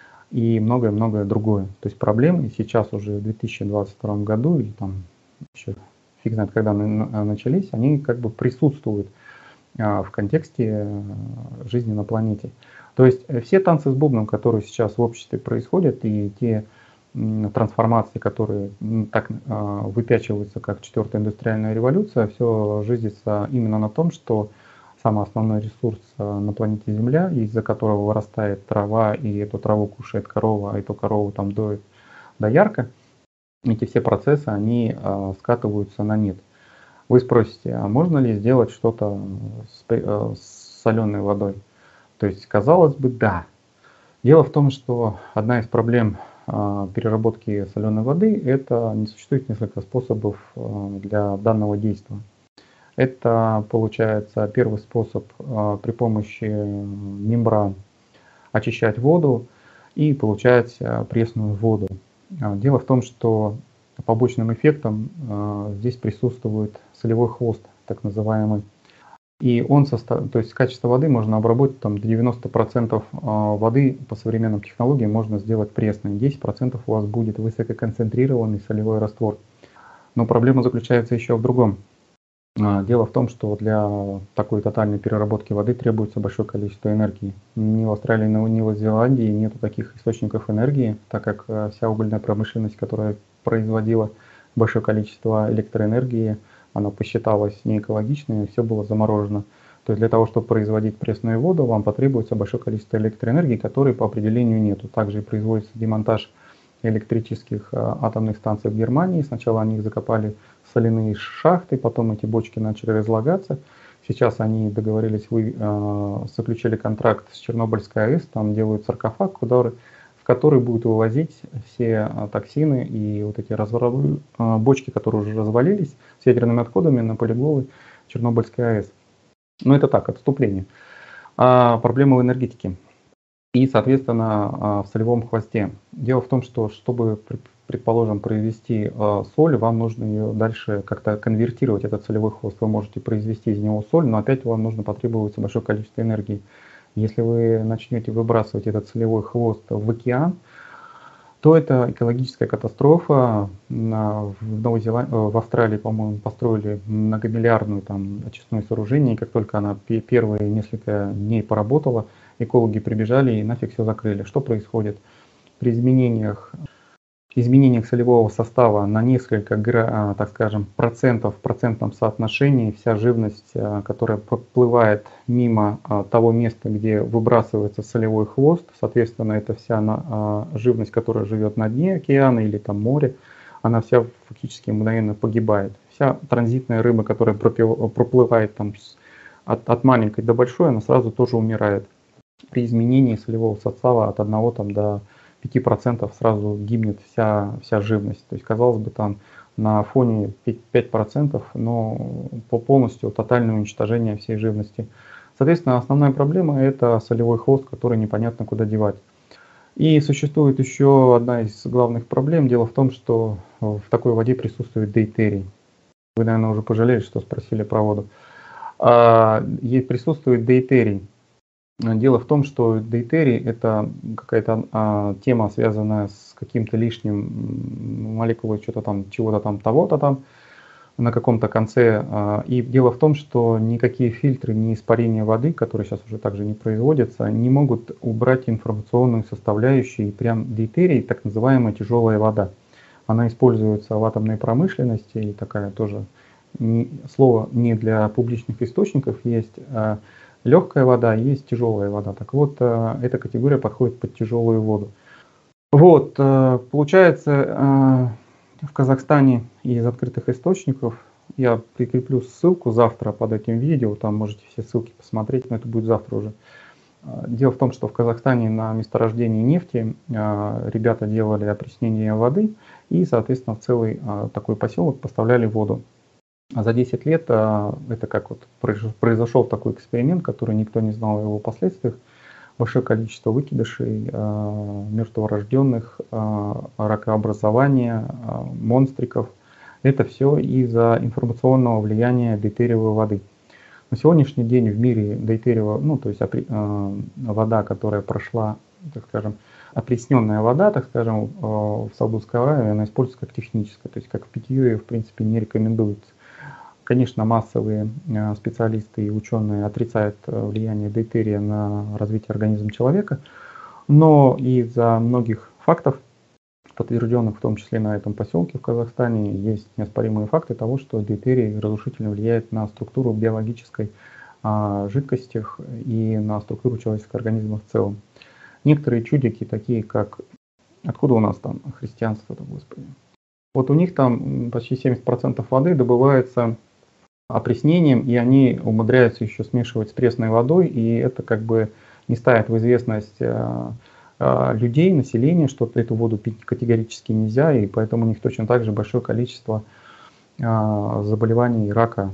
и многое-многое другое. То есть проблемы сейчас уже в две тысячи двадцать втором году, или там еще фиг знает когда начались, они как бы присутствуют. в контексте жизни на планете. То есть все танцы с бубном, которые сейчас в обществе происходят, и те трансформации, которые так выпячиваются, как четвертая индустриальная революция, все жизнится именно на том, что самый основной ресурс на планете Земля, из-за которого вырастает трава, и эту траву кушает корова, а эту корову там доит доярка, эти все процессы, они скатываются на нет. Вы спросите, а можно ли сделать что-то с, с соленой водой? То есть, казалось бы, да. Дело в том, что одна из проблем э, переработки соленой воды, это не существует несколько способов э, для данного действия. Это, получается, первый способ э, при помощи мембран очищать воду и получать э, пресную воду. Дело в том, что побочным эффектом э, здесь присутствует солевой хвост, так называемый. И он состав... то есть качество воды можно обработать там, до девяноста процентов воды по современным технологиям можно сделать пресной. десять процентов у вас будет высококонцентрированный солевой раствор. Но проблема заключается еще в другом. Дело в том, что для такой тотальной переработки воды требуется большое количество энергии. Ни в Австралии, ни в Новой Зеландии нет таких источников энергии, так как вся угольная промышленность, которая производила большое количество электроэнергии, она посчиталась неэкологичной, и все было заморожено. То есть для того, чтобы производить пресную воду, вам потребуется большое количество электроэнергии, которой по определению нету. Также производится демонтаж электрических атомных станций в Германии. Сначала они их закопали в соляные шахты, потом эти бочки начали разлагаться. Сейчас они договорились, вы, э, заключили контракт с Чернобыльской АЭС, там делают саркофаг, куда, в который будут вывозить все токсины и вот эти разворовые э, бочки, которые уже развалились с ядерными отходами на полигоны Чернобыльской АЭС. Но это так, отступление. А проблема в энергетике. И, соответственно, в солевом хвосте. Дело в том, что чтобы, предположим, произвести соль, вам нужно ее дальше как-то конвертировать, этот солевой хвост. Вы можете произвести из него соль, но опять вам нужно потребуется большое количество энергии. Если вы начнете выбрасывать этот солевой хвост в океан, то это экологическая катастрофа. В Новой Зеландии, в Австралии, по-моему, построили многомиллиардную там очистное сооружение, и как только она первые несколько дней поработала, экологи прибежали и нафиг все закрыли. Что происходит? При изменениях, изменениях солевого состава на несколько, так скажем, процентов в процентном соотношении вся живность, которая проплывает мимо того места, где выбрасывается солевой хвост, соответственно, это вся живность, которая живет на дне океана или там море, она вся фактически мгновенно погибает. Вся транзитная рыба, которая проплывает там от, от маленькой до большой, она сразу тоже умирает. При изменении солевого состава от одного там, до пяти процентов сразу гибнет вся, вся живность. То есть, казалось бы, там на фоне пять процентов, но по полностью тотальное уничтожение всей живности. Соответственно, основная проблема – это солевой хвост, который непонятно куда девать. И существует еще одна из главных проблем. Дело в том, что в такой воде присутствует дейтерий. Вы, наверное, уже пожалели, что спросили про воду. Ей присутствует дейтерий. Дело в том, что дейтерий – это какая-то а, тема, связанная с каким-то лишним молекулой что-то там, чего-то там, того-то там на каком-то конце. А, и дело в том, что никакие фильтры, ни испарения воды, которые сейчас уже также не производятся, не могут убрать информационную составляющую. И прям дейтерий, так называемая тяжелая вода. Она используется в атомной промышленности, и такая тоже не, слово не для публичных источников есть. А, легкая вода, есть тяжелая вода. Так вот, эта категория подходит под тяжелую воду. Вот, получается, в Казахстане из открытых источников, я прикреплю ссылку завтра под этим видео, там можете все ссылки посмотреть, но это будет завтра уже. Дело в том, что в Казахстане на месторождении нефти ребята делали опреснение воды и, соответственно, в целый такой поселок поставляли воду. А за десять лет это как вот произошел такой эксперимент, который никто не знал о его последствиях. Большое количество выкидышей, мертворожденных, ракообразования, монстриков. Это все из-за информационного влияния дейтериевой воды. На сегодняшний день в мире дейтериевая, ну то есть вода, которая прошла, так скажем, опресненная вода, так скажем, в Саудовской Аравии, она используется как техническая, то есть как в питье, в принципе, не рекомендуется. Конечно, массовые специалисты и ученые отрицают влияние дейтерия на развитие организма человека, но из-за многих фактов, подтвержденных в том числе на этом поселке в Казахстане, есть неоспоримые факты того, что дейтерий разрушительно влияет на структуру биологической а, жидкости и на структуру человеческого организма в целом. Некоторые чудики, такие как... Откуда у нас там христианство-то, Господи? Вот у них там почти семьдесят процентов воды добывается опреснением, и они умудряются еще смешивать с пресной водой, и это как бы не ставит в известность а, а, людей, населения, что эту воду пить категорически нельзя, и поэтому у них точно так же большое количество а, заболеваний рака.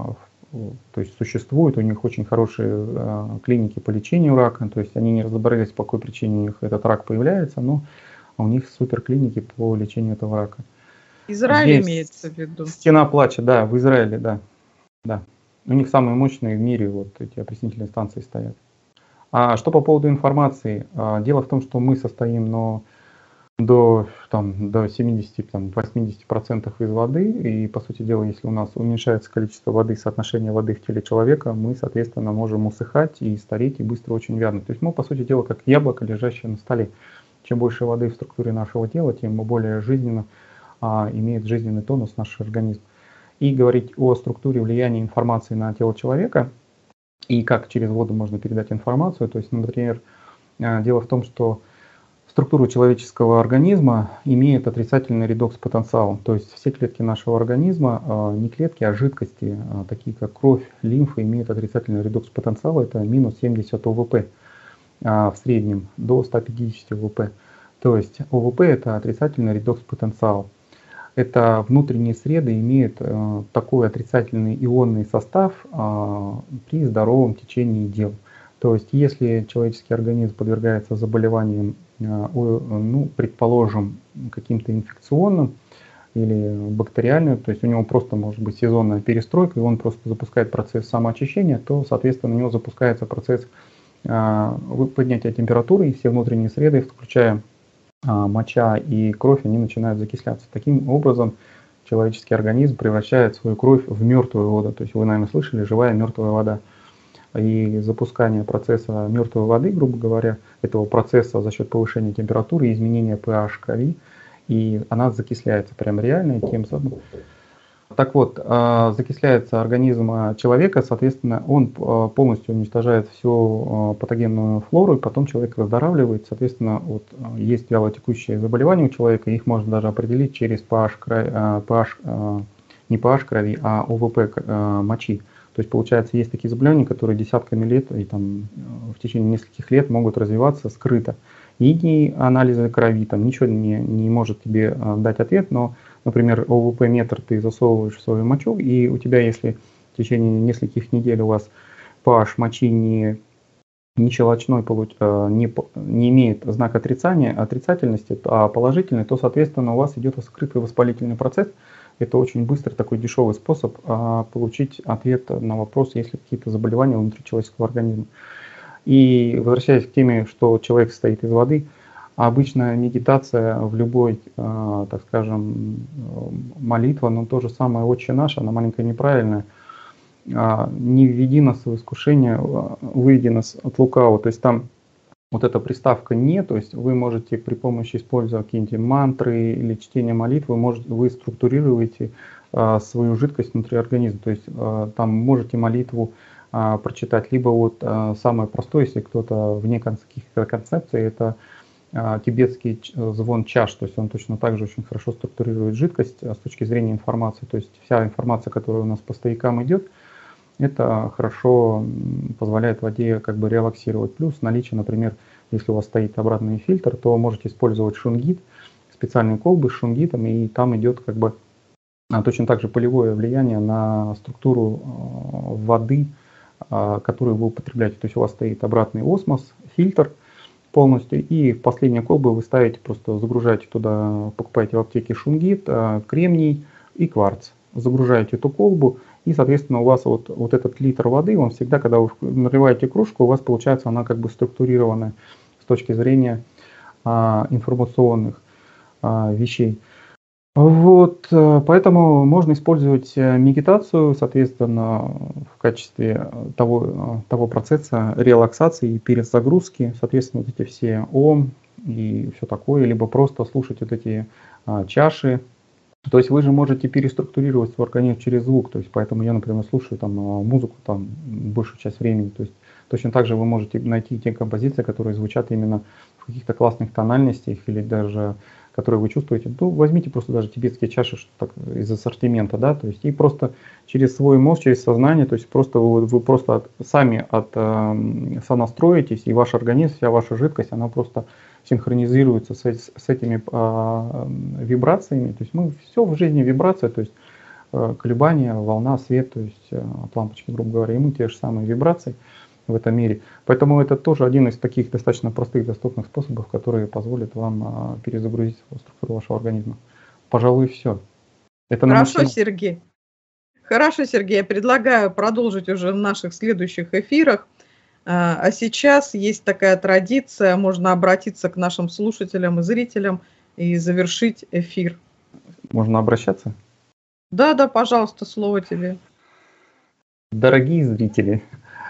То есть существует, у них очень хорошие а, клиники по лечению рака, то есть они не разобрались, по какой причине у них этот рак появляется, но у них супер клиники по лечению этого рака. Израиль Здесь имеется в виду. Стена плача, да, в Израиле, да. Да. У них самые мощные в мире вот эти опреснительные станции стоят. А что по поводу информации? Дело в том, что мы состоим но до, там, до семидесяти-восьмидесяти процентов из воды, и по сути дела, если у нас уменьшается количество воды, соотношение воды в теле человека, мы, соответственно, можем усыхать и стареть, и быстро очень вянуть. То есть мы, по сути дела, как яблоко, лежащее на столе. Чем больше воды в структуре нашего тела, тем более жизненно а, имеет жизненный тонус наш организм. И говорить о структуре влияния информации на тело человека и как через воду можно передать информацию. То есть, например, дело в том, что структура человеческого организма имеет отрицательный редокс-потенциал. То есть все клетки нашего организма, не клетки, а жидкости, такие как кровь, лимфа, имеют отрицательный редокс-потенциал. Это минус семьдесят о вэ пэ в среднем до ста пятидесяти о вэ пэ. То есть о вэ пэ это отрицательный редокс-потенциал. Это внутренние среды имеют э, такой отрицательный ионный состав э, при здоровом течении дел. То есть если человеческий организм подвергается заболеваниям, э, ну, предположим, каким-то инфекционным или бактериальным, то есть у него просто может быть сезонная перестройка, и он просто запускает процесс самоочищения, то, соответственно, у него запускается процесс э, поднятия температуры, и все внутренние среды, включая моча и кровь, они начинают закисляться. Таким образом, человеческий организм превращает свою кровь в мертвую воду. То есть вы, наверное, слышали, живая мертвая вода. И запускание процесса мертвой воды, грубо говоря, этого процесса за счет повышения температуры и изменения pH крови, и она закисляется прям реально, и тем самым... Так вот, закисляется организм человека, соответственно, он полностью уничтожает всю патогенную флору, и потом человек выздоравливает. Соответственно, вот есть вялотекущие заболевания у человека, их можно даже определить через pH, pH, не pH крови, а о вэ пэ мочи. То есть, получается, есть такие заболевания, которые десятками лет и там в течение нескольких лет могут развиваться скрыто. И ни анализы крови, там ничего не, не может тебе дать ответ, но, например, о вэ пэ-метр ты засовываешь в свою мочу, и у тебя, если в течение нескольких недель у вас pH мочи не, не щелочной, не, не имеет знак отрицания, отрицательности, а положительный, то, соответственно, у вас идет скрытый воспалительный процесс. Это очень быстрый, такой дешевый способ а, получить ответ на вопрос, есть ли какие-то заболевания внутри человеческого организма. И возвращаясь к теме, что человек состоит из воды, обычная медитация в любой, а, так скажем, молитва, но то же самое «Отче наш», она маленькая неправильная. А, «Не введи нас в искушение, выведи нас от лукавого». То есть там вот эта приставка «не», то есть вы можете при помощи использовать какие-нибудь мантры или чтения молитвы, можете, вы структурируете а, свою жидкость внутри организма. То есть а, там можете молитву а, прочитать, либо вот а, самое простое, если кто-то вне каких-то концепций, это а, тибетский звон чаш, то есть он точно так же очень хорошо структурирует жидкость а, с точки зрения информации. То есть вся информация, которая у нас по стоякам идет, это хорошо позволяет воде как бы релаксировать. Плюс наличие, например, если у вас стоит обратный фильтр, то можете использовать шунгит, специальные колбы с шунгитом, и там идет как бы точно так же полевое влияние на структуру воды, которую вы употребляете. То есть у вас стоит обратный осмос, фильтр полностью, и в последние колбы вы ставите, просто загружаете туда, покупаете в аптеке шунгит, кремний и кварц. Загружаете эту колбу, и, соответственно, у вас вот, вот этот литр воды, он всегда, когда вы наливаете кружку, у вас получается она как бы структурированная с точки зрения а, информационных а, вещей. Вот, поэтому можно использовать медитацию, соответственно, в качестве того, того процесса релаксации и перезагрузки, соответственно, вот эти все ом и все такое, либо просто слушать вот эти а, чаши. То есть вы же можете переструктурировать свой организм через звук, то есть поэтому я, например, слушаю там музыку там большую часть времени, то есть точно так же вы можете найти те композиции, которые звучат именно в каких-то классных тональностях или даже которые вы чувствуете. Ну, возьмите просто даже тибетские чаши так, из ассортимента, да, то есть и просто через свой мозг, через сознание, то есть просто вы, вы просто от, сами от, э, сонастроитесь, и ваш организм, вся ваша жидкость, она просто синхронизируется с, с этими э, вибрациями. То есть мы все в жизни вибрация, то есть э, колебания, волна, свет, то есть э, от лампочки, грубо говоря, и мы те же самые вибрации в этом мире. Поэтому это тоже один из таких достаточно простых, доступных способов, которые позволят вам а, перезагрузить структуру вашего организма. Пожалуй, все. Это Хорошо, Сергей. Хорошо, Сергей. Я предлагаю продолжить уже в наших следующих эфирах. А сейчас есть такая традиция, можно обратиться к нашим слушателям и зрителям и завершить эфир. Можно обращаться? Да, да, пожалуйста, слово тебе. Дорогие зрители,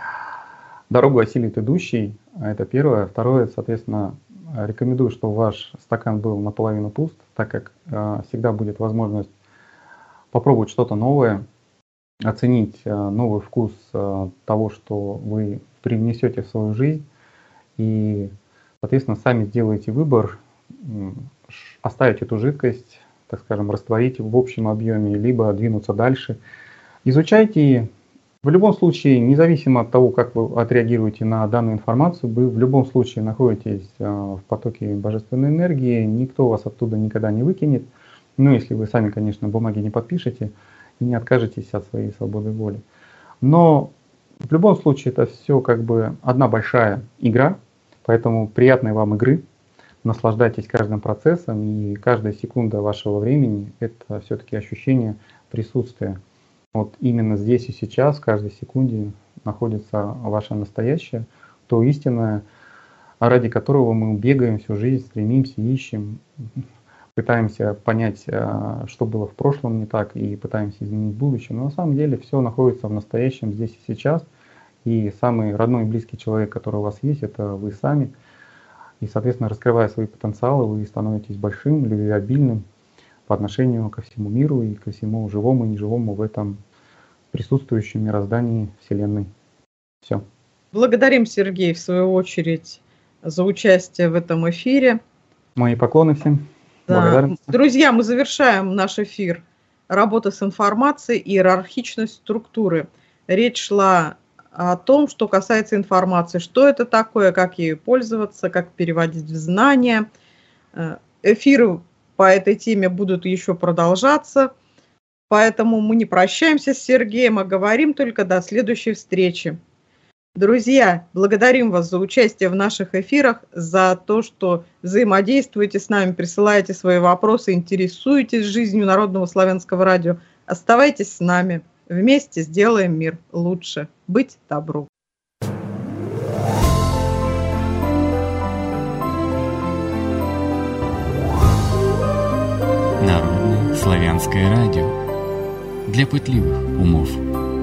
дорогу осилит идущий, это первое. Второе, соответственно, рекомендую, чтобы ваш стакан был наполовину пуст, так как э, всегда будет возможность попробовать что-то новое, оценить э, новый вкус э, того, что вы привнесете в свою жизнь, и, соответственно, сами сделаете выбор, э, оставить эту жидкость, так скажем, растворить в общем объеме, либо двинуться дальше. Изучайте. В любом случае, независимо от того, как вы отреагируете на данную информацию, вы в любом случае находитесь в потоке божественной энергии, никто вас оттуда никогда не выкинет. Ну, если вы сами, конечно, бумаги не подпишете и не откажетесь от своей свободы воли. Но в любом случае это все как бы одна большая игра, поэтому приятной вам игры, наслаждайтесь каждым процессом, и каждая секунда вашего времени – это все-таки ощущение присутствия. Вот именно здесь и сейчас, в каждой секунде находится ваше настоящее, то истинное, ради которого мы бегаем всю жизнь, стремимся, ищем, пытаемся понять, что было в прошлом не так, и пытаемся изменить будущее. Но на самом деле все находится в настоящем здесь и сейчас. И самый родной и близкий человек, который у вас есть, это вы сами. И, соответственно, раскрывая свои потенциалы, вы становитесь большим, любвеобильным по отношению ко всему миру и ко всему живому и неживому в этом присутствующем мироздании Вселенной. Все. Благодарим, Сергей, в свою очередь, за участие в этом эфире. Мои поклоны всем. Да. Друзья, мы завершаем наш эфир. Работа с информацией и иерархичность структуры. Речь шла о том, что касается информации. Что это такое, как ею пользоваться, как переводить в знания. Эфиры по этой теме будут еще продолжаться. Поэтому мы не прощаемся с Сергеем, а говорим только до следующей встречи. Друзья, благодарим вас за участие в наших эфирах, за то, что взаимодействуете с нами, присылаете свои вопросы, интересуетесь жизнью Народного славянского радио. Оставайтесь с нами. Вместе сделаем мир лучше. Быть добру. Народное славянское радио. Для пытливых умов.